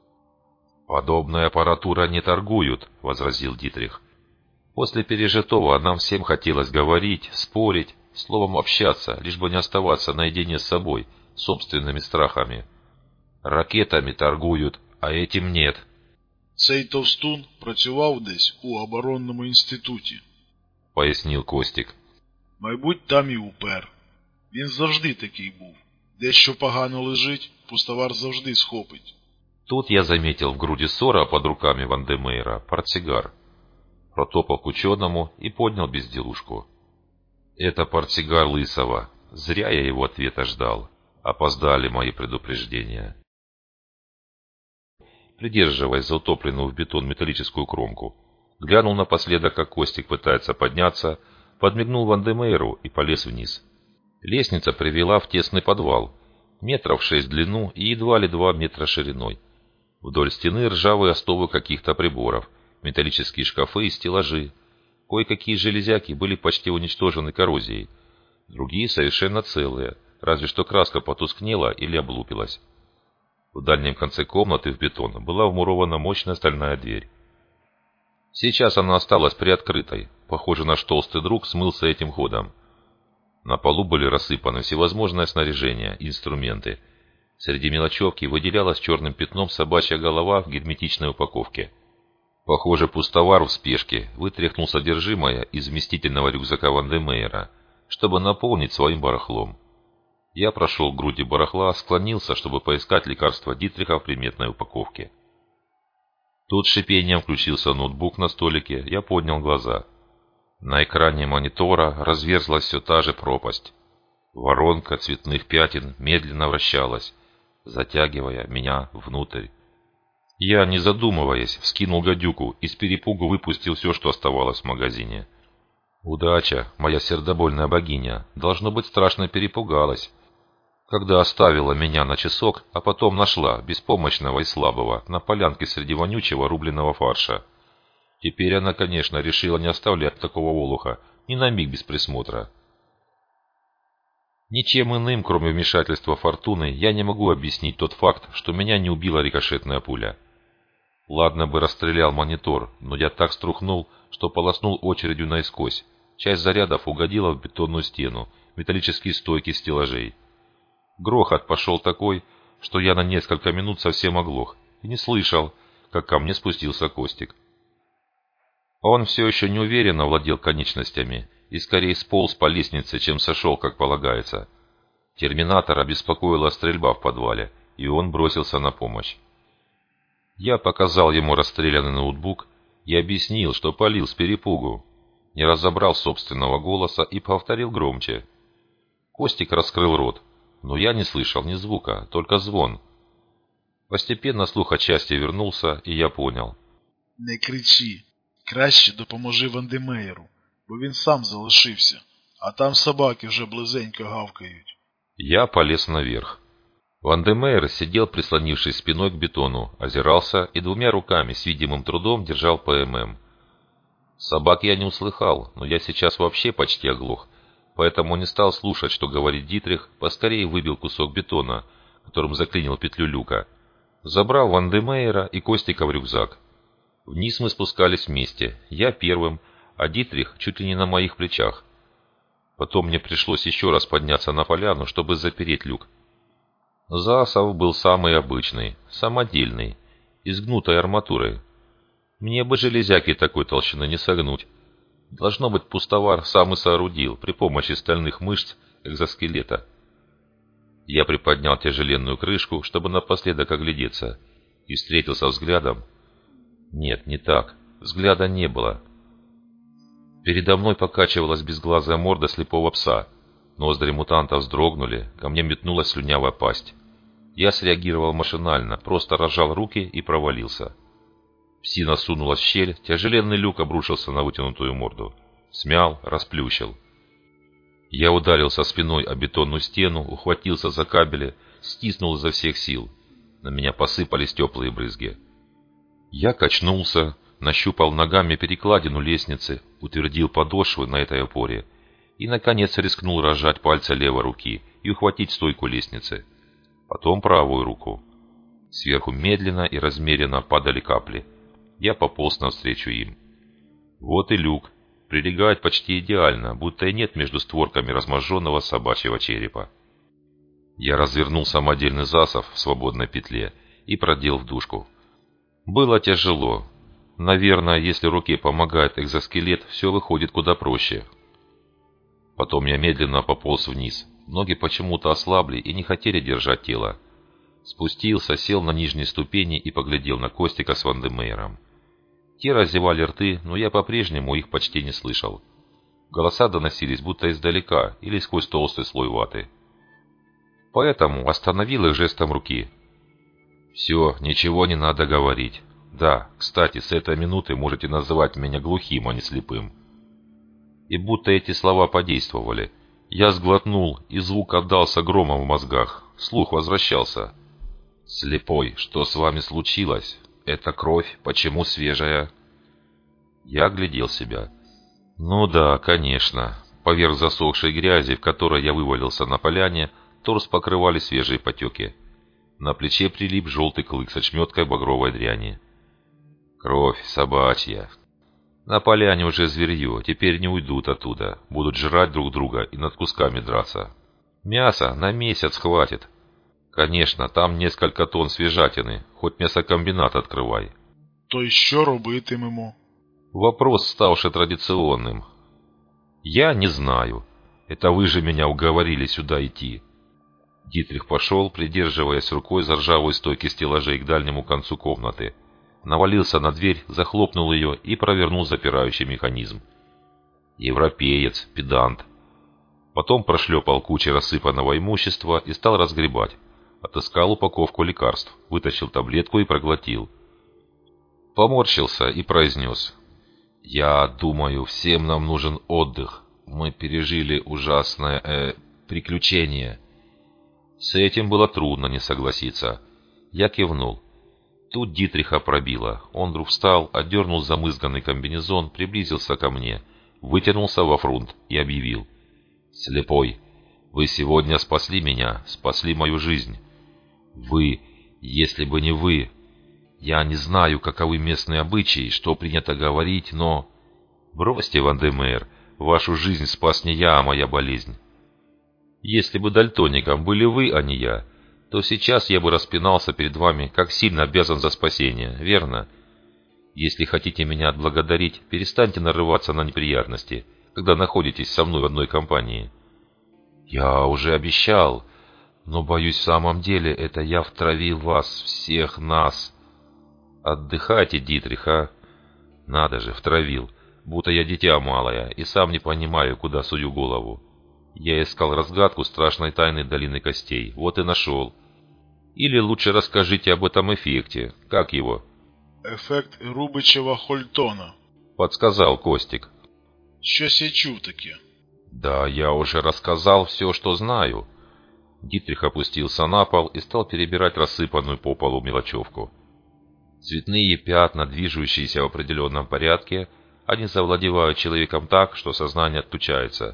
«Подобной аппаратура не торгуют», — возразил Дитрих. «После пережитого нам всем хотелось говорить, спорить, словом общаться, лишь бы не оставаться наедине с собой, собственными страхами. Ракетами торгують, а этим нет». «Цей товстун працював десь у оборонному інституті», — пояснил Костик. «Майбуть, там і упер. Він завжди такий був. Дещо погано лежить, пустовар завжди схопить». Тут я заметил в груди ссора под руками Ван-де-Мейра портсигар. Протопал к ученому и поднял безделушку. «Это портсигар Лысого. Зря я его ответа ждал. Опоздали мои предупреждения». Придерживаясь за утопленную в бетон металлическую кромку, глянул напоследок, как Костик пытается подняться, подмигнул Ван-де-Мейру и полез вниз. Лестница привела в тесный подвал, метров шесть в длину и едва ли два метра шириной. Вдоль стены ржавые остовы каких-то приборов, металлические шкафы и стеллажи. Кое-какие железяки были почти уничтожены коррозией, другие совершенно целые, разве что краска потускнела или облупилась. В дальнем конце комнаты в бетон была вмурована мощная стальная дверь. Сейчас она осталась приоткрытой, похоже, наш толстый друг смылся этим ходом. На полу были рассыпаны всевозможное снаряжение, инструменты. Среди мелочевки выделялась черным пятном собачья голова в герметичной упаковке. Похоже, пустовар в спешке вытряхнул содержимое из вместительного рюкзака Вандемейра, чтобы наполнить своим барахлом. Я прошел к груди барахла, склонился, чтобы поискать лекарство Дитриха в приметной упаковке. Тут с шипением включился ноутбук на столике, я поднял глаза. На экране монитора разверзлась все та же пропасть. Воронка цветных пятен медленно вращалась, затягивая меня внутрь. Я, не задумываясь, вскинул гадюку и с перепугу выпустил все, что оставалось в магазине. Удача, моя сердобольная богиня, должно быть, страшно перепугалась, когда оставила меня на часок, а потом нашла, беспомощного и слабого, на полянке среди вонючего рубленого фарша. Теперь она, конечно, решила не оставлять такого олуха ни на миг без присмотра. Ничем иным, кроме вмешательства фортуны, я не могу объяснить тот факт, что меня не убила рикошетная пуля. Ладно бы расстрелял монитор, но я так струхнул, что полоснул очередью наискось. Часть зарядов угодила в бетонную стену, металлические стойки стеллажей. Грохот пошел такой, что я на несколько минут совсем оглох и не слышал, как ко мне спустился Костик. Он все еще неуверенно владел конечностями и скорее сполз по лестнице, чем сошел, как полагается. Терминатора беспокоила стрельба в подвале, и он бросился на помощь. Я показал ему расстрелянный ноутбук и объяснил, что палил с перепугу, не разобрал собственного голоса и повторил громче. Костик раскрыл рот, но я не слышал ни звука, только звон. Постепенно слух отчасти вернулся, и я понял. Не кричи. Краще допоможи Вандемейру, бо він сам залишився, а там собаки вже близенько гавкають. Я полез наверх. Вандемейр сидел, прислонившись спиной к бетону, озирался и двумя руками с видимым трудом держал ПММ. Собак я не услыхал, но я сейчас вообще почти оглох, поэтому не стал слушать, что говорит Дитрих, поскорее выбил кусок бетона, которым заклинил петлю люка, забрал Вандемейра и Костика в рюкзак. Вниз мы спускались вместе, я первым, а Дитрих чуть ли не на моих плечах. Потом мне пришлось еще раз подняться на поляну, чтобы запереть люк. Засов был самый обычный, самодельный, из гнутой арматуры. Мне бы железяки такой толщины не согнуть. Должно быть, пустовар сам и соорудил при помощи стальных мышц экзоскелета. Я приподнял тяжеленную крышку, чтобы напоследок оглядеться, и встретился взглядом. Нет, не так. Взгляда не было. Передо мной покачивалась безглазая морда слепого пса. Ноздри мутанта вздрогнули, ко мне метнулась слюнявая пасть. Я среагировал машинально, просто разжал руки и провалился. Псина сунулась в щель, тяжеленный люк обрушился на вытянутую морду. Смял, расплющил. Я ударился спиной о бетонную стену, ухватился за кабели, стиснул изо всех сил. На меня посыпались теплые брызги. Я качнулся, нащупал ногами перекладину лестницы, утвердил подошвы на этой опоре и, наконец, рискнул разжать пальцы левой руки и ухватить стойку лестницы. Потом правую руку. Сверху медленно и размеренно падали капли. Я пополз навстречу им. Вот и люк. Прилегает почти идеально, будто и нет между створками разможженного собачьего черепа. Я развернул самодельный засов в свободной петле и продел в дужку. Было тяжело. Наверное, если руке помогает экзоскелет, все выходит куда проще. Потом я медленно пополз вниз. Ноги почему-то ослабли и не хотели держать тело. Спустился, сел на нижние ступени и поглядел на Костика с Вандемейром. Те разевали рты, но я по-прежнему их почти не слышал. Голоса доносились будто издалека или сквозь толстый слой ваты. Поэтому остановил их жестом руки. «Все, ничего не надо говорить. Да, кстати, с этой минуты можете называть меня глухим, а не слепым». И будто эти слова подействовали. Я сглотнул, и звук отдался громом в мозгах. Слух возвращался. «Слепой, что с вами случилось? Это кровь? Почему свежая?» Я оглядел себя. Ну да, конечно. Поверх засохшей грязи, в которой я вывалился на поляне, торс покрывали свежие потеки. На плече прилип желтый клык с очметкой багровой дряни. Кровь собачья. На поляне уже зверье, теперь не уйдут оттуда, будут жрать друг друга и над кусками драться. Мяса на месяц хватит. Конечно, там несколько тонн свежатины, хоть мясокомбинат открывай. То й що робитимемо? Вопрос, ставший традиционным. Я не знаю. Это вы же меня уговорили сюда идти. Дитрих пошел, придерживаясь рукой за ржавые стойки стеллажей к дальнему концу комнаты. Навалился на дверь, захлопнул ее и провернул запирающий механизм. Европеец, педант. Потом прошлепал кучей рассыпанного имущества и стал разгребать. Отыскал упаковку лекарств, вытащил таблетку и проглотил. Поморщился и произнес: «Я думаю, всем нам нужен отдых. Мы пережили ужасное э, приключение». С этим было трудно не согласиться. Я кивнул. Тут Дитриха пробило. Он вдруг встал, отдернул замызганный комбинезон, приблизился ко мне, вытянулся во фрунт и объявил: «Слепой, вы сегодня спасли меня, спасли мою жизнь. Вы, если бы не вы... Я не знаю, каковы местные обычаи, что принято говорить, но... Бросьте, Ван-де-Мейр, вашу жизнь спас не я, а моя болезнь. Если бы дальтоником были вы, а не я, то сейчас я бы распинался перед вами, как сильно обязан за спасение, верно? Если хотите меня отблагодарить, перестаньте нарываться на неприятности, когда находитесь со мной в одной компании». «Я уже обещал, но, боюсь, в самом деле это я втравил вас, всех нас». «Отдыхайте, Дитрих, а? Надо же, втравил, будто я дитя малое и сам не понимаю, куда сую голову. Я искал разгадку страшной тайны долины костей, вот и нашел. Или лучше расскажите об этом эффекте, как его?» «Ефект Рубичева-Хольтона», — подсказал Костик. «Щось я чув таке». «Да я уже рассказал все, что знаю». Дитрих опустился на пол и стал перебирать рассыпанную по полу мелочевку. Цветные пятна, движущиеся в определенном порядке, они завладевают человеком так, что сознание отключается.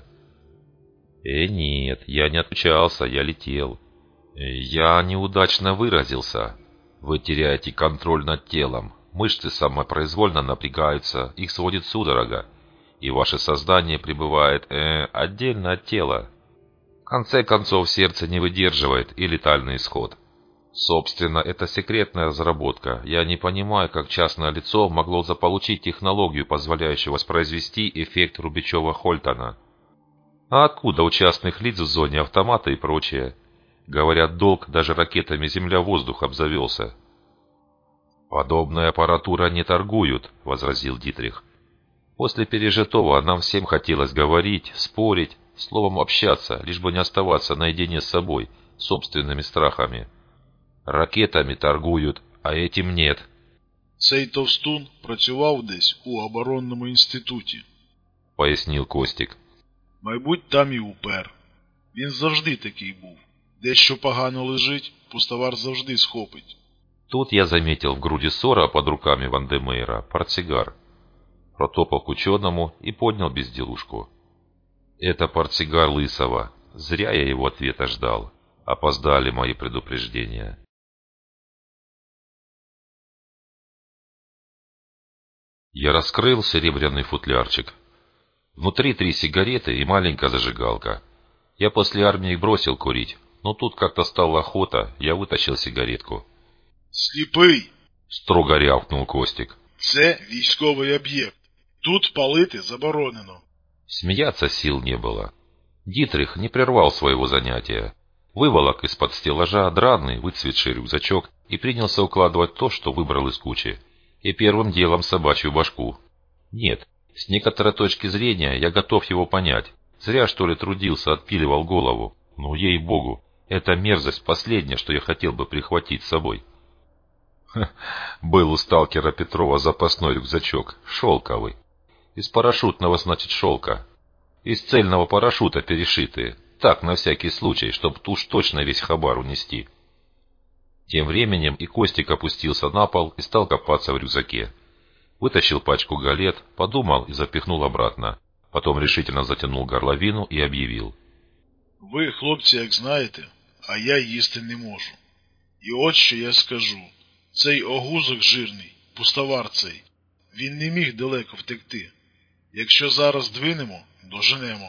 Э, нет, я не отключался, я летел. Я неудачно выразился. Вы теряете контроль над телом, мышцы самопроизвольно напрягаются, их сводит судорога, и ваше сознание пребывает э, отдельно от тела. В конце концов, сердце не выдерживает и летальный исход. Собственно, это секретная разработка. Я не понимаю, как частное лицо могло заполучить технологию, позволяющую воспроизвести эффект Рубичева-Хольтона. А откуда у частных лиц в зоне автомата и прочее? Говорят, долг даже ракетами земля-воздух обзавелся. «Подобная аппаратура не торгуют», — возразил Дитрих. «После пережитого нам всем хотелось говорить, спорить, словом общаться, лишь бы не оставаться наедине с собой, собственными страхами. Ракетами торгують, а этим нет». «Цей товстун працював десь у оборонному інституті», — пояснил Костик. «Майбуть, там і упер. Він завжди такий був. Дещо погано лежить, пустовар завжди схопить». Тут я заметил в груди ссора под руками Ван-де-Мейра портсигар. Протопал к ученому и поднял безделушку. «Это портсигар Лысого. Зря я его ответа ждал. Опоздали мои предупреждения». Я раскрыл серебряный футлярчик. Внутри три сигареты и маленькая зажигалка. Я после армии бросил курить, но тут как-то стала охота, я вытащил сигаретку. «Сліпий!» — строго рявкнул Костик. «Це військовий об'єкт. Тут палити заборонено». Смеяться сил не было. Дитрих не прервал своего занятия. Выволок из-под стеллажа драный, выцветший рюкзачок и принялся укладывать то, что выбрал из кучи. И первым делом собачью башку. Нет, с некоторой точки зрения я готов его понять. Зря, что ли, трудился, отпиливал голову. Ну, ей-богу, эта мерзость последняя, что я хотел бы прихватить с собой. Ха, был у сталкера Петрова запасной рюкзачок, шелковый. Из парашютного, значит, шелка. Из цельного парашюта перешитые. Так, на всякий случай, чтоб уж точно весь хабар унести. Тем временем и Костик опустился на пол и стал копаться в рюкзаке. Вытащил пачку галет, подумал и запихнул обратно. Потом решительно затянул горловину и объявил. «Ви, хлопці, як знаєте, а я їсти не можу. І от що я скажу. Цей огузок жирний, пустовар цей, Він не міг далеко втекти. Якщо зараз двинемо, доженемо.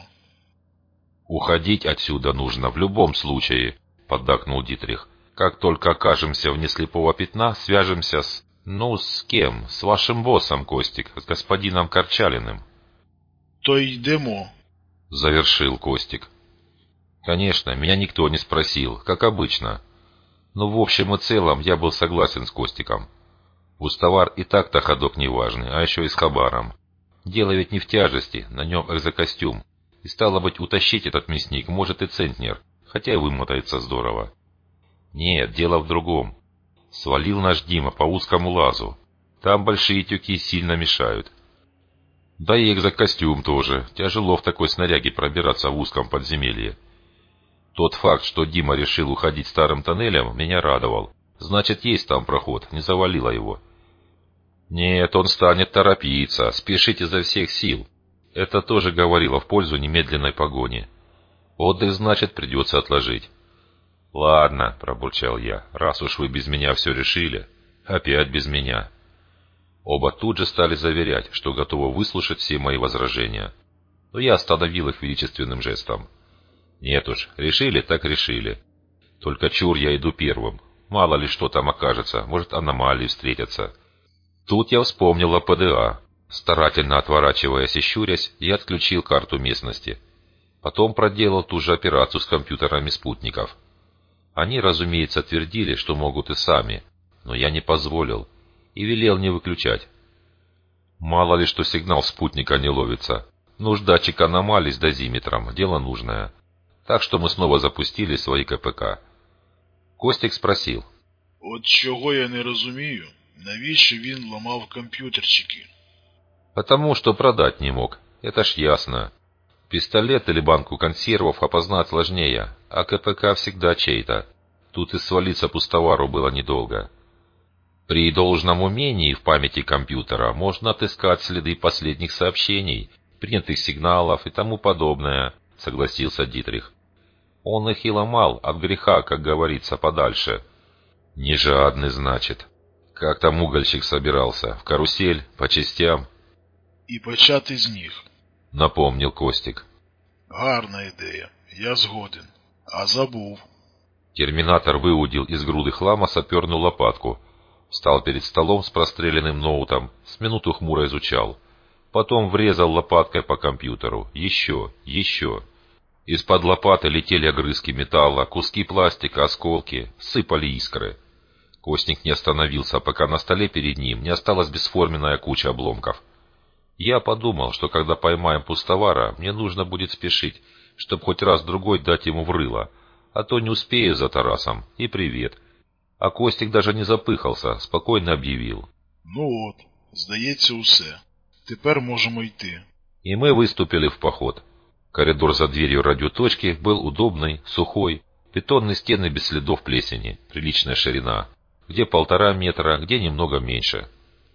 «Уходить отсюда нужно в любом случае», — поддакнул Дитрих. «Как только окажемся вне слепого пятна, свяжемся с... Ну, с кем? С вашим боссом, Костик, с господином Корчалиным». «То йдемо», — завершил Костик. Конечно, меня никто не спросил, как обычно. Но в общем и целом я был согласен с Костиком. Пустовар и так-то ходок неважный, а еще и с хабаром. Дело ведь не в тяжести, на нем экзокостюм. И стало быть, утащить этот мясник может и центнер, хотя и вымотается здорово. Нет, дело в другом. Свалил наш Дима по узкому лазу. Там большие тюки сильно мешают. Да и экзокостюм тоже. Тяжело в такой снаряге пробираться в узком подземелье. Тот факт, что Дима решил уходить старым тоннелем, меня радовал. Значит, есть там проход, не завалило его. Нет, он станет торопиться, спешить изо всех сил. Это тоже говорило в пользу немедленной погони. Отдых, значит, придется отложить. «Ладно», — пробурчал я, — «раз уж вы без меня все решили, опять без меня». Оба тут же стали заверять, что готовы выслушать все мои возражения. Но я остановил их величественным жестом. «Нет уж, решили, так решили. Только чур я иду первым. Мало ли что там окажется, может, аномалии встретятся». Тут я вспомнил о ПДА. Старательно отворачиваясь и щурясь, я отключил карту местности. Потом проделал ту же операцию с компьютерами спутников. Они, разумеется, твердили, что могут и сами, но я не позволил и велел не выключать. Мало ли, что сигнал спутника не ловится. Нуж датчик аномалий с дозиметром, дело нужное. Так что мы снова запустили свои КПК. Костик спросил. «От чого я не розумію, навіщо він ламав комп'ютерчики?» «Потому что продать не мог, это ж ясно. Пистолет или банку консервов опознать сложнее, а КПК всегда чей-то. Тут и свалиться пустовару было недолго. При должном умении в памяти компьютера можно отыскать следы последних сообщений, принятых сигналов и тому подобное», — согласился Дитрих. «Он их и ломал от греха, как говорится, подальше». «Не жадный, значит. Как там угольщик собирался? В карусель? По частям?» «І почати з них», — напомнил Костик. «Гарна ідея, я згоден. А забув». Терминатор выудил из груды хлама саперную лопатку. Встал перед столом с простреленным ноутом, с минуту хмуро изучал. Потом врезал лопаткой по компьютеру. Еще, еще. Из-под лопаты летели огрызки металла, куски пластика, осколки, сыпали искры. Костик не остановился, пока на столе перед ним не осталась бесформенная куча обломков. Я подумал, что когда поймаем пустовара, мне нужно будет спешить, чтобы хоть раз-другой дать ему в рыло, а то не успею за Тарасом, и привет. А Костик даже не запыхался, спокойно объявил. «Ну от, здається, усе. Тепер можемо йти». И мы выступили в поход. Коридор за дверью радиоточки был удобный, сухой, бетонные стены без следов плесени, приличная ширина, где полтора метра, где немного меньше.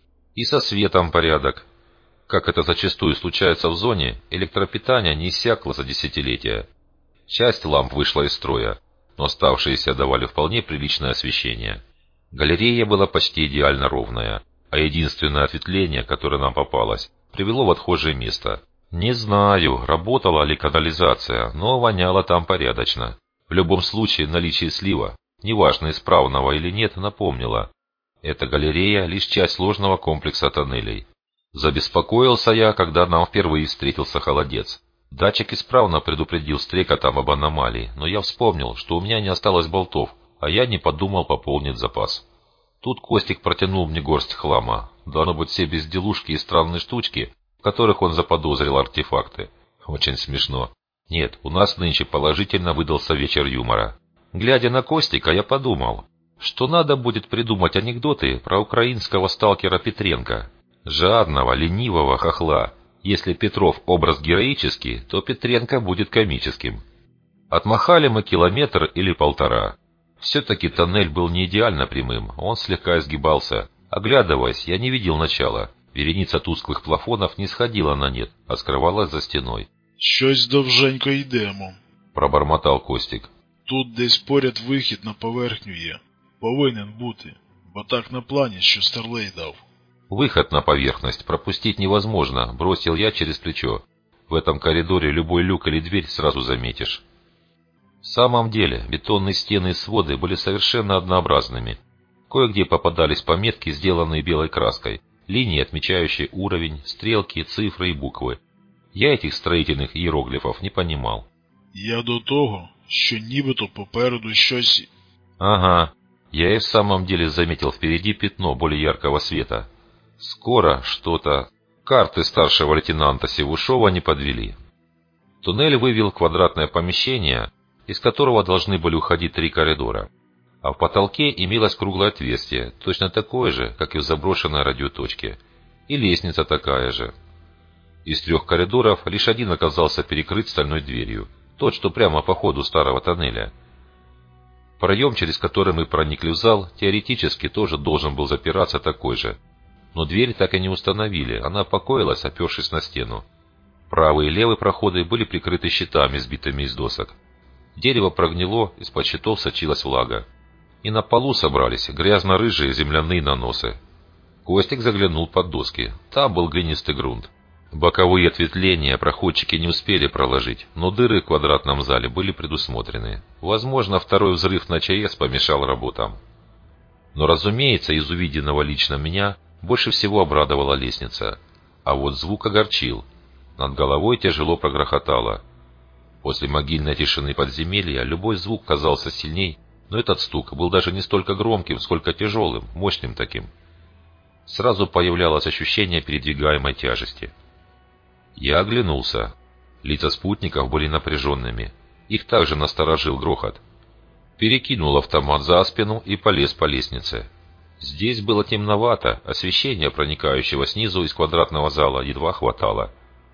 И со светом порядок. Как это зачастую случается в зоне, электропитание не иссякло за десятилетия. Часть ламп вышла из строя, но оставшиеся давали вполне приличное освещение. Галерея была почти идеально ровная, а единственное ответвление, которое нам попалось, привело в отхожее место. Не знаю, работала ли канализация, но воняло там порядочно. В любом случае, наличие слива, неважно исправного или нет, напомнило. Эта галерея — лишь часть сложного комплекса тоннелей. Забеспокоился я, когда нам впервые встретился холодец. Датчик исправно предупредил стрекотом об аномалии, но я вспомнил, что у меня не осталось болтов, а я не подумал пополнить запас. Тут Костик протянул мне горсть хлама. Должно быть, все безделушки и странные штучки, в которых он заподозрил артефакты. Очень смешно. Нет, у нас нынче положительно выдался вечер юмора. Глядя на Костика, я подумал, что надо будет придумать анекдоты про украинского сталкера Петренко. Жадного, ленивого хохла. Если Петров образ героический, то Петренко будет комическим. Отмахали мы километр или полтора. Все-таки тоннель был не идеально прямым, он слегка изгибался. Оглядываясь, я не видел начала. Вереница тусклых плафонов не сходила на нет, а скрывалась за стеной. «Щось довженько йдемо», — пробормотал Костик. «Тут десь поряд вихід на поверхню є. Повинен бути, бо так на плані, що Старлей дав». Выход на поверхность пропустить невозможно, бросил я через плечо. В этом коридоре любой люк или дверь сразу заметишь. В самом деле, бетонные стены и своды были совершенно однообразными. Кое-где попадались пометки, сделанные белой краской, линии, отмечающие уровень, стрелки, цифры и буквы. Я этих строительных иероглифов не понимал. Я до того, що нібито попереду щось... Ага, я и в самом деле заметил впереди пятно более яркого света. Скоро что-то... Карты старшего лейтенанта Севушова не подвели. Туннель вывел в квадратное помещение, из которого должны были уходить три коридора. А в потолке имелось круглое отверстие, точно такое же, как и в заброшенной радиоточке. И лестница такая же. Из трех коридоров лишь один оказался перекрыт стальной дверью, тот, что прямо по ходу старого тоннеля. Проем, через который мы проникли в зал, теоретически тоже должен был запираться такой же. Но дверь так и не установили, она покоилась, опершись на стену. Правый и левый проходы были прикрыты щитами, сбитыми из досок. Дерево прогнило, из-под щитов сочилась влага. И на полу собрались грязно-рыжие земляные наносы. Костик заглянул под доски. Там был глинистый грунт. Боковые ответвления проходчики не успели проложить, но дыры в квадратном зале были предусмотрены. Возможно, второй взрыв на ЧАЭС помешал работам. Но, разумеется, из увиденного лично меня больше всего обрадовала лестница. А вот звук огорчил. Над головой тяжело прогрохотало. После могильной тишины подземелья любой звук казался сильней, но этот стук был даже не столько громким, сколько тяжелым, мощным таким. Сразу появлялось ощущение передвигаемой тяжести. Я оглянулся. Лица спутников были напряженными. Их также насторожил грохот. Перекинул автомат за спину и полез по лестнице. Здесь было темновато, освещения, проникающего снизу из квадратного зала, едва хватало.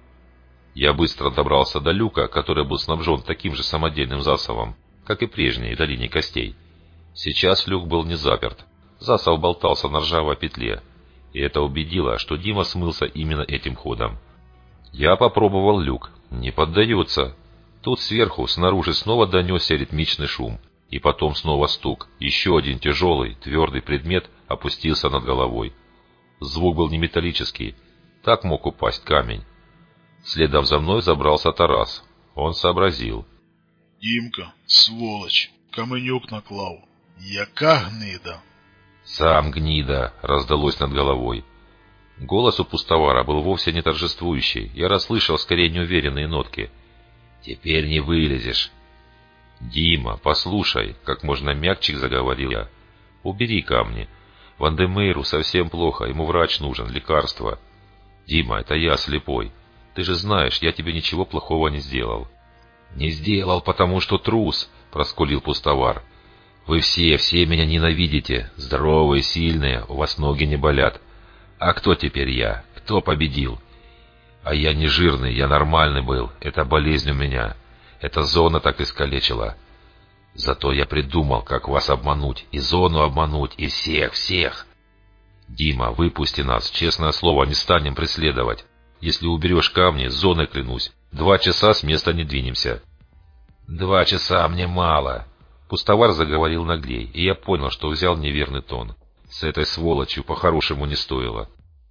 Я быстро добрался до люка, который был снабжен таким же самодельным засовом, как и прежний, в долине костей. Сейчас люк был не заперт. Засов болтался на ржавой петле, и это убедило, что Дима смылся именно этим ходом. Я попробовал люк. Не поддается. Тут сверху, снаружи снова донесся ритмичный шум. И потом снова стук. Еще один тяжелый, твердый предмет опустился над головой. Звук был не металлический. Так мог упасть камень. Следом за мной забрался Тарас. Он сообразил. Дімка, сволоч, каменюк наклав. Яка гнида. «Сам гнида!» — раздалось над головой. Голос у пустовара был вовсе не торжествующий. Я расслышал скорее неуверенные нотки. «Теперь не вылезешь». «Дима, послушай», — как можно мягче заговорил я. «Убери камни. Вандемейру совсем плохо, ему врач нужен, лекарство». «Дима, это я слепой. Ты же знаешь, я тебе ничего плохого не сделал». «Не сделал, потому что трус», — проскулил пустовар. «Вы все, все меня ненавидите. Здоровые, сильные, у вас ноги не болят. А кто теперь я? Кто победил? А я не жирный, я нормальный был. Это болезнь у меня. Эта зона так искалечила. Зато я придумал, как вас обмануть. И зону обмануть, и всех, всех. Дима, выпусти нас. Честное слово, не станем преследовать. Если уберешь камни, с зоной клянусь. Два часа с места не двинемся». «Два часа мне мало». Пустовар заговорил наглей, и я понял, что взял неверный тон. С этой сволочью по-хорошему не стоило.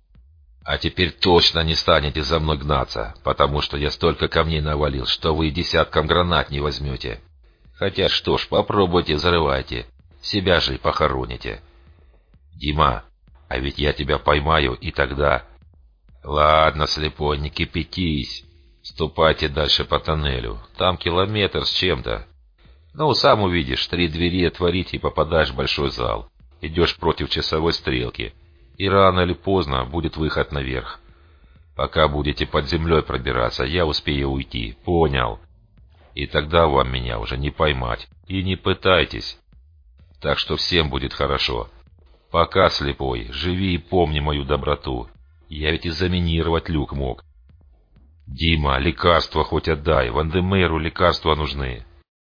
«А теперь точно не станете за мной гнаться, потому что я столько камней навалил, что вы десятком гранат не возьмете. Хотя что ж, попробуйте, взрывайте. Себя же и похороните. Дима, а ведь я тебя поймаю, и тогда...» «Ладно, слепой, не кипятись. Ступайте дальше по тоннелю. Там километр с чем-то. Ну, сам увидишь, три двери отворить и попадаешь в большой зал. Идешь против часовой стрелки, и рано или поздно будет выход наверх. Пока будете под землей пробираться, я успею уйти, понял? И тогда вам меня уже не поймать, и не пытайтесь. Так что всем будет хорошо. Пока, слепой, живи и помни мою доброту. Я ведь и заминировать люк мог. Дима, лекарства хоть отдай, Вандемейру лекарства нужны.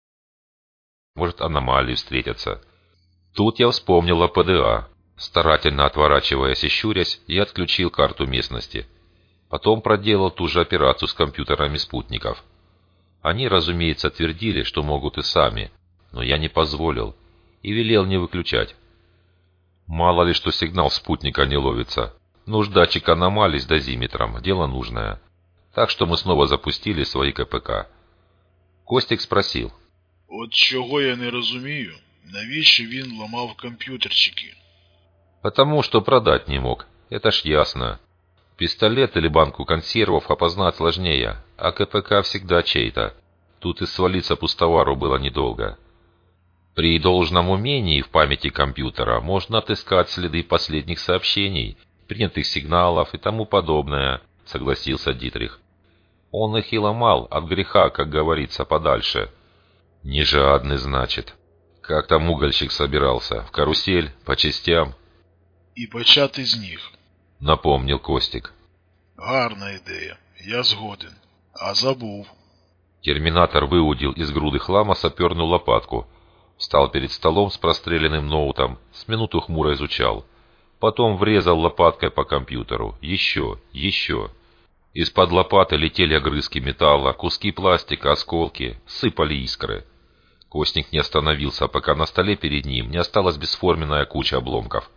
Может, аномалии встретятся». Тут я вспомнил о ПДА. Старательно отворачиваясь и щурясь, я отключил карту местности. Потом проделал ту же операцию с компьютерами спутников. Они, разумеется, твердили, что могут и сами, но я не позволил и велел не выключать. Мало ли, что сигнал спутника не ловится. Нуждатчик аномалий с дозиметром – дело нужное. Так что мы снова запустили свои КПК. Костик спросил. От чого я не розумію, навіщо він ламав комп'ютерчики? Потому что продать не мог. Это ж ясно. Пистолет или банку консервов опознать сложнее, а КПК всегда чей-то. Тут и свалиться пустовару было недолго. При должном умении в памяти компьютера можно отыскать следы последних сообщений, принятых сигналов и тому подобное, согласился Дитрих. Он их и ломал от греха, как говорится, подальше. Не жадный, значит. Как там угольщик собирался? В карусель? По частям? І почати з них. Напомнил Костик. Гарна ідея. Я згоден. А забув. Терминатор выудил из груды хлама саперную лопатку. Встал перед столом с простреленным ноутом, с минуту хмуро изучал. Потом врезал лопаткой по компьютеру. Еще, еще. Из-под лопаты летели огрызки металла, куски пластика, осколки, сыпали искры. Костик не остановился, пока на столе перед ним не осталась бесформенная куча обломков.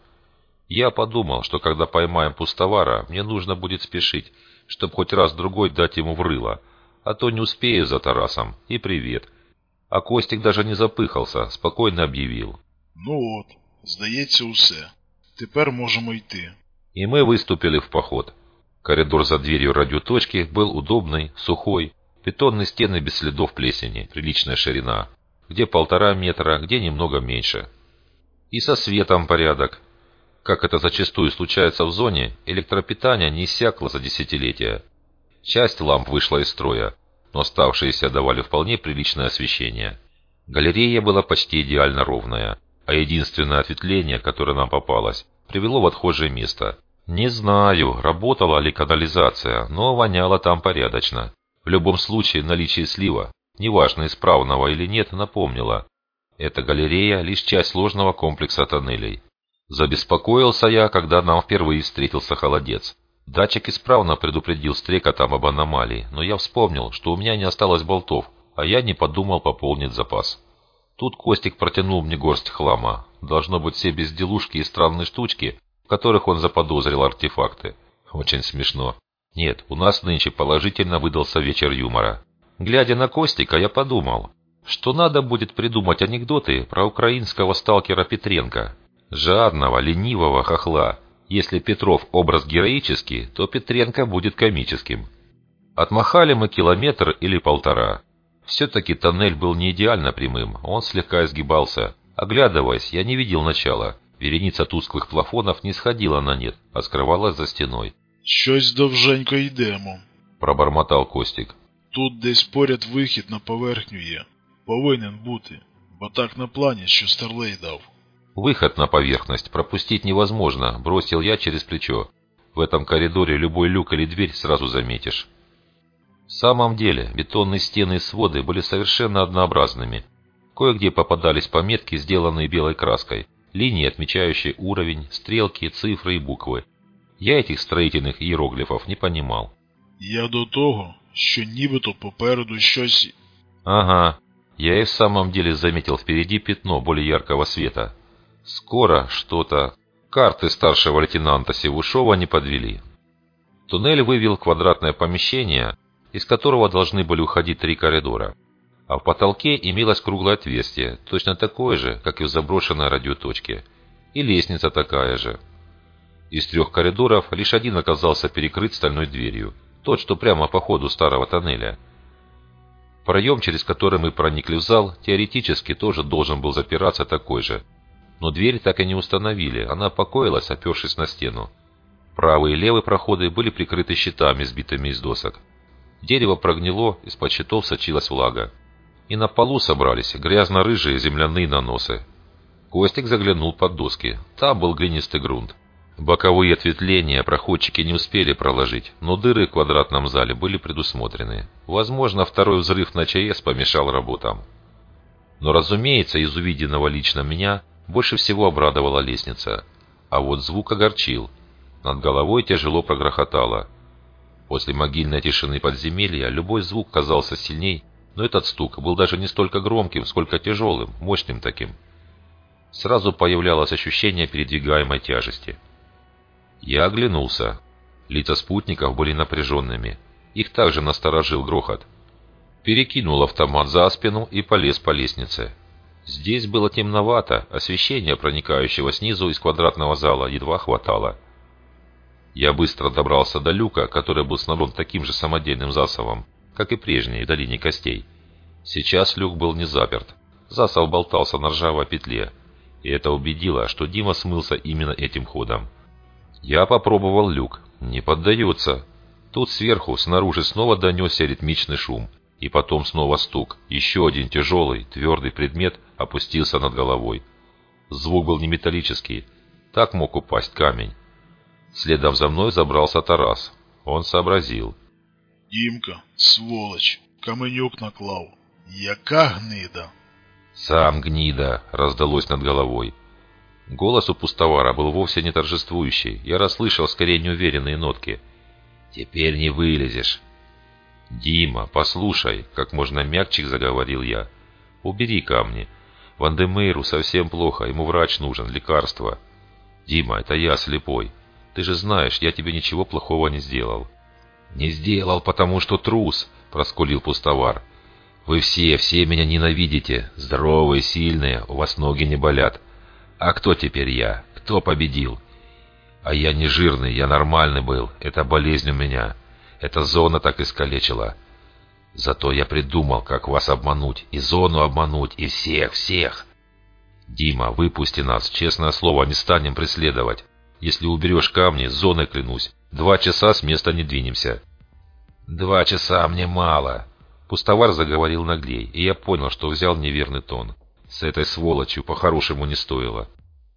Я подумал, что когда поймаем пустовара, мне нужно будет спешить, чтобы хоть раз-другой дать ему в рыло, а то не успею за Тарасом, и привет. А Костик даже не запыхался, спокойно объявил. Ну от, здається усе. Тепер можемо йти. И мы выступили в поход. Коридор за дверью радиоточки был удобный, сухой, бетонные стены без следов плесени, приличная ширина, где полтора метра, где немного меньше. И со светом порядок. Как это зачастую случается в зоне, электропитание не иссякло за десятилетия. Часть ламп вышла из строя, но оставшиеся давали вполне приличное освещение. Галерея была почти идеально ровная, а единственное ответвление, которое нам попалось, привело в отхожее место. Не знаю, работала ли канализация, но воняло там порядочно. В любом случае наличие слива, неважно исправного или нет, напомнило. Эта галерея лишь часть сложного комплекса тоннелей. Забеспокоился я, когда нам впервые встретился холодец. Датчик исправно предупредил стрекотом об аномалии, но я вспомнил, что у меня не осталось болтов, а я не подумал пополнить запас. Тут Костик протянул мне горсть хлама. Должно быть все безделушки и странные штучки, в которых он заподозрил артефакты. Очень смешно. Нет, у нас нынче положительно выдался вечер юмора. Глядя на Костика, я подумал, что надо будет придумать анекдоты про украинского сталкера Петренко. Жадного, ленивого хохла. Если Петров образ героический, то Петренко будет комическим. Отмахали мы километр или полтора. Все-таки тоннель был не идеально прямым, он слегка изгибался. Оглядываясь, я не видел начала. Вереница тусклых плафонов не сходила на нет, а скрывалась за стеной. «Щось довженько йдемо», – пробормотал Костик. «Тут десь поряд вихід на поверхню є. Повинен бути, бо так на плані, що Старлей дав». Выход на поверхность пропустить невозможно, бросил я через плечо. В этом коридоре любой люк или дверь сразу заметишь. В самом деле, бетонные стены и своды были совершенно однообразными. Кое-где попадались пометки, сделанные белой краской, линии, отмечающие уровень, стрелки, цифры и буквы. Я этих строительных иероглифов не понимал. «Я до того, що нібито попереду щось...» Ага, я и в самом деле заметил впереди пятно более яркого света. Скоро что-то... Карты старшего лейтенанта Севушова не подвели. Туннель вывел в квадратное помещение, из которого должны были уходить три коридора. А в потолке имелось круглое отверстие, точно такое же, как и в заброшенной радиоточке. И лестница такая же. Из трех коридоров лишь один оказался перекрыт стальной дверью, тот, что прямо по ходу старого тоннеля. Проем, через который мы проникли в зал, теоретически тоже должен был запираться такой же. Но дверь так и не установили, она покоилась, опершись на стену. Правый и левый проходы были прикрыты щитами, сбитыми из досок. Дерево прогнило, из-под щитов сочилась влага. И на полу собрались грязно-рыжие земляные наносы. Костик заглянул под доски, там был глинистый грунт. Боковые ответвления проходчики не успели проложить, но дыры в квадратном зале были предусмотрены. Возможно, второй взрыв на ЧАЭС помешал работам. Но, разумеется, из увиденного лично меня больше всего обрадовала лестница. А вот звук огорчил. Над головой тяжело прогрохотало. После могильной тишины подземелья любой звук казался сильней, но этот стук был даже не столько громким, сколько тяжелым, мощным таким. Сразу появлялось ощущение передвигаемой тяжести. Я оглянулся. Лица спутников были напряженными. Их также насторожил грохот. Перекинул автомат за спину и полез по лестнице. Здесь было темновато, освещения, проникающего снизу из квадратного зала, едва хватало. Я быстро добрался до люка, который был снабжен таким же самодельным засовом, как и прежний в долине костей. Сейчас люк был не заперт. Засов болтался на ржавой петле, и это убедило, что Дима смылся именно этим ходом. Я попробовал люк. Не поддается. Тут сверху, снаружи снова донесся ритмичный шум. И потом снова стук. Еще один тяжелый, твердый предмет опустился над головой. Звук был не металлический. Так мог упасть камень. Следом за мной забрался Тарас. Он сообразил. «Димка, сволочь, каменюк наклав. Яка гнида!» «Сам гнида!» — раздалось над головой. Голос у пустовара был вовсе не торжествующий. Я расслышал скорее неуверенные нотки. «Теперь не вылезешь». «Дима, послушай», — как можно мягче заговорил я. «Убери камни. Вандемейру совсем плохо, ему врач нужен, лекарство». «Дима, это я слепой. Ты же знаешь, я тебе ничего плохого не сделал». «Не сделал, потому что трус», — проскулил пустовар. «Вы все, все меня ненавидите. Здоровые, сильные, у вас ноги не болят. А кто теперь я? Кто победил? А я не жирный, я нормальный был. Это болезнь у меня. Эта зона так искалечила. Зато я придумал, как вас обмануть. И зону обмануть, и всех, всех. Дима, выпусти нас. Честное слово, не станем преследовать. Если уберешь камни, с зоной клянусь. Два часа с места не двинемся». «Два часа мне мало». Пустовар заговорил наглей, и я понял, что взял неверный тон. С этой сволочью по-хорошему не стоило.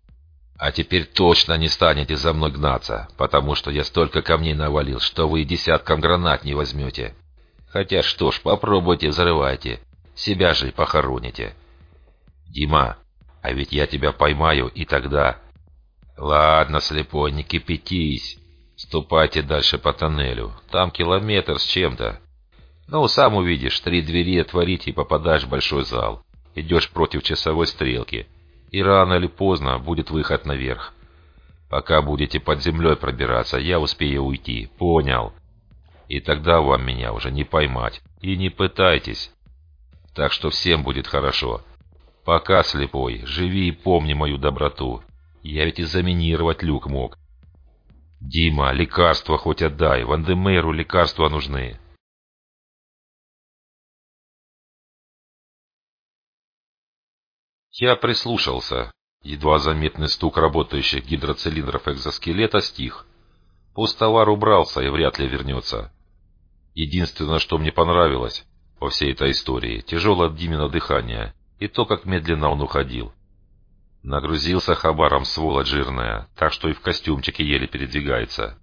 «А теперь точно не станете за мной гнаться, потому что я столько камней навалил, что вы и десятком гранат не возьмете. Хотя что ж, попробуйте, взрывайте. Себя же и похороните». «Дима, а ведь я тебя поймаю, и тогда...» «Ладно, слепой, не кипятись. Ступайте дальше по тоннелю. Там километр с чем-то. Ну, сам увидишь, три двери отворить и попадаешь в большой зал. Идешь против часовой стрелки. И рано или поздно будет выход наверх. Пока будете под землей пробираться, я успею уйти. Понял? И тогда вам меня уже не поймать. И не пытайтесь. Так что всем будет хорошо. Пока, слепой, живи и помни мою доброту. Я ведь и заминировать люк мог. Дима, лекарства хоть отдай. Вандемейру лекарства нужны». Я прислушался. Едва заметный стук работающих гидроцилиндров экзоскелета стих. Пустовар убрался и вряд ли вернется. Единственное, что мне понравилось во всей этой истории, тяжелое Димино дыхание и то, как медленно он уходил. Нагрузился хабаром, сволочь жирная, так что и в костюмчике еле передвигается.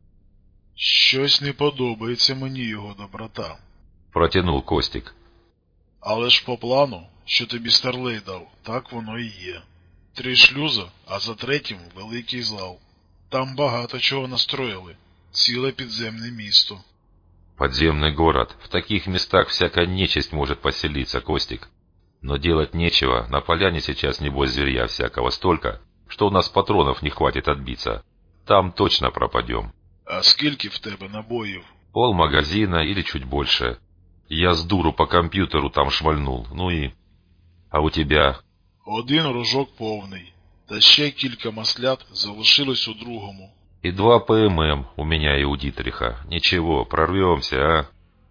«Щось не подобається мені його доброта», — протянул Костик. «Але ж по плану, що тобі Старлей дав, так воно і є. Три шлюза, а за третім великий зал. Там багато чого настроїли. Ціле підземне місто». «Подземный город. В таких местах всякая нечисть может поселиться, Костик. Но делать нечего, на поляне сейчас небось зверья всякого столько, что у нас патронов не хватит отбиться. Там точно пропадем». «А скільки в тебе набоїв?» «Пол магазина или чуть больше. Я с дуру по компьютеру там шмальнул, ну и... А у тебя?» «Один рожок повний, та ще кілька маслят залишилось у другому». «И два ПММ у меня и у Дитриха. Ничего, прорвемся, а?»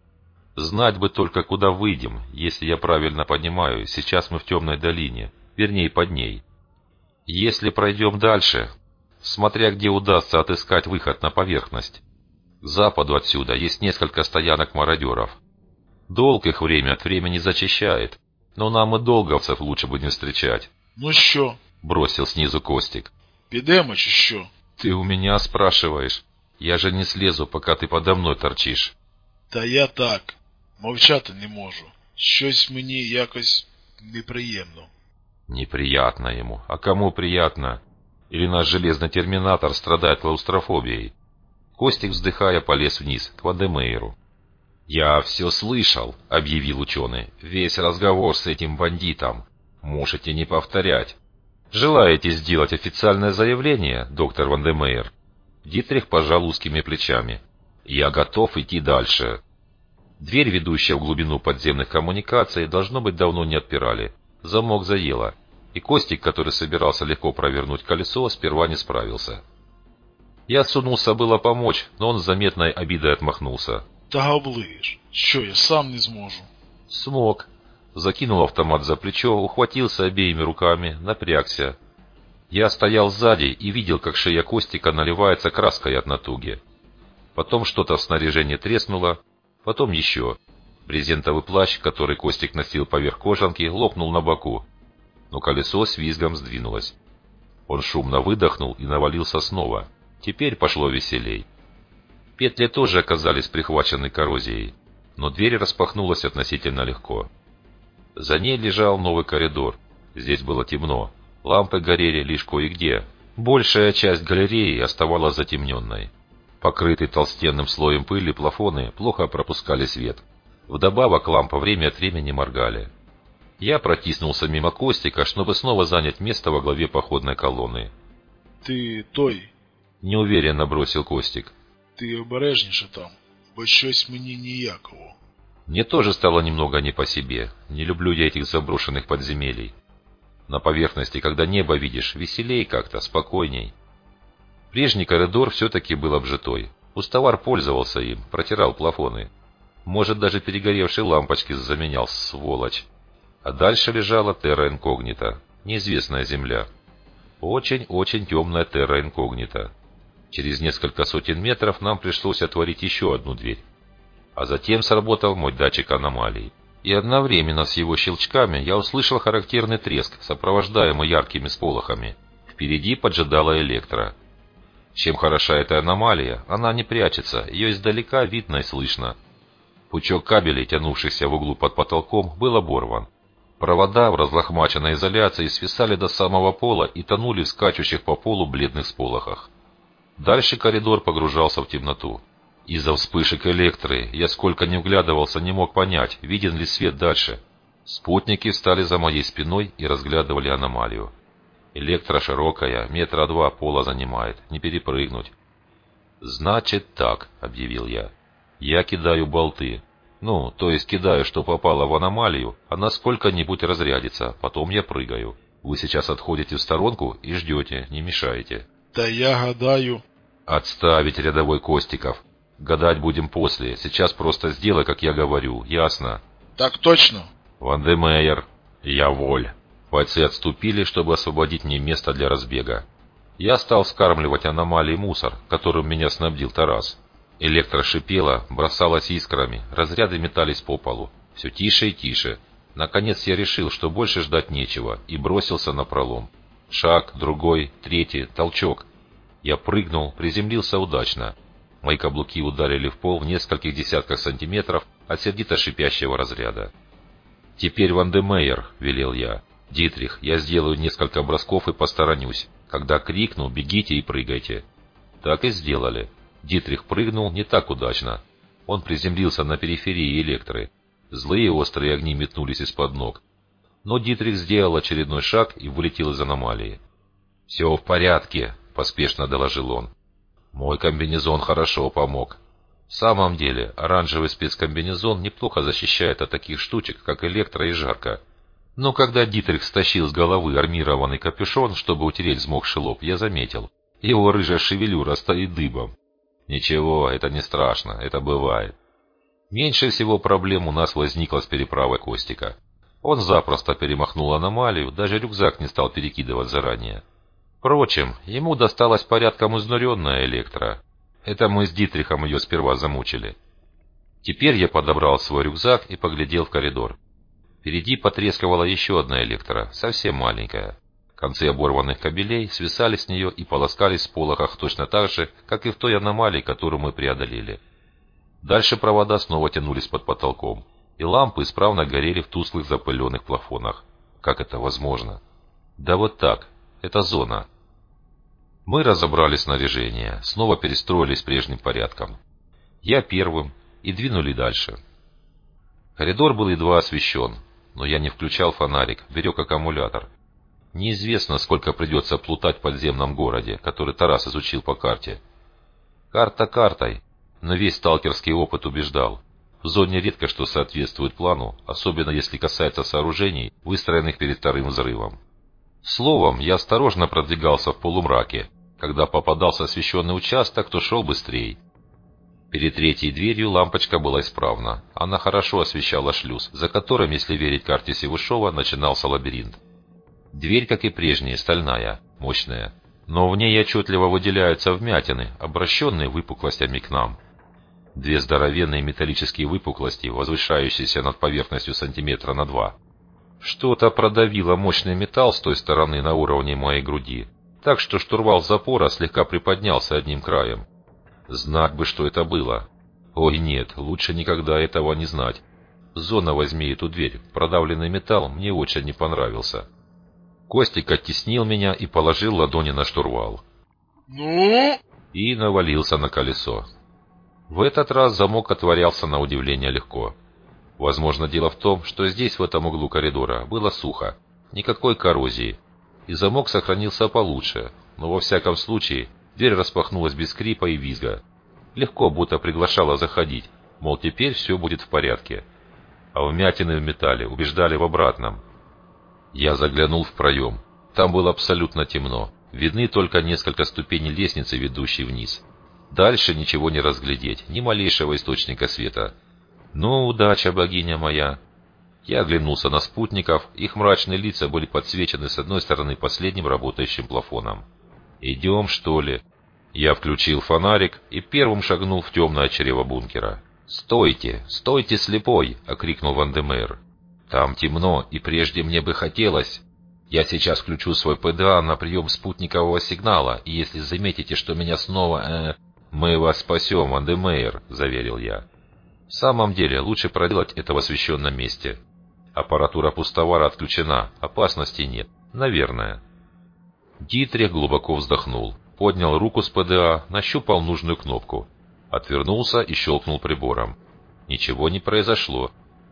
«Знать бы только, куда выйдем. Если я правильно понимаю, сейчас мы в темной долине, вернее под ней. Если пройдем дальше, смотря где удастся отыскать выход на поверхность. К западу отсюда есть несколько стоянок мародеров. Долг их время от времени зачищает, но нам и долговцев лучше бы не встречать». «Ну що?» — бросил снизу Костик. «Підемо чи що?» «Ты у меня спрашиваешь? Я же не слезу, пока ты подо мной торчишь». «Та я так, мовчати не можу. Щось мені якось неприємно». «Неприятно ему. А кому приятно? Или наш железный терминатор страдает клаустрофобией?» Костик, вздыхая, полез вниз, к Вандемейру. «Я все слышал», — объявил ученый. «Весь разговор с этим бандитом. Можете не повторять. Желаете сделать официальное заявление, доктор Вандемейр?» Дитрих пожал узкими плечами. «Я готов идти дальше». Дверь, ведущая в глубину подземных коммуникаций, должно быть, давно не отпирали. Замок заело, и Костик, который собирался легко провернуть колесо, сперва не справился. Я сунулся было помочь, но он с заметной обидой отмахнулся. «Та оближ, що я сам не зможу». Смог. Закинул автомат за плечо, ухватился обеими руками, напрягся. Я стоял сзади и видел, как шея Костика наливается краской от натуги. Потом что-то в снаряжении треснуло, потом еще. Брезентовый плащ, который Костик носил поверх кожанки, лопнул на боку, но колесо с визгом сдвинулось. Он шумно выдохнул и навалился снова. Теперь пошло веселей. Петли тоже оказались прихвачены коррозией, но дверь распахнулась относительно легко. За ней лежал новый коридор. Здесь было темно. Лампы горели лишь кое-где. Большая часть галереи оставалась затемненной. Покрытые толстенным слоем пыли плафоны плохо пропускали свет. Вдобавок лампы время от времени моргали. Я протиснулся мимо Костика, чтобы снова занять место во главе походной колонны. «Ти той?» — неуверенно бросил Костик. «Ти обережніше там, бо щось мені ніяково». Мне тоже стало немного не по себе. Не люблю я этих заброшенных подземелий. На поверхности, когда небо видишь, веселей как-то, спокойней. Прежний коридор все-таки был обжитой. Пустовар пользовался им, протирал плафоны. Может, даже перегоревшие лампочки заменял, сволочь. А дальше лежала терра инкогнита, неизвестная земля. Очень-очень темная терра инкогнита. Через несколько сотен метров нам пришлось отворить еще одну дверь. А затем сработал мой датчик аномалий. И одновременно с его щелчками я услышал характерный треск, сопровождаемый яркими сполохами. Впереди поджидала электро. Чем хороша эта аномалия, она не прячется, ее издалека видно и слышно. Пучок кабелей, тянувшихся в углу под потолком, был оборван. Провода в разлохмаченной изоляции свисали до самого пола и тонули в скачущих по полу бледных сполохах. Дальше коридор погружался в темноту. Из-за вспышек электры я сколько ни вглядывался, не мог понять, виден ли свет дальше. Спутники встали за моей спиной и разглядывали аномалию. Электра широкая, метра два пола занимает, не перепрыгнуть. «Значит так», — объявил я. «Я кидаю болты. Ну, то есть кидаю, что попало в аномалию, она сколько-нибудь разрядится, потом я прыгаю. Вы сейчас отходите в сторонку и ждете, не мешаете». «Та я гадаю...» «Отставить, рядовой Костиков. Гадать будем после. Сейчас просто сделай, как я говорю. Ясно?» «Так точно». «Вандемейер». «Я воль». Бойцы отступили, чтобы освободить мне место для разбега. Я стал скармливать аномалии мусор, которым меня снабдил Тарас. Электро шипела, бросалась искрами, разряды метались по полу. Все тише и тише. Наконец я решил, что больше ждать нечего, и бросился на пролом. Шаг, другой, третий, толчок. Я прыгнул, приземлился удачно. Мои каблуки ударили в пол в нескольких десятках сантиметров от сердито шипящего разряда. «Теперь Вандемейер», — велел я. «Дитрих, я сделаю несколько бросков и посторонюсь. Когда крикну, бегите и прыгайте». Так и сделали. Дитрих прыгнул не так удачно. Он приземлился на периферии электры. Злые острые огни метнулись из-под ног. Но Дитрих сделал очередной шаг и вылетел из аномалии. «Все в порядке», — поспешно доложил он. «Мой комбинезон хорошо помог». В самом деле, оранжевый спецкомбинезон неплохо защищает от таких штучек, как электро и жарко. Но когда Дитрих стащил с головы армированный капюшон, чтобы утереть взмокший лоб, я заметил. Его рыжая шевелюра стоит дыбом. Ничего, это не страшно, это бывает. Меньше всего проблем у нас возникло с переправой Костика. Он запросто перемахнул аномалию, даже рюкзак не стал перекидывать заранее. Впрочем, ему досталась порядком изнуренная электро. Это мы с Дитрихом ее сперва замучили. Теперь я подобрал свой рюкзак и поглядел в коридор. Впереди потрескивала еще одна электро, совсем маленькая. Концы оборванных кабелей свисали с нее и полоскались в полохах точно так же, как и в той аномалии, которую мы преодолели. Дальше провода снова тянулись под потолком, и лампы исправно горели в тусклых запыленных плафонах. Как это возможно? Да вот так. Это зона. Мы разобрали снаряжение, снова перестроились прежним порядком. Я первым, и двинули дальше. Коридор был едва освещен, но я не включал фонарик, берег аккумулятор. Неизвестно, сколько придется плутать в подземном городе, который Тарас изучил по карте. Карта картой, но весь сталкерский опыт убеждал. В зоне редко что соответствует плану, особенно если касается сооружений, выстроенных перед вторым взрывом. Словом, я осторожно продвигался в полумраке. Когда попадался освещенный участок, то шел быстрее. Перед третьей дверью лампочка была исправна. Она хорошо освещала шлюз, за которым, если верить карте Севушова, начинался лабиринт. Дверь, как и прежняя, стальная, мощная. Но в ней отчетливо выделяются вмятины, обращенные выпуклостями к нам. Две здоровенные металлические выпуклости, возвышающиеся над поверхностью сантиметра на два. Что-то продавило мощный металл с той стороны на уровне моей груди, так что штурвал запора слегка приподнялся одним краем. Знать бы, что это было. Ой, нет, лучше никогда этого не знать. Зона, возьми эту дверь. Продавленный металл мне очень не понравился. Костик оттеснил меня и положил ладони на штурвал. «Ну?» И навалился на колесо. В этот раз замок отворялся на удивление легко. Возможно, дело в том, что здесь, в этом углу коридора, было сухо, никакой коррозии, и замок сохранился получше, но во всяком случае дверь распахнулась без скрипа и визга. Легко, будто приглашала заходить, мол, теперь все будет в порядке. А вмятины в металле убеждали в обратном. Я заглянул в проем. Там было абсолютно темно. Видны только несколько ступеней лестницы, ведущей вниз. Дальше ничего не разглядеть, ни малейшего источника света. Ну, удача, богиня моя. Я оглянулся на спутников, их мрачные лица были подсвечены с одной стороны последним работающим плафоном. «Идем, что ли?» Я включил фонарик и первым шагнул в темное чрево бункера. «Стойте! Стойте, слепой!» — окрикнул Ван-де-Мейер. «Там темно, и прежде мне бы хотелось. Я сейчас включу свой ПДА на прием спутникового сигнала, и если заметите, что меня снова... Э, мы вас спасем, Ван-де-Мейер», — заверил я. В самом деле, лучше проделать это в освещенном месте. Аппаратура пустовара отключена, опасности нет. Наверное. Дитрих глубоко вздохнул, поднял руку с ПДА, нащупал нужную кнопку. Отвернулся и щелкнул прибором. Ничего не произошло.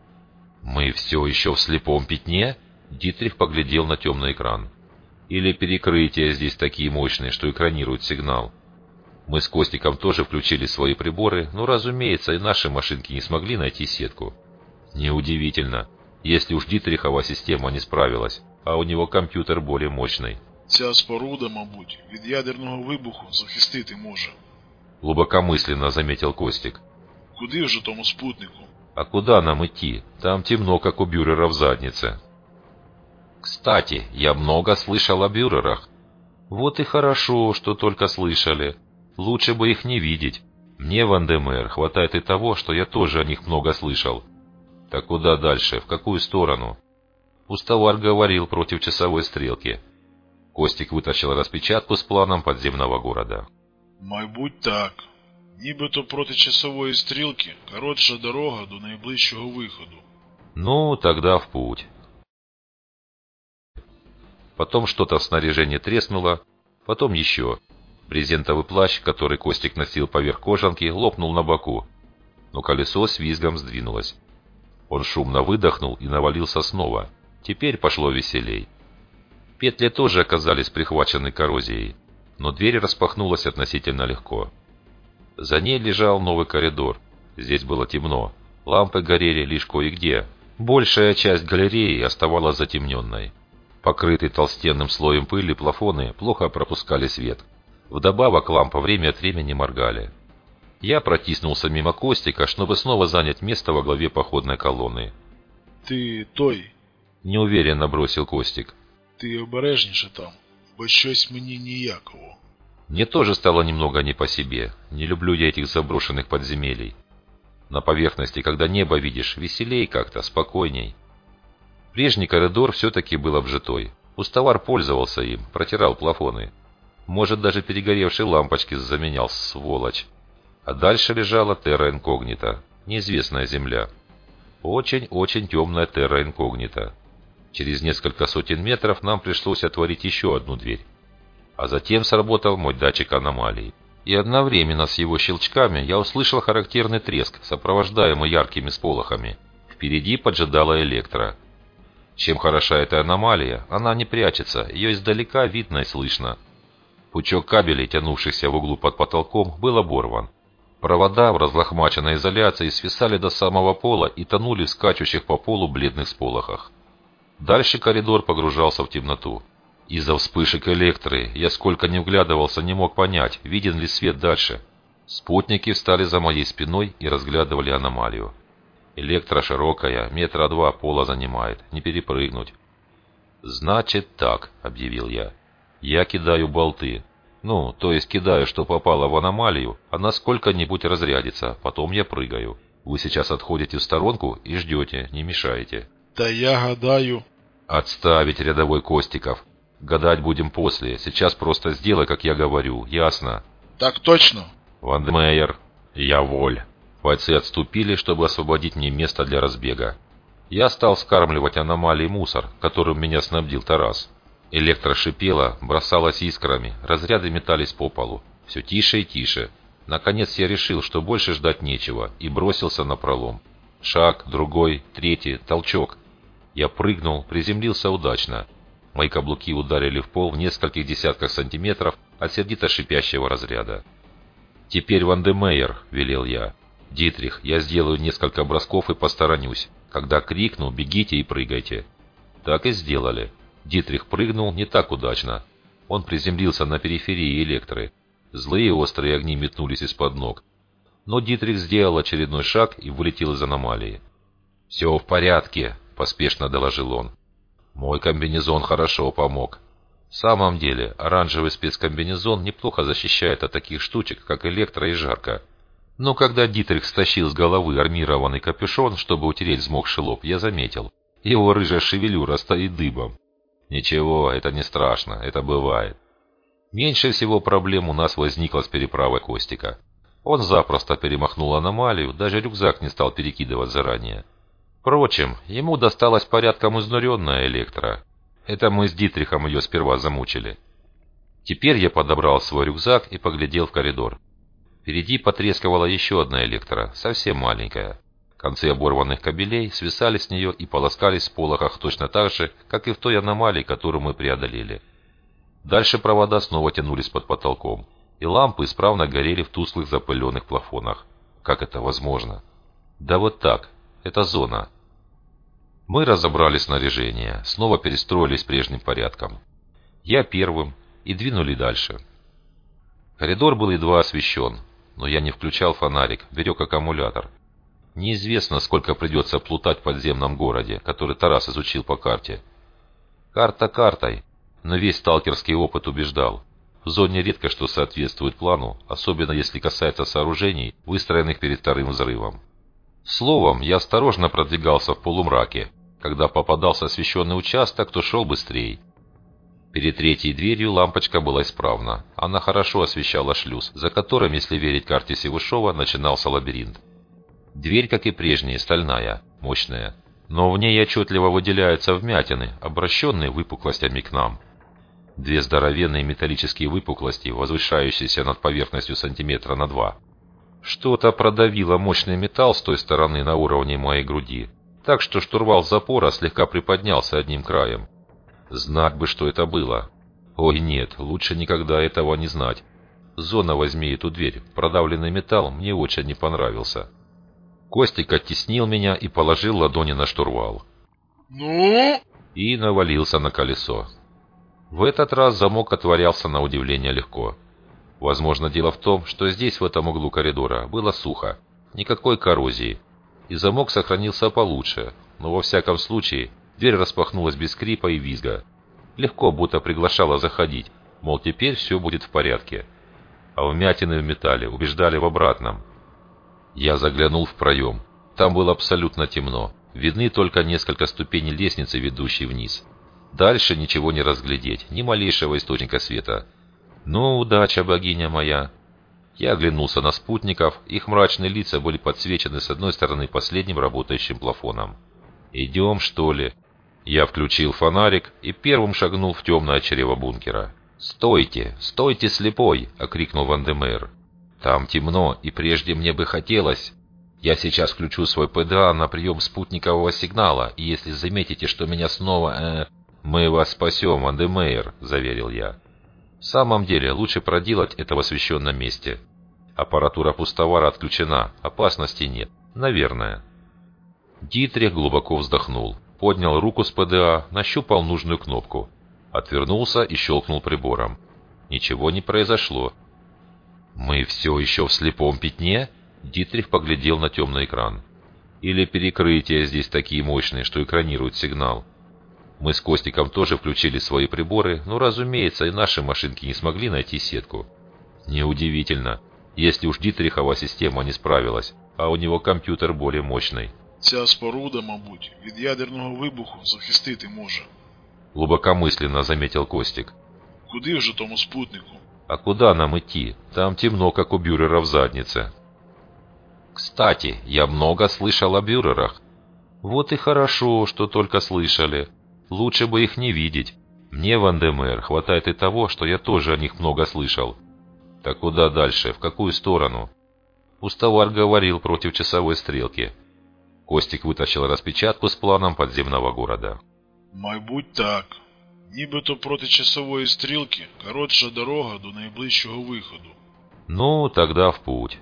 «Мы все еще в слепом пятне?» Дитрих поглядел на темный экран. «Или перекрытия здесь такие мощные, что экранируют сигнал?» Мы с Костиком тоже включили свои приборы, но, разумеется, и наши машинки не смогли найти сетку. Неудивительно, если уж Дитрихова система не справилась, а у него комп'ютер более мощный. «Ця споруда, мабуть, від ядерного вибуху захистити може», — глубокомысленно заметил Костик. «Куди вже тому спутнику?» «А куда нам идти? Там темно, как у Бюрера в заднице». «Кстати, я много слышал о Бюрерах». «Вот и хорошо, что только слышали. Лучше бы их не видеть. Мне, Ван-де-Мейер, хватает и того, что я тоже о них много слышал». «Так куда дальше? В какую сторону?» Пустовар говорил против часовой стрелки. Костик вытащил распечатку с планом подземного города. «Мабуть, так. Нібито проти часової стрілки коротша дорога до найближчого виходу». «Ну, тогда в путь». Потом что-то в снаряжении треснуло, потом еще. Брезентовый плащ, который Костик носил поверх кожанки, лопнул на боку, но колесо с визгом сдвинулось. Он шумно выдохнул и навалился снова. Теперь пошло веселей. Петли тоже оказались прихвачены коррозией, но дверь распахнулась относительно легко. За ней лежал новый коридор. Здесь было темно. Лампы горели лишь кое-где. Большая часть галереи оставалась затемненной. Покрытые толстенным слоем пыли плафоны плохо пропускали свет. Вдобавок лампы время от времени моргали. Я протиснулся мимо Костика, чтобы снова занять место во главе походной колонны. «Ти той?» — неуверенно бросил Костик. «Ти обережніше там, бо щось мені ніяково». Мне тоже стало немного не по себе. Не люблю я этих заброшенных подземелий. На поверхности, когда небо видишь, веселей как-то, спокойней. Прежний коридор все-таки был обжитой. Пустовар пользовался им, протирал плафоны. Может, даже перегоревшие лампочки заменял, сволочь. А дальше лежала терра инкогнита, неизвестная земля. Очень-очень темная терра инкогнита. Через несколько сотен метров нам пришлось отворить еще одну дверь. А затем сработал мой датчик аномалий. И одновременно с его щелчками я услышал характерный треск, сопровождаемый яркими сполохами. Впереди поджидала электро. Чем хороша эта аномалия, она не прячется, ее издалека видно и слышно. Пучок кабелей, тянувшихся в углу под потолком, был оборван. Провода в разлохмаченной изоляции свисали до самого пола и тонули в скачущих по полу бледных сполохах. Дальше коридор погружался в темноту. Из-за вспышек электро я сколько ни вглядывался, не мог понять, виден ли свет дальше. Спутники встали за моей спиной и разглядывали аномалию. Электро широкая, метра два пола занимает, не перепрыгнуть. «Значит так», — объявил я. «Я кидаю болты. Ну, то есть кидаю, что попало в аномалию, она сколько-нибудь разрядится, потом я прыгаю. Вы сейчас отходите в сторонку и ждете, не мешаете». «Да я гадаю...» «Отставить, рядовой Костиков. Гадать будем после. Сейчас просто сделай, как я говорю. Ясно?» «Так точно». «Вандемейер, я воль». Бойцы отступили, чтобы освободить мне место для разбега. Я стал скармливать аномалии мусор, которым меня снабдил Тарас. Электро шипело, бросалось искрами, разряды метались по полу. Все тише и тише. Наконец я решил, что больше ждать нечего, и бросился на пролом. Шаг, другой, третий, толчок. Я прыгнул, приземлился удачно. Мои каблуки ударили в пол в нескольких десятках сантиметров от сердито шипящего разряда. «Теперь Вандемейер», — велел я. «Дитрих, я сделаю несколько бросков и посторонюсь. Когда крикну, бегите и прыгайте». Так и сделали. Дитрих прыгнул не так удачно. Он приземлился на периферии электры. Злые острые огни метнулись из-под ног. Но Дитрих сделал очередной шаг и вылетел из аномалии. «Все в порядке», — поспешно доложил он. «Мой комбинезон хорошо помог». В самом деле, оранжевый спецкомбинезон неплохо защищает от таких штучек, как электро и жарко. Но когда Дитрих стащил с головы армированный капюшон, чтобы утереть взмокший лоб, я заметил. Его рыжая шевелюра стоит дыбом. Ничего, это не страшно, это бывает. Меньше всего проблем у нас возникло с переправой Костика. Он запросто перемахнул аномалию, даже рюкзак не стал перекидывать заранее. Впрочем, ему досталась порядком изнуренная электро. Это мы с Дитрихом ее сперва замучили. Теперь я подобрал свой рюкзак и поглядел в коридор. Впереди потрескивала еще одна электро, совсем маленькая. Концы оборванных кабелей свисали с нее и полоскались в сполохах точно так же, как и в той аномалии, которую мы преодолели. Дальше провода снова тянулись под потолком, и лампы исправно горели в тусклых запыленных плафонах. Как это возможно? Да вот так. Это зона. Мы разобрали снаряжение, снова перестроились прежним порядком. Я первым, и двинули дальше. Коридор был едва освещен, но я не включал фонарик, берег аккумулятор. Неизвестно, сколько придется плутать в подземном городе, который Тарас изучил по карте. Карта картой, но весь сталкерский опыт убеждал. В зоне редко что соответствует плану, особенно если касается сооружений, выстроенных перед вторым взрывом. Словом, я осторожно продвигался в полумраке. Когда попадался освещенный участок, то шел быстрее. Перед третьей дверью лампочка была исправна. Она хорошо освещала шлюз, за которым, если верить карте Севушова, начинался лабиринт. Дверь, как и прежняя, стальная, мощная. Но в ней отчетливо выделяются вмятины, обращенные выпуклостями к нам. Две здоровенные металлические выпуклости, возвышающиеся над поверхностью сантиметра на два. Что-то продавило мощный металл с той стороны на уровне моей груди, так что штурвал запора слегка приподнялся одним краем. Знать бы, что это было. Ой, нет, лучше никогда этого не знать. Зона, возьми эту дверь, продавленный металл мне очень не понравился. Костик оттеснил меня и положил ладони на штурвал. «Ну?» И навалился на колесо. В этот раз замок отворялся на удивление легко. Возможно, дело в том, что здесь, в этом углу коридора, было сухо, никакой коррозии, и замок сохранился получше, но во всяком случае дверь распахнулась без скрипа и визга. Легко, будто приглашала заходить, мол, теперь все будет в порядке. А вмятины в металле убеждали в обратном. Я заглянул в проем. Там было абсолютно темно. Видны только несколько ступеней лестницы, ведущей вниз. Дальше ничего не разглядеть, ни малейшего источника света. Ну, удача, богиня моя. Я оглянулся на спутников, их мрачные лица были подсвечены с одной стороны последним работающим плафоном. «Идем, что ли?» Я включил фонарик и первым шагнул в темное чрево бункера. «Стойте! Стойте, слепой!» — окрикнул Вандемейер. «Там темно, и прежде мне бы хотелось. Я сейчас включу свой ПДА на прием спутникового сигнала, и если заметите, что меня снова... Э, мы вас спасем, Вандемейер», — заверил я. В самом деле, лучше проделать это в освещенном месте. Аппаратура пустовара отключена, опасности нет. Наверное. Дитрих глубоко вздохнул, поднял руку с ПДА, нащупал нужную кнопку. Отвернулся и щелкнул прибором. Ничего не произошло. «Мы все еще в слепом пятне?» Дитрих поглядел на темный экран. «Или перекрытия здесь такие мощные, что экранируют сигнал?» Мы с Костиком тоже включили свои приборы, но, разумеется, и наши машинки не смогли найти сетку. Неудивительно, если уж Дитрихова система не справилась, а у него комп'ютер более мощний. Ця споруда, мабуть, від ядерного вибуху захистити може. Глубокомысленно заметил Костик. Куди вже тому спутнику? А куда нам идти? Там темно, как у Бюрера в заднице. Кстати, я много слышал о Бюрерах. Вот и хорошо, что только слышали. Лучше бы их не видеть. Мне, Ван-де-Мер, хватает и того, что я тоже о них много слышал. Так куда дальше? В какую сторону? Пустовар говорил против часовой стрелки. Костик вытащил распечатку с планом подземного города. Майбуть так. Нібито проти часової стрілки коротша дорога до найближчого виходу. Ну, тогда в путь.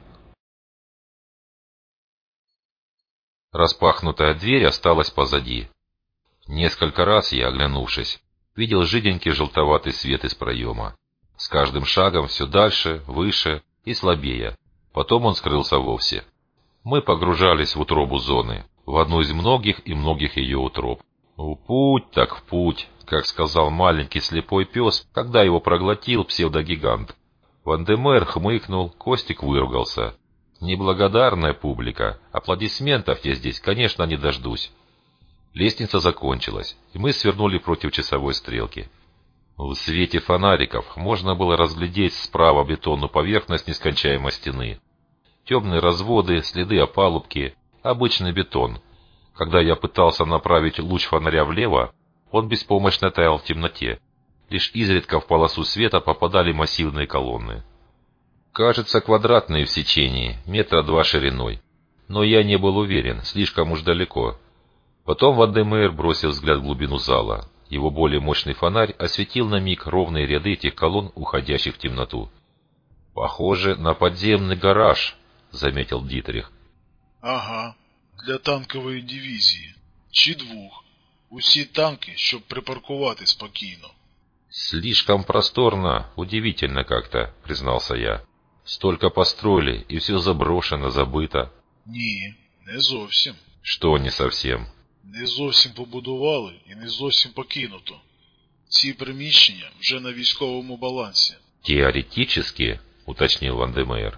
Распахнутая дверь осталась позади. Несколько раз я, оглянувшись, видел жиденький желтоватый свет из проема. С каждым шагом все дальше, выше и слабее. Потом он скрылся вовсе. Мы погружались в утробу зоны, в одну из многих и многих ее утроб. В путь так в путь, как сказал маленький слепой пес, когда его проглотил псевдогигант. Ван-де-Мер хмыкнул, Костик выругался. Неблагодарная публика, аплодисментов я здесь, конечно, не дождусь. Лестница закончилась, и мы свернули против часовой стрелки. В свете фонариков можно было разглядеть справа бетонную поверхность нескончаемой стены. Темные разводы, следы опалубки, обычный бетон. Когда я пытался направить луч фонаря влево, он беспомощно таял в темноте. Лишь изредка в полосу света попадали массивные колонны. Кажется, квадратные в сечении, метра два шириной. Но я не был уверен, слишком уж далеко. Потом Ван-де-Мер бросил взгляд в глубину зала. Его более мощный фонарь осветил на миг ровные ряды этих колонн, уходящих в темноту. «Похоже на подземный гараж», — заметил Дитрих. Ага, для танкової дивізії. Чи двох. Усі танки, щоб припаркувати спокійно. «Слишком просторно, удивительно как-то», — признался я. «Столько построили, и все заброшено, забыто». Ні, не зовсім. «Что не совсем?» Не зовсім побудували і не зовсім покинуто. Ці приміщення вже на військовому балансі. «Теоретически», — уточнил Ван-де-Мер.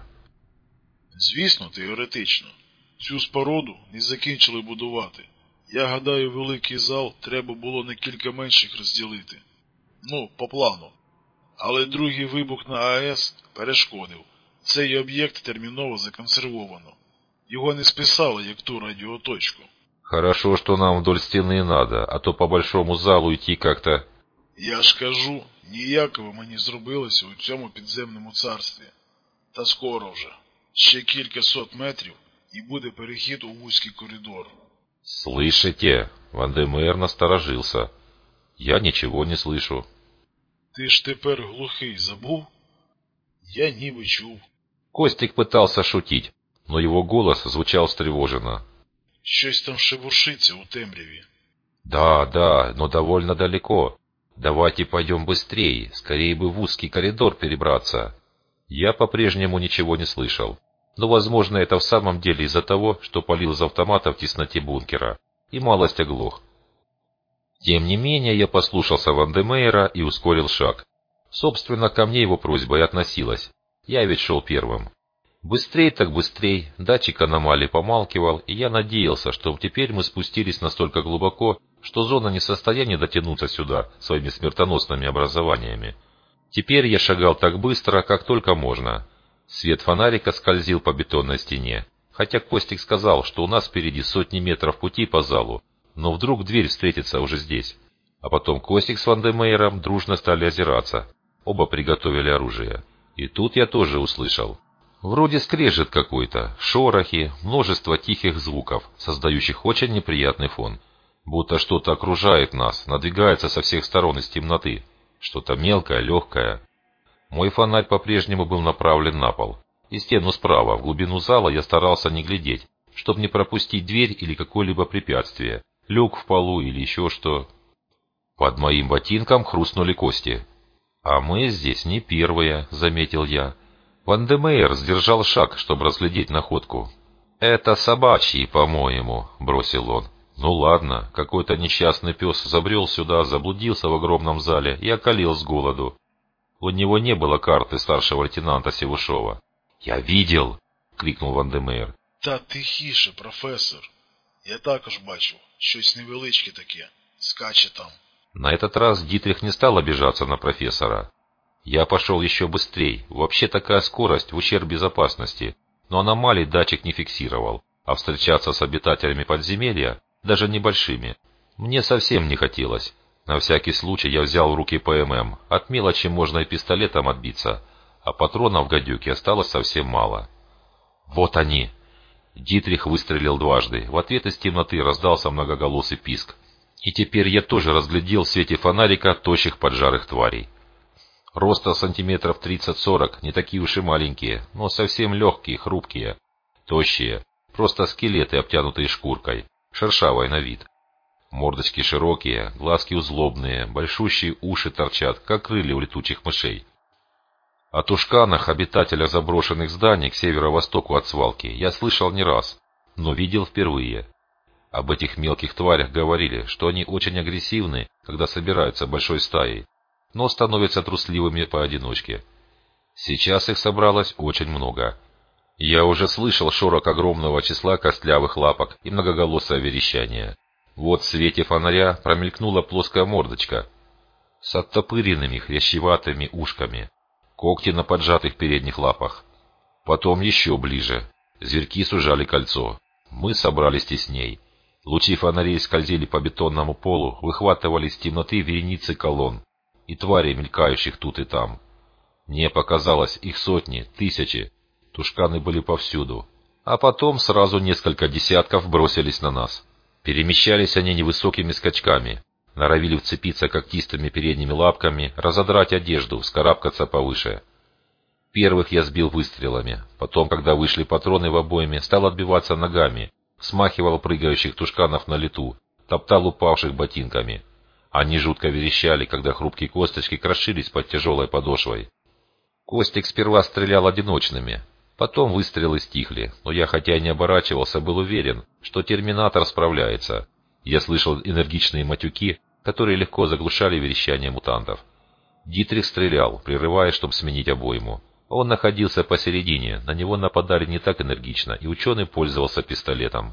Звісно, теоретично. Цю споруду не закінчили будувати. Я гадаю, великий зал треба було на кілька менших розділити. Ну, по плану. Але другий вибух на АЕС перешкодив. Цей об'єкт терміново законсервовано. Його не списали, як ту радіоточку. «Хорошо, что нам вдоль стены надо, а то по большому залу идти как-то...» Я ж кажу, ніяково мені зробилося у цьому підземному царстві. Та скоро вже. Ще кілька сот метрів, і буде перехід у вузький коридор. «Слышите?» Ван-де-Мер насторожился. «Я ничего не слышу». Ти ж тепер глухий забув? Я ніби чув. Костик пытался шутить, но его голос звучал встревоженно. Щось там шебуршиться у темряві. «Да, да, но довольно далеко. Давайте пойдем быстрее, скорее бы в узкий коридор перебраться». Я по-прежнему ничего не слышал. Но, возможно, это в самом деле из-за того, что палил из автомата в тесноте бункера, и малость оглох. Тем не менее, я послушался Ван-де-Мера и ускорил шаг. Собственно, ко мне его просьба и относилась. Я ведь шел первым. Быстрей так быстрей, датчик аномалий помалкивал, и я надеялся, что теперь мы спустились настолько глубоко, что зона не в состоянии дотянуться сюда своими смертоносными образованиями. Теперь я шагал так быстро, как только можно. Свет фонарика скользил по бетонной стене, хотя Костик сказал, что у нас впереди сотни метров пути по залу, но вдруг дверь встретится уже здесь. А потом Костик с Ван-де-Мером дружно стали озираться. Оба приготовили оружие. И тут я тоже услышал. Вроде скрежет какой-то, шорохи, множество тихих звуков, создающих очень неприятный фон. Будто что-то окружает нас, надвигается со всех сторон из темноты. Что-то мелкое, легкое. Мой фонарь по-прежнему был направлен на пол. И стену справа, в глубину зала, я старался не глядеть, чтобы не пропустить дверь или какое-либо препятствие, люк в полу или еще что. Под моим ботинком хрустнули кости. «А мы здесь не первые», — заметил я. Ван де Мейер сдержал шаг, чтобы разглядеть находку. «Это собачьи, по-моему», — бросил он. «Ну ладно, какой-то несчастный пес забрел сюда, заблудился в огромном зале и околел с голоду. У него не было карты старшего лейтенанта Севушова». «Я видел!» — крикнул Ван де Мейер. Та тихіше, професор. Я також бачу, щось невеличке таке, скаче там. На этот раз Дитрих не стал обижаться на профессора. Я пошел еще быстрее. Вообще такая скорость в ущерб безопасности, но аномалий датчик не фиксировал, а встречаться с обитателями подземелья, даже небольшими, мне совсем не хотелось. На всякий случай я взял в руки ПММ. От мелочи можно и пистолетом отбиться, а патронов в гадюке осталось совсем мало. Вот они! Дитрих выстрелил дважды. В ответ из темноты раздался многоголосый писк. И теперь я тоже разглядел в свете фонарика тощих поджарых тварей. Роста сантиметров тридцать-сорок, не такие уж и маленькие, но совсем легкие, хрупкие, тощие, просто скелеты, обтянутые шкуркой, шершавой на вид. Мордочки широкие, глазки узлобные, большущие уши торчат, как крылья у летучих мышей. О тушканах, обитателях заброшенных зданий к северо-востоку от свалки, я слышал не раз, но видел впервые. Об этих мелких тварях говорили, что они очень агрессивны, когда собираются большой стаей, но становятся трусливыми поодиночке. Сейчас их собралось очень много. Я уже слышал шорох огромного числа костлявых лапок и многоголосое верещание. Вот в свете фонаря промелькнула плоская мордочка с оттопыренными хрящеватыми ушками, когти на поджатых передних лапах. Потом еще ближе. Зверьки сужали кольцо. Мы собрались тесней. Лучи фонарей скользили по бетонному полу, выхватывали из темноты вереницы колонн и тварей, мелькающих тут и там. Мне показалось, их сотни, тысячи. Тушканы были повсюду. А потом сразу несколько десятков бросились на нас. Перемещались они невысокими скачками. Норовили вцепиться когтистыми передними лапками, разодрать одежду, вскарабкаться повыше. Первых я сбил выстрелами. Потом, когда вышли патроны в обойме, стал отбиваться ногами. Смахивал прыгающих тушканов на лету, топтал упавших ботинками. Они жутко верещали, когда хрупкие косточки крошились под тяжелой подошвой. Костик сперва стрелял одиночными. Потом выстрелы стихли, но я, хотя и не оборачивался, был уверен, что терминатор справляется. Я слышал энергичные матюки, которые легко заглушали верещание мутантов. Дитрих стрелял, прерывая, чтобы сменить обойму. Он находился посередине, на него нападали не так энергично, и ученый пользовался пистолетом.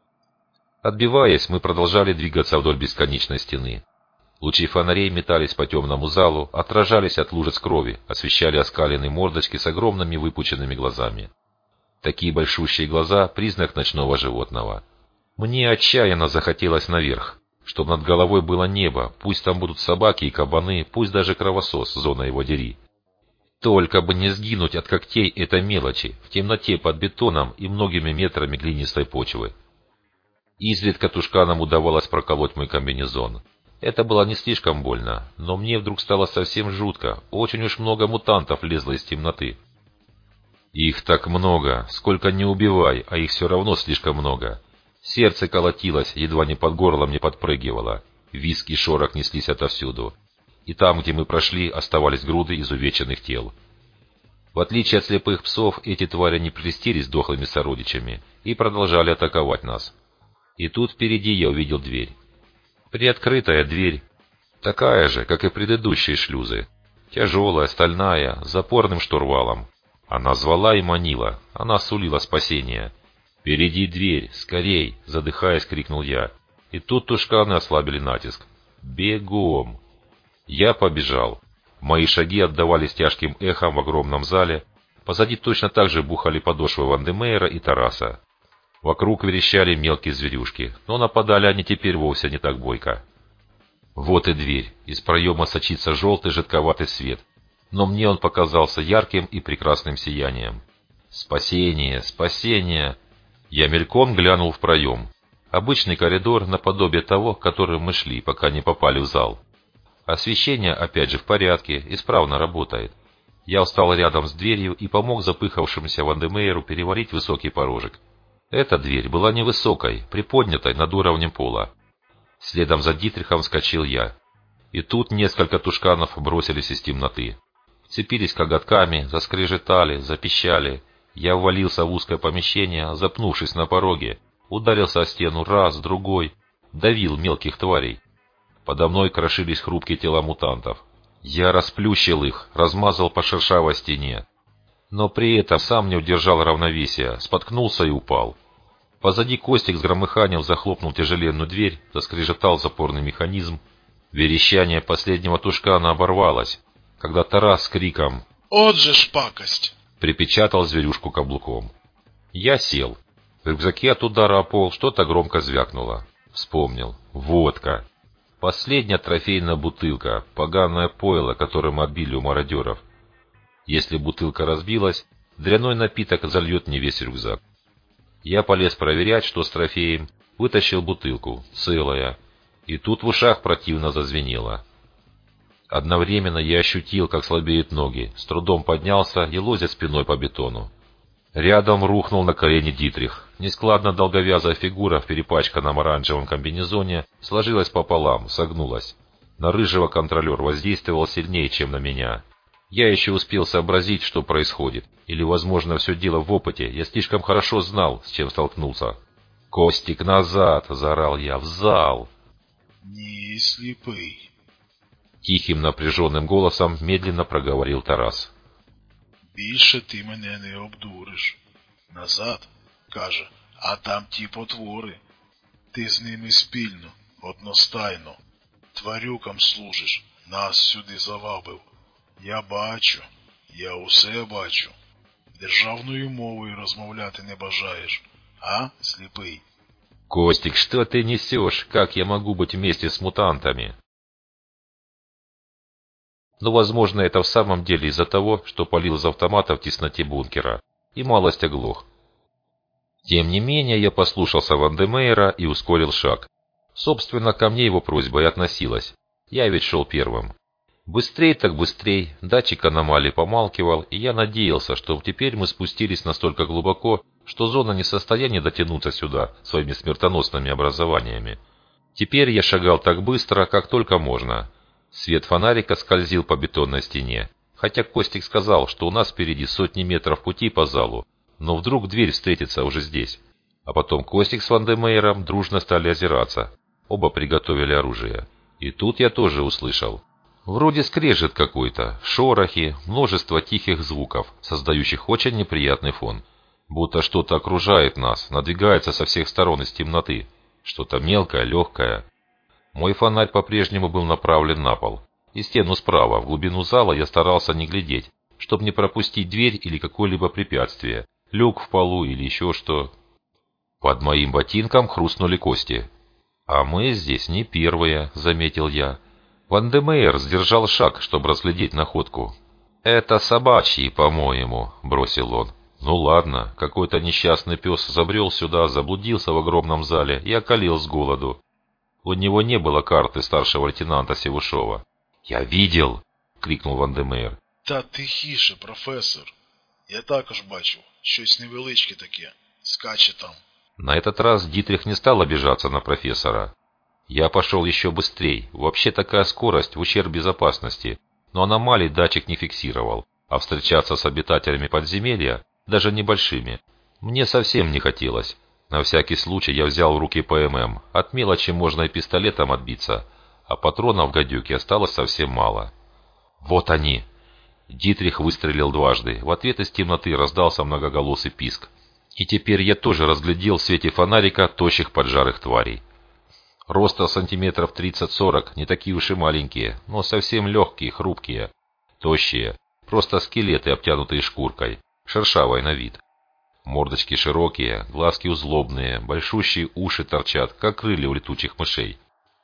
Отбиваясь, мы продолжали двигаться вдоль бесконечной стены. Лучи фонарей метались по темному залу, отражались от лужиц крови, освещали оскаленные мордочки с огромными выпученными глазами. Такие большущие глаза – признак ночного животного. Мне отчаянно захотелось наверх, чтобы над головой было небо, пусть там будут собаки и кабаны, пусть даже кровосос, зона его дери. Только бы не сгинуть от когтей этой мелочи, в темноте под бетоном и многими метрами глинистой почвы. Изредка тушканам удавалось проколоть мой комбинезон. Это было не слишком больно, но мне вдруг стало совсем жутко, очень уж много мутантов лезло из темноты. Их так много, сколько не убивай, а их все равно слишком много. Сердце колотилось, едва не под горлом не подпрыгивало. Визг и шорох неслись отовсюду. И там, где мы прошли, оставались груды изувеченных тел. В отличие от слепых псов, эти твари не прельстились дохлыми сородичами и продолжали атаковать нас. И тут впереди я увидел дверь. Приоткрытая дверь, такая же, как и предыдущие шлюзы. Тяжелая, стальная, с запорным штурвалом. Она звала и манила, она сулила спасение. «Впереди дверь! Скорей!» — задыхаясь, крикнул я. И тут тушканы ослабили натиск. «Бегом!» Я побежал. Мои шаги отдавались тяжким эхом в огромном зале. Позади точно так же бухали подошвы Ван де Мейера и Тараса. Вокруг верещали мелкие зверюшки, но нападали они теперь вовсе не так бойко. Вот и дверь. Из проема сочится желтый жидковатый свет. Но мне он показался ярким и прекрасным сиянием. «Спасение! Спасение!» Я мельком глянул в проем. Обычный коридор, наподобие того, которым мы шли, пока не попали в зал. Освещение опять же в порядке, исправно работает. Я встал рядом с дверью и помог запыхавшемуся Вандемейеру переварить высокий порожек. Эта дверь была невысокой, приподнятой над уровнем пола. Следом за Дитрихом вскочил я. И тут несколько тушканов бросились из темноты. Вцепились коготками, заскрежетали, запищали. Я ввалился в узкое помещение, запнувшись на пороге, ударился о стену раз, другой, давил мелких тварей. Подо мной крошились хрупкие тела мутантов. Я расплющил их, размазал по шершавой стене. Но при этом сам не удержал равновесия, споткнулся и упал. Позади Костик с громыханием захлопнул тяжеленную дверь, заскрежетал запорный механизм. Верещание последнего тушкана оборвалось, когда Тарас с криком «От же ж пакость!» припечатал зверюшку каблуком. Я сел. В рюкзаке от удара о пол что-то громко звякнуло. Вспомнил. Водка. Последняя трофейная бутылка, поганое пойло, которым отбили у мародеров. Если бутылка разбилась, дрянной напиток зальет мне весь рюкзак. Я полез проверять, что с трофеем, вытащил бутылку, целая, и тут в ушах противно зазвенело. Одновременно я ощутил, как слабеют ноги, с трудом поднялся и лозя спиной по бетону. Рядом рухнул на колени Дитрих. Нескладно долговязая фигура в перепачканном оранжевом комбинезоне сложилась пополам, согнулась. На рыжего контролер воздействовал сильнее, чем на меня. Я еще успел сообразить, что происходит. Или, возможно, все дело в опыте. Я слишком хорошо знал, с чем столкнулся. «Костик, назад!» — заорал я. «В зал!» «Не слепый!» Тихим напряженным голосом медленно проговорил Тарас. «Більше ти мене не обдуриш. Назад, каже, а там ті потвори. Ти з ними спільно, одностайно. Тварюкам служиш, нас сюди завабив. Я бачу, я усе бачу. Державною мовою розмовляти не бажаєш, а, сліпий?» «Костик, что ты несешь? Как я могу быть вместе с мутантами?» Но, возможно, это в самом деле из-за того, что палил из автомата в тесноте бункера и малость оглох. Тем не менее, я послушался Вандемейера и ускорил шаг. Собственно, ко мне его просьба и относилась. Я ведь шел первым. Быстрей так быстрей, датчик аномалий помалкивал, и я надеялся, что теперь мы спустились настолько глубоко, что зона не в состоянии дотянуться сюда своими смертоносными образованиями. Теперь я шагал так быстро, как только можно. Свет фонарика скользил по бетонной стене, хотя Костик сказал, что у нас впереди сотни метров пути по залу, но вдруг дверь встретится уже здесь. А потом Костик с Вандемейером дружно стали озираться, оба приготовили оружие. И тут я тоже услышал. Вроде скрежет какой-то, шорохи, множество тихих звуков, создающих очень неприятный фон. Будто что-то окружает нас, надвигается со всех сторон из темноты. Что-то мелкое, легкое. Мой фонарь по-прежнему был направлен на пол. И стену справа, в глубину зала, я старался не глядеть, чтобы не пропустить дверь или какое-либо препятствие, люк в полу или еще что. Под моим ботинком хрустнули кости. «А мы здесь не первые», — заметил я. Вандемейер сдержал шаг, чтобы разглядеть находку. «Это собачьи, по-моему», — бросил он. «Ну ладно, какой-то несчастный пес забрел сюда, заблудился в огромном зале и околел с голоду. У него не было карты старшего лейтенанта Севушова». «Я видел!» — крикнул Вандемейер. «Та тихіше, професор. Я також бачу, щось невеличке таке, скаче там». На этот раз Дитрих не стал обижаться на профессора. Я пошел еще быстрей. Вообще такая скорость в ущерб безопасности. Но аномалий датчик не фиксировал. А встречаться с обитателями подземелья, даже небольшими, мне совсем не хотелось. На всякий случай я взял в руки ПММ. От мелочи можно и пистолетом отбиться. А патронов в гадюке осталось совсем мало. Вот они. Дитрих выстрелил дважды. В ответ из темноты раздался многоголосый писк. И теперь я тоже разглядел в свете фонарика тощих поджарых тварей. Роста сантиметров тридцать-сорок, не такие уж и маленькие, но совсем легкие, хрупкие, тощие, просто скелеты, обтянутые шкуркой, шершавой на вид. Мордочки широкие, глазки узлобные, большущие уши торчат, как крылья у летучих мышей.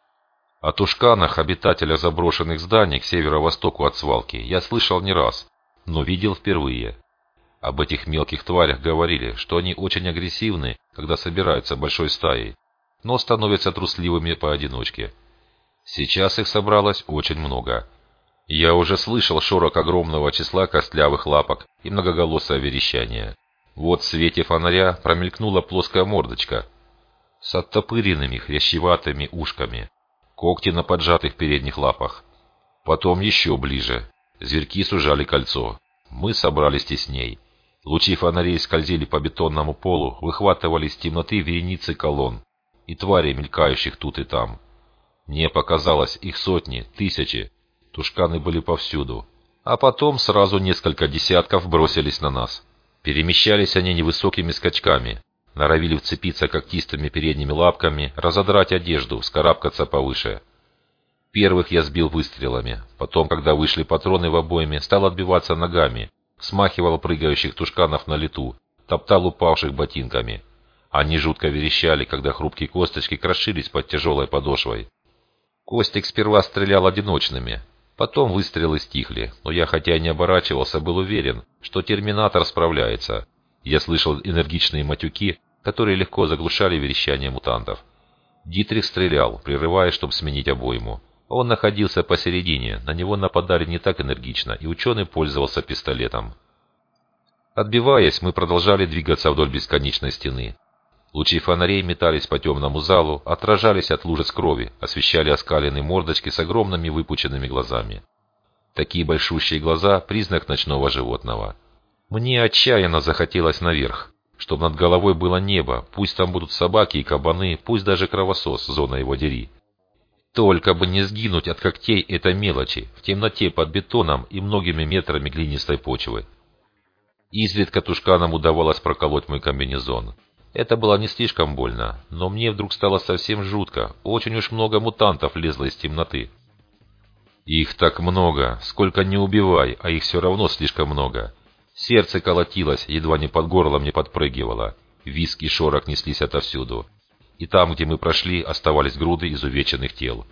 О тушканах, обитателях заброшенных зданий к северо-востоку от свалки, я слышал не раз, но видел впервые. Об этих мелких тварях говорили, что они очень агрессивны, когда собираются большой стаей, но становятся трусливыми поодиночке. Сейчас их собралось очень много. Я уже слышал шорох огромного числа костлявых лапок и многоголосое верещание. Вот в свете фонаря промелькнула плоская мордочка с оттопыренными хрящеватыми ушками, когти на поджатых передних лапах. Потом еще ближе. Зверьки сужали кольцо. Мы собрались тесней. Лучи фонарей скользили по бетонному полу, выхватывали из темноты вереницы колонн и тварей, мелькающих тут и там. Мне показалось, их сотни, тысячи. Тушканы были повсюду. А потом сразу несколько десятков бросились на нас. Перемещались они невысокими скачками. Норовили вцепиться когтистыми передними лапками, разодрать одежду, вскарабкаться повыше. Первых я сбил выстрелами. Потом, когда вышли патроны в обойме, стал отбиваться ногами. Смахивал прыгающих тушканов на лету, топтал упавших ботинками. Они жутко верещали, когда хрупкие косточки крошились под тяжелой подошвой. Костик сперва стрелял одиночными. Потом выстрелы стихли, но я, хотя и не оборачивался, был уверен, что терминатор справляется. Я слышал энергичные матюки, которые легко заглушали верещание мутантов. Дитрих стрелял, прерываясь, чтобы сменить обойму. Он находился посередине, на него нападали не так энергично, и ученый пользовался пистолетом. Отбиваясь, мы продолжали двигаться вдоль бесконечной стены. Лучи фонарей метались по темному залу, отражались от лужиц крови, освещали оскаленные мордочки с огромными выпученными глазами. Такие большущие глаза – признак ночного животного. Мне отчаянно захотелось наверх, чтобы над головой было небо, пусть там будут собаки и кабаны, пусть даже кровосос, зона его дери. Только бы не сгинуть от когтей этой мелочи, в темноте под бетоном и многими метрами глинистой почвы. Изредка тушканам удавалось проколоть мой комбинезон. Это было не слишком больно, но мне вдруг стало совсем жутко, очень уж много мутантов лезло из темноты. Их так много, сколько не убивай, а их все равно слишком много. Сердце колотилось, едва не под горлом не подпрыгивало. Визг и шорох неслись отовсюду. И там, где мы прошли, оставались груды изувеченных тел.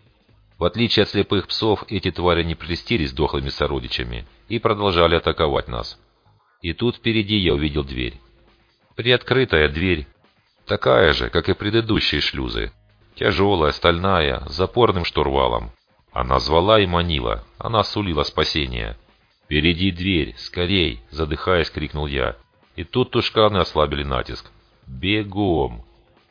В отличие от слепых псов, эти твари не прелестились дохлыми сородичами и продолжали атаковать нас. И тут впереди я увидел дверь. Приоткрытая дверь, такая же, как и предыдущие шлюзы. Тяжелая, стальная, с запорным штурвалом. Она звала и манила, она сулила спасение. «Впереди дверь! Скорей!» – задыхаясь, крикнул я. И тут тушканы ослабили натиск. «Бегом!»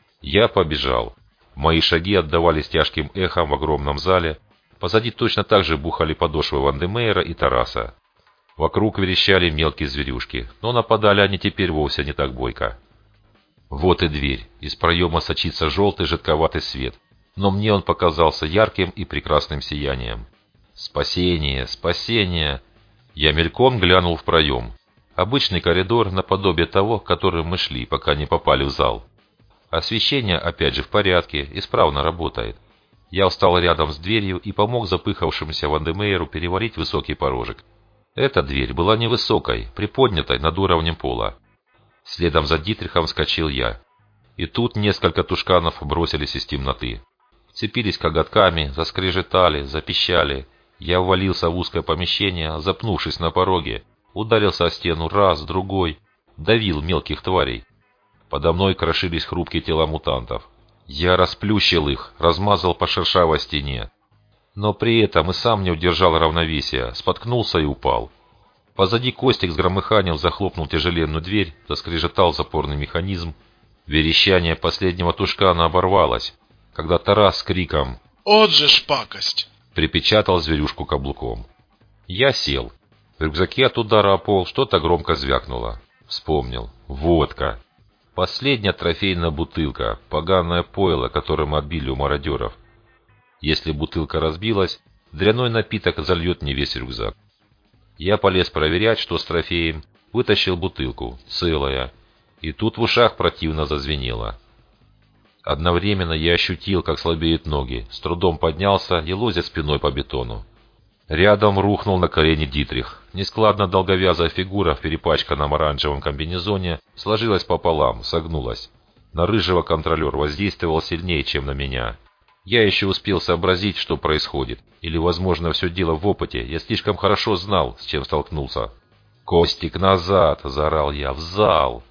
Я побежал. Мои шаги отдавались тяжким эхом в огромном зале. Позади точно так же бухали подошвы Вандемейра и Тараса. Вокруг верещали мелкие зверюшки, но нападали они теперь вовсе не так бойко. Вот и дверь. Из проема сочится желтый жидковатый свет, но мне он показался ярким и прекрасным сиянием. Спасение! Спасение! Я мельком глянул в проем. Обычный коридор наподобие того, которым мы шли, пока не попали в зал. Освещение опять же в порядке, исправно работает. Я встал рядом с дверью и помог запыхавшемуся Вандемейру переварить высокий порожек. Эта дверь была невысокой, приподнятой над уровнем пола. Следом за Дитрихом вскочил я. И тут несколько тушканов бросились из темноты. Вцепились коготками, заскрежетали, запищали. Я ввалился в узкое помещение, запнувшись на пороге. Ударился о стену раз, другой. Давил мелких тварей. Подо мной крошились хрупкие тела мутантов. Я расплющил их, размазал по шершавой стене. Но при этом и сам не удержал равновесия, споткнулся и упал. Позади Костик с громыханием захлопнул тяжеленную дверь, заскрежетал запорный механизм. Верещание последнего тушкана оборвалось, когда Тарас с криком «От же ж пакость!» припечатал зверюшку каблуком. Я сел. В рюкзаке от удара о пол что-то громко звякнуло. Вспомнил. Водка. Последняя трофейная бутылка, поганое пойло, которым отбили у мародеров. Если бутылка разбилась, дрянной напиток зальет мне весь рюкзак. Я полез проверять, что с трофеем, вытащил бутылку, целая, и тут в ушах противно зазвенело. Одновременно я ощутил, как слабеют ноги, с трудом поднялся и лозя спиной по бетону. Рядом рухнул на колени Дитрих. Нескладно долговязая фигура в перепачканном оранжевом комбинезоне сложилась пополам, согнулась. На рыжего контролер воздействовал сильнее, чем на меня. Я еще успел сообразить, что происходит. Или, возможно, все дело в опыте. Я слишком хорошо знал, с чем столкнулся. «Костик, назад!» – заорал я. «В зал!»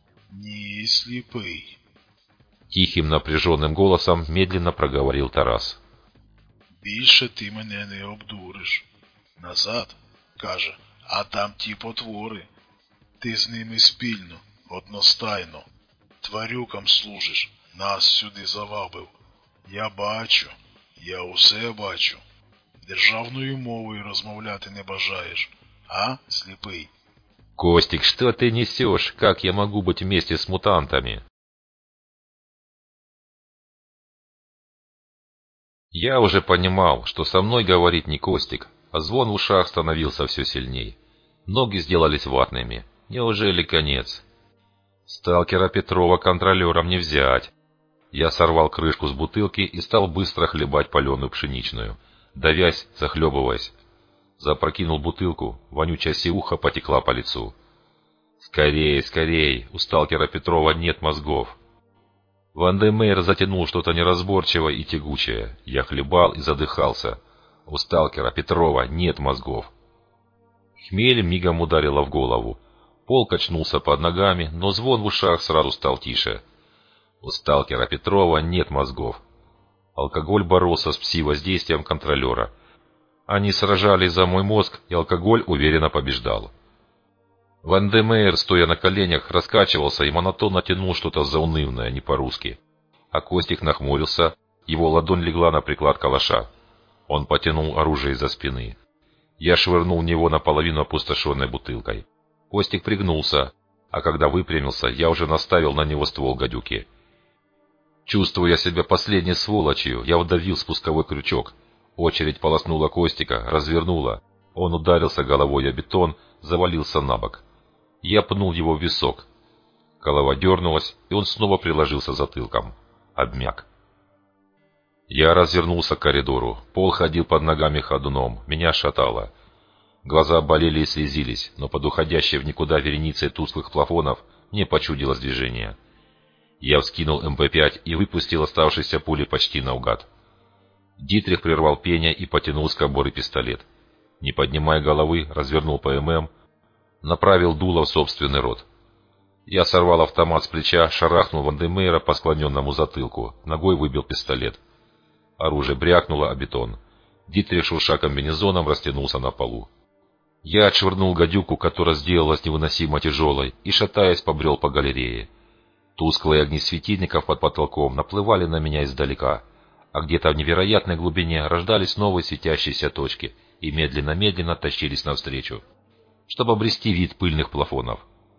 «Не слепый!» Тихим напряженным голосом медленно проговорил Тарас. «Більше ти мене не обдуриш. Назад, каже, а там ті потвори. Ти з ними спільно, одностайно. Тварюкам служиш, нас сюди завабив. Я бачу, я усе бачу. Державною мовою розмовляти не бажаєш, а, сліпий? «Костик, что ты несешь? Как я могу быть вместе с мутантами?» Я уже понимал, что со мной говорит не Костик, а звон в ушах становился все сильней. Ноги сделались ватными. Неужели конец? Сталкера Петрова контролером не взять. Я сорвал крышку с бутылки и стал быстро хлебать паленую пшеничную, давясь, захлебываясь. Запрокинул бутылку, вонючая сиуха потекла по лицу. «Скорей, скорей, у сталкера Петрова нет мозгов». Ван-де-Мейер затянул что-то неразборчивое и тягучее. Я хлебал и задыхался. У сталкера Петрова нет мозгов. Хмель мигом ударила в голову. Пол качнулся под ногами, но звон в ушах сразу стал тише. У сталкера Петрова нет мозгов. Алкоголь боролся с пси-воздействием контролера. Они сражались за мой мозг, и алкоголь уверенно побеждал. Ван-де-Мейер, стоя на коленях, раскачивался и монотонно тянул что-то заунывное, не по-русски. А Костик нахмурился, его ладонь легла на приклад калаша. Он потянул оружие из-за спины. Я швырнул в него наполовину опустошенной бутылкой. Костик пригнулся, а когда выпрямился, я уже наставил на него ствол гадюки. Чувствуя себя последней сволочью, я вдавил спусковой крючок. Очередь полоснула Костика, развернула. Он ударился головой о бетон, завалился на бок. Я пнул его в висок. Голова дернулась, и он снова приложился затылком. Обмяк. Я развернулся к коридору. Пол ходил под ногами ходуном. Меня шатало. Глаза болели и слезились, но под уходящей в никуда вереницей тусклых плафонов мне почудилось движение. Я вскинул эм пэ пять и выпустил оставшиеся пули почти наугад. Дитрих прервал пение и потянул с кобуры пистолет. Не поднимая головы, развернул ПММ, направил дуло в собственный рот. Я сорвал автомат с плеча, шарахнул Ван-де-Мейера по склоненному затылку, ногой выбил пистолет. Оружие брякнуло о бетон. Дитрих, шурша комбинезоном, растянулся на полу. Я отшвырнул гадюку, которая сделалась невыносимо тяжелой, и, шатаясь, побрел по галерее. Тусклые огни светильников под потолком наплывали на меня издалека, а где-то в невероятной глубине рождались новые светящиеся точки и медленно-медленно тащились навстречу, чтобы обрести вид пыльных плафонов.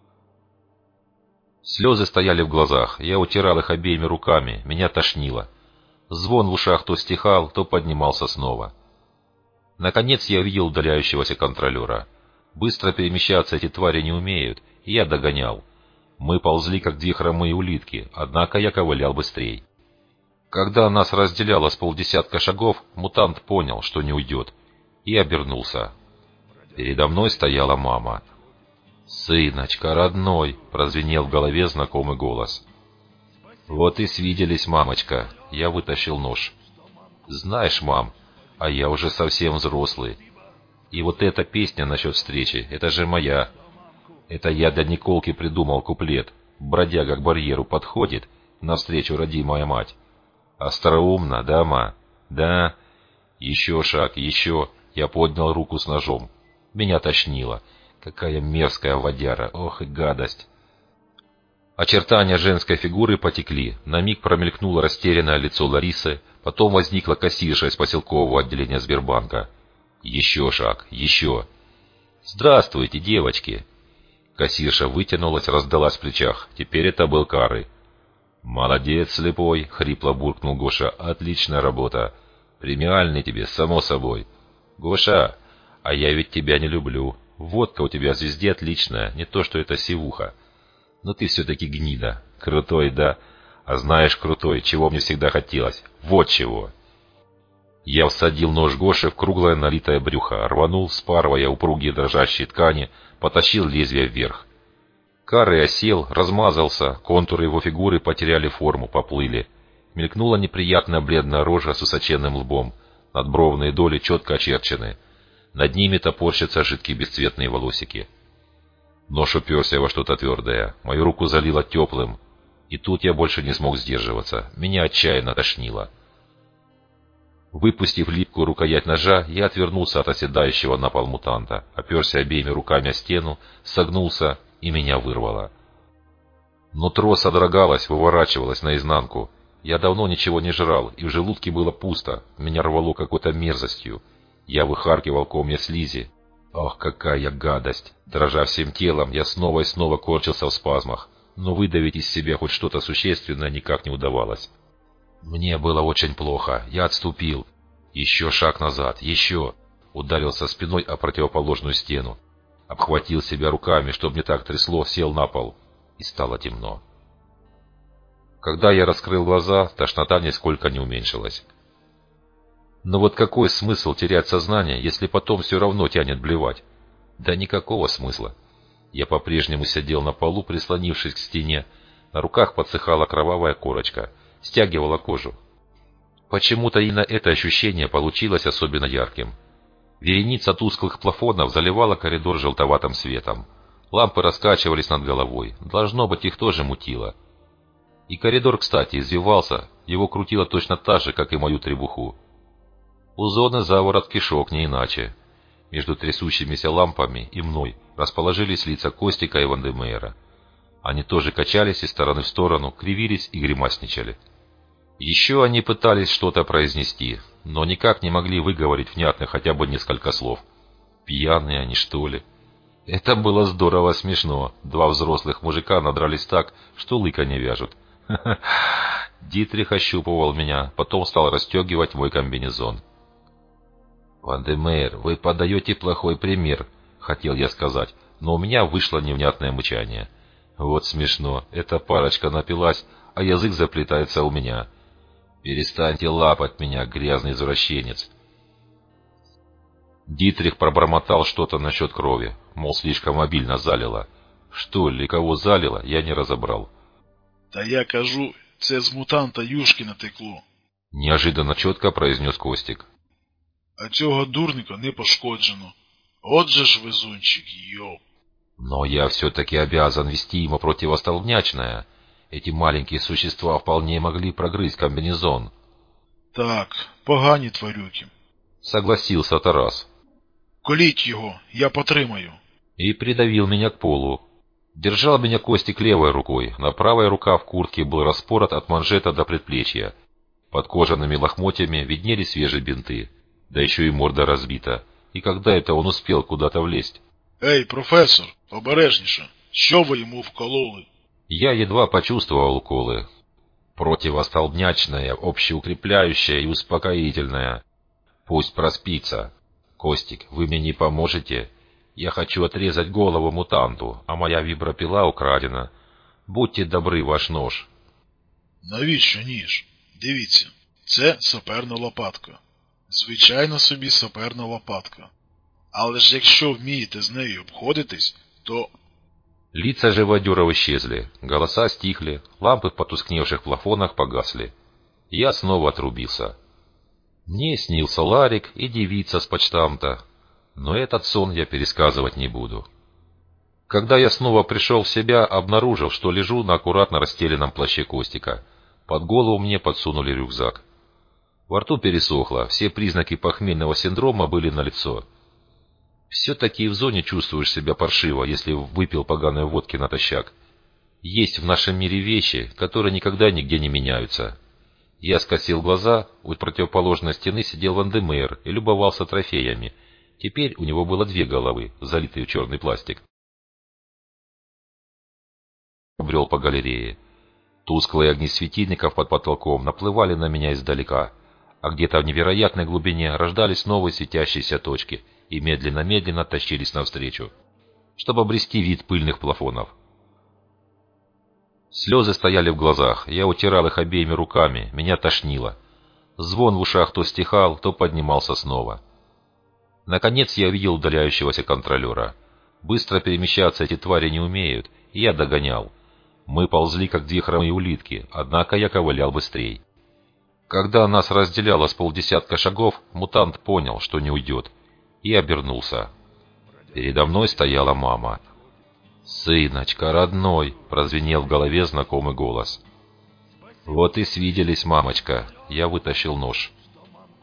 Слезы стояли в глазах, я утирал их обеими руками, меня тошнило. Звон в ушах то стихал, то поднимался снова. Наконец я увидел удаляющегося контролера. Быстро перемещаться эти твари не умеют, и я догонял. Мы ползли, как две хромые улитки, однако я ковылял быстрей. Когда нас разделяло с полдесятка шагов, мутант понял, что не уйдет, и обернулся. Передо мной стояла мама. «Сыночка, родной!» — прозвенел в голове знакомый голос. «Вот и свиделись, мамочка!» — я вытащил нож. «Знаешь, мам, а я уже совсем взрослый. И вот эта песня насчет встречи, это же моя. Это я для Николки придумал куплет. Бродяга к барьеру подходит, навстречу родимая мать. Остроумно, да, ма? Да. Еще шаг, еще. Я поднял руку с ножом. Меня тошнило. Какая мерзкая водяра, ох и гадость!» Очертания женской фигуры потекли. На миг промелькнуло растерянное лицо Ларисы, потом возникла кассирша из поселкового отделения Сбербанка. Еще шаг, еще. «Здравствуйте, девочки!» Кассирша вытянулась, раздалась в плечах. Теперь это был Кары. «Молодец, слепой!» — хрипло буркнул Гоша. «Отличная работа! Премиальный тебе, само собой!» «Гоша, а я ведь тебя не люблю. Водка у тебя везде отличная, не то что эта сивуха. Но ты все-таки гнида. Крутой, да? А знаешь, крутой, чего мне всегда хотелось? Вот чего!» Я всадил нож Гоши в круглое налитое брюхо, рванул, спарывая упругие дрожащие ткани, потащил лезвие вверх. Кары осел, размазался, контуры его фигуры потеряли форму, поплыли. Мелькнула неприятная бледная рожа с высоченным лбом, надбровные доли четко очерчены. Над ними топорщатся жидкие бесцветные волосики. Нож уперся во что-то твердое, мою руку залило теплым, и тут я больше не смог сдерживаться, меня отчаянно тошнило. Выпустив липкую рукоять ножа, я отвернулся от оседающего на пол мутанта, оперся обеими руками о стену, согнулся, и меня вырвало. Нутро содрогалось, выворачивалось наизнанку. Я давно ничего не жрал, и в желудке было пусто, меня рвало какой-то мерзостью. Я выхаркивал комья слизи. Ох, какая гадость! Дрожа всем телом, я снова и снова корчился в спазмах, но выдавить из себя хоть что-то существенное никак не удавалось. Мне было очень плохо, я отступил. Еще шаг назад, еще. Ударился спиной о противоположную стену. Обхватил себя руками, чтобы не так трясло, сел на пол. И стало темно. Когда я раскрыл глаза, тошнота нисколько не уменьшилась. Но вот какой смысл терять сознание, если потом все равно тянет блевать? Да никакого смысла. Я по-прежнему сидел на полу, прислонившись к стене. На руках подсыхала кровавая корочка, стягивала кожу. Почему-то именно это ощущение получилось особенно ярким. Вереница тусклых плафонов заливала коридор желтоватым светом. Лампы раскачивались над головой. Должно быть, их тоже мутило. И коридор, кстати, извивался. Его крутило точно так же, как и мою требуху. У зоны заворот кишок не иначе. Между трясущимися лампами и мной расположились лица Костика и Вандемейра. Они тоже качались из стороны в сторону, кривились и гримасничали. Еще они пытались что-то произнести, но никак не могли выговорить внятно хотя бы несколько слов. Пьяные они, что ли? Это было здорово смешно. Два взрослых мужика надрались так, что лыка не вяжут. Дитрих ощупывал меня, потом стал расстегивать мой комбинезон. «Вандемейр, вы подаете плохой пример», — хотел я сказать, но у меня вышло невнятное мычание. Вот смешно, эта парочка напилась, а язык заплетается у меня. «Перестаньте лапать меня, грязный извращенец!» Дитрих пробормотал что-то насчет крови, мол, слишком обильно залило. Что или кого залило, я не разобрал. «Та я кажу, це з мутанта юшки натекло», — неожиданно четко произнес Костик. «А цього дурника не пошкоджено. Отже ж везунчик, йоп!» «Но я все-таки обязан вести ему противостолбнячное. Эти маленькие существа вполне могли прогрызть комбинезон». «Так, погані тварюки», — согласился Тарас. «Коліть його, я потримаю». И придавил меня к полу. Держал меня Костик левой рукой, на правой рукав куртки был распорот от манжета до предплечья. Под кожаными лохмотьями виднелись свежие бинты, да еще и морда разбита. И когда это он успел куда-то влезть? «Ей, професор, обережніше, що ви йому вкололи?» Я едва почувствовал уколы. Противостолбнячное, общеукрепляющее и успокоительное. Пусть проспится. Костик, вы мне не поможете? Я хочу отрезать голову мутанту, а моя вибропила украдена. Будьте добры, ваш нож. «Навіщо ніж? Дивіться, це саперна лопатка. Звичайна собі саперна лопатка. Але ж якщо вмієте з нею обходитись, то...» Лица живодеров исчезли, голоса стихли, лампы в потускневших плафонах погасли. Я снова отрубился. Мне снился Ларик и девица с почтамта, но этот сон я пересказывать не буду. Когда я снова пришел в себя, обнаружил, что лежу на аккуратно расстеленном плаще Костика. Под голову мне подсунули рюкзак. Во рту пересохло, все признаки похмельного синдрома были налицо. Все-таки и в зоне чувствуешь себя паршиво, если выпил поганой водки натощак. Есть в нашем мире вещи, которые никогда нигде не меняются. Я скосил глаза, у противоположной стены сидел Вандемейр и любовался трофеями. Теперь у него было две головы, залитые в черный пластик. Брел по галерее. Тусклые огни светильников под потолком наплывали на меня издалека, а где-то в невероятной глубине рождались новые светящиеся точки и медленно-медленно тащились навстречу, чтобы обрести вид пыльных плафонов. Слезы стояли в глазах, я утирал их обеими руками, меня тошнило. Звон в ушах то стихал, то поднимался снова. Наконец я увидел удаляющегося контролера. Быстро перемещаться эти твари не умеют, и я догонял. Мы ползли, как две хромые улитки, однако я ковылял быстрей. Когда нас разделяло с полдесятка шагов, мутант понял, что не уйдет, и обернулся. Передо мной стояла мама. «Сыночка, родной!» — прозвенел в голове знакомый голос. «Вот и свиделись, мамочка!» — я вытащил нож.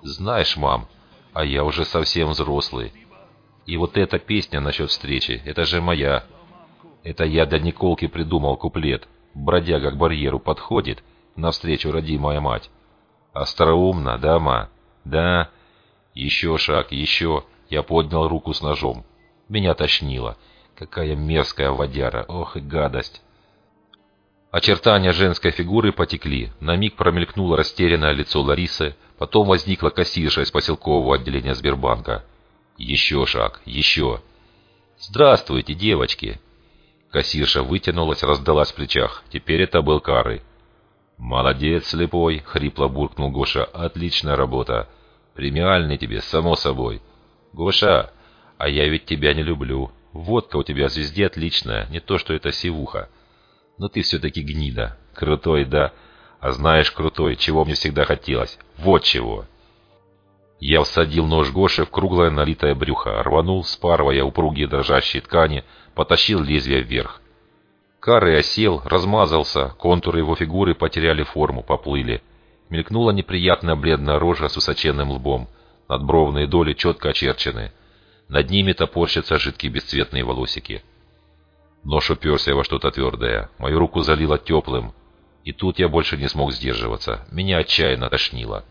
Знаешь, мам, а я уже совсем взрослый. И вот эта песня насчет встречи, это же моя. Это я для Николки придумал куплет. Бродяга к барьеру подходит, навстречу родимая мать. Остроумно, да, ма? Да. Еще шаг, еще. Я поднял руку с ножом. Меня тошнило. Какая мерзкая водяра, ох и гадость. Очертания женской фигуры потекли. На миг промелькнуло растерянное лицо Ларисы, потом возникла кассирша из поселкового отделения Сбербанка. Еще шаг, еще. «Здравствуйте, девочки!» Кассирша вытянулась, раздалась в плечах. Теперь это был Кары. «Молодец, слепой!» — хрипло буркнул Гоша. «Отличная работа! Премиальный тебе, само собой!» «Гоша, а я ведь тебя не люблю. Водка у тебя везде отличная, не то что эта сивуха. Но ты все-таки гнида. Крутой, да? А знаешь, крутой, чего мне всегда хотелось? Вот чего!» Я всадил нож Гоши в круглое налитое брюхо, рванул, спарывая упругие дрожащие ткани, потащил лезвие вверх. Кары осел, размазался, контуры его фигуры потеряли форму, поплыли. Мелькнула неприятная бледная рожа с высоченным лбом, надбровные доли четко очерчены. Над ними топорщатся жидкие бесцветные волосики. Нож уперся во что-то твердое, мою руку залило теплым. И тут я больше не смог сдерживаться, меня отчаянно тошнило.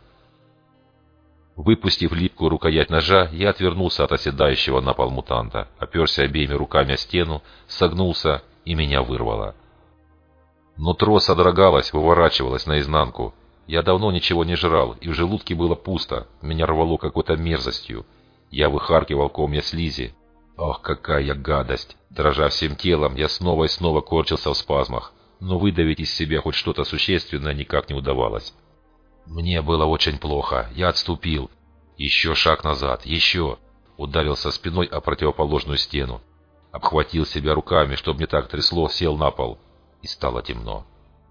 Выпустив липкую рукоять ножа, я отвернулся от оседающего на пол мутанта, оперся обеими руками о стену, согнулся, и меня вырвало. Нутро содрогалось, выворачивалось наизнанку. Я давно ничего не жрал, и в желудке было пусто, меня рвало какой-то мерзостью. Я выхаркивал комья слизи. Ох, какая гадость! Дрожа всем телом, я снова и снова корчился в спазмах, но выдавить из себя хоть что-то существенное никак не удавалось. Мне было очень плохо, я отступил. Еще шаг назад, еще. Ударился спиной о противоположную стену. Обхватил себя руками, чтобы не так трясло, сел на пол. И стало темно.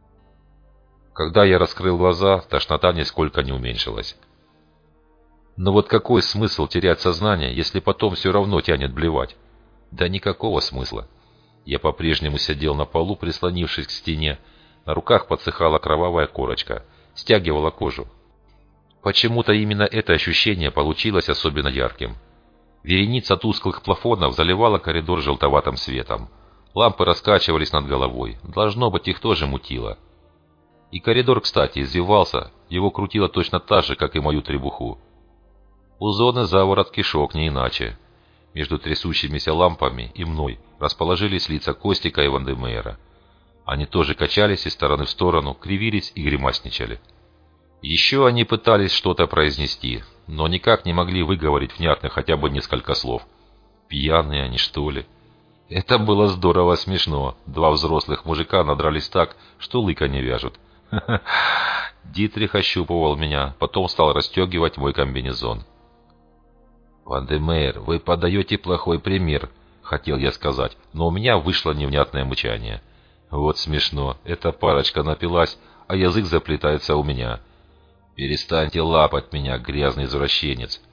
Когда я раскрыл глаза, тошнота нисколько не уменьшилась. Но вот какой смысл терять сознание, если потом все равно тянет блевать? Да никакого смысла. Я по-прежнему сидел на полу, прислонившись к стене. На руках подсыхала кровавая корочка. Стягивала кожу. Почему-то именно это ощущение получилось особенно ярким. Вереница тусклых плафонов заливала коридор желтоватым светом. Лампы раскачивались над головой. Должно быть, их тоже мутило. И коридор, кстати, извивался. Его крутило точно так же, как и мою требуху. У зоны заворот кишок не иначе. Между трясущимися лампами и мной расположились лица Костика и Вандемейра. Они тоже качались из стороны в сторону, кривились и гримасничали. Еще они пытались что-то произнести, но никак не могли выговорить внятно хотя бы несколько слов. Пьяные они, что ли? Это было здорово смешно. Два взрослых мужика надрались так, что лыка не вяжут. Дитрих ощупывал меня, потом стал расстегивать мой комбинезон. «Вандемейр, вы подаете плохой пример», — хотел я сказать, но у меня вышло невнятное мычание. Вот смешно, эта парочка напилась, а язык заплетается у меня. «Перестаньте лапать меня, грязный извращенец!»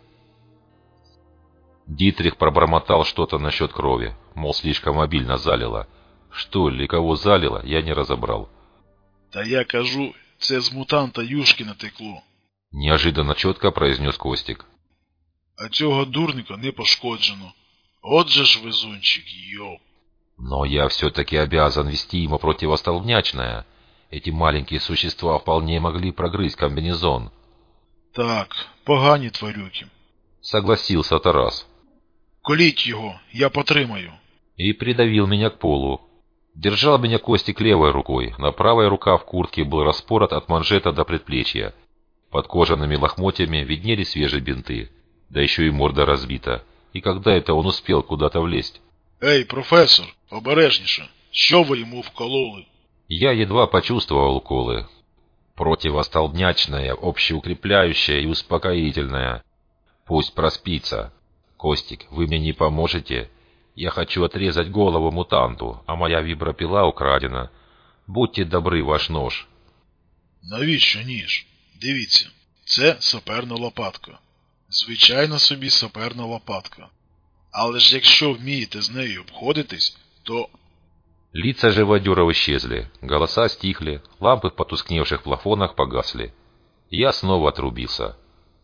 Дитрих пробормотал что-то насчет крови, мол, слишком обильно залило. Что или кого залило, я не разобрал. «Та я кажу, це з мутанта юшки натекло», — неожиданно четко произнес Костик. «А цього дурника не пошкоджено. От же ж везунчик, йоп!» «Но я все-таки обязан вести ему противостолбнячное. Эти маленькие существа вполне могли прогрызть комбинезон». «Так, погані тварюки», — согласился Тарас. «Коліть його, я потримаю». И придавил меня к полу. Держал меня Костик левой рукой, на правой рукав куртки был распорот от манжета до предплечья. Под кожаными лохмотьями виднелись свежие бинты, да еще и морда разбита. И когда это он успел куда-то влезть? «Ей, професор, обережніше, що ви йому вкололи?» Я едва почувствовал уколы. Противостолбнячное, общеукрепляющее и успокоительное. Пусть проспится. Костик, вы мне не поможете? Я хочу отрезать голову мутанту, а моя вибропила украдена. Будьте добры, ваш нож. «Навіщо ніж? Дивіться, це саперна лопатка. Звичайна собі саперна лопатка. Але ж якщо вмієте з нею обходитись, то...» Лица живодеров исчезли, голоса стихли, лампы в потускневших плафонах погасли. Я снова отрубился.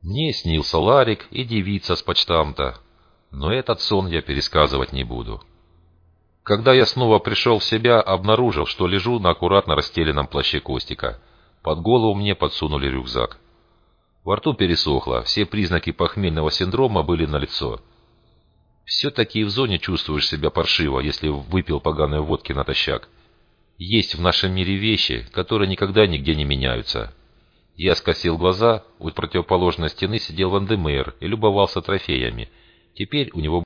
Мне снился Ларик и девица с почтамта, но этот сон я пересказывать не буду. Когда я снова пришел в себя, обнаружил, что лежу на аккуратно расстеленном плаще Костика. Под голову мне подсунули рюкзак. Во рту пересохло, все признаки похмельного синдрома были налицо. Все-таки и в зоне чувствуешь себя паршиво, если выпил поганой водки натощак. Есть в нашем мире вещи, которые никогда нигде не меняются. Я скосил глаза, у противоположной стены сидел Вандемейр и любовался трофеями. Теперь у него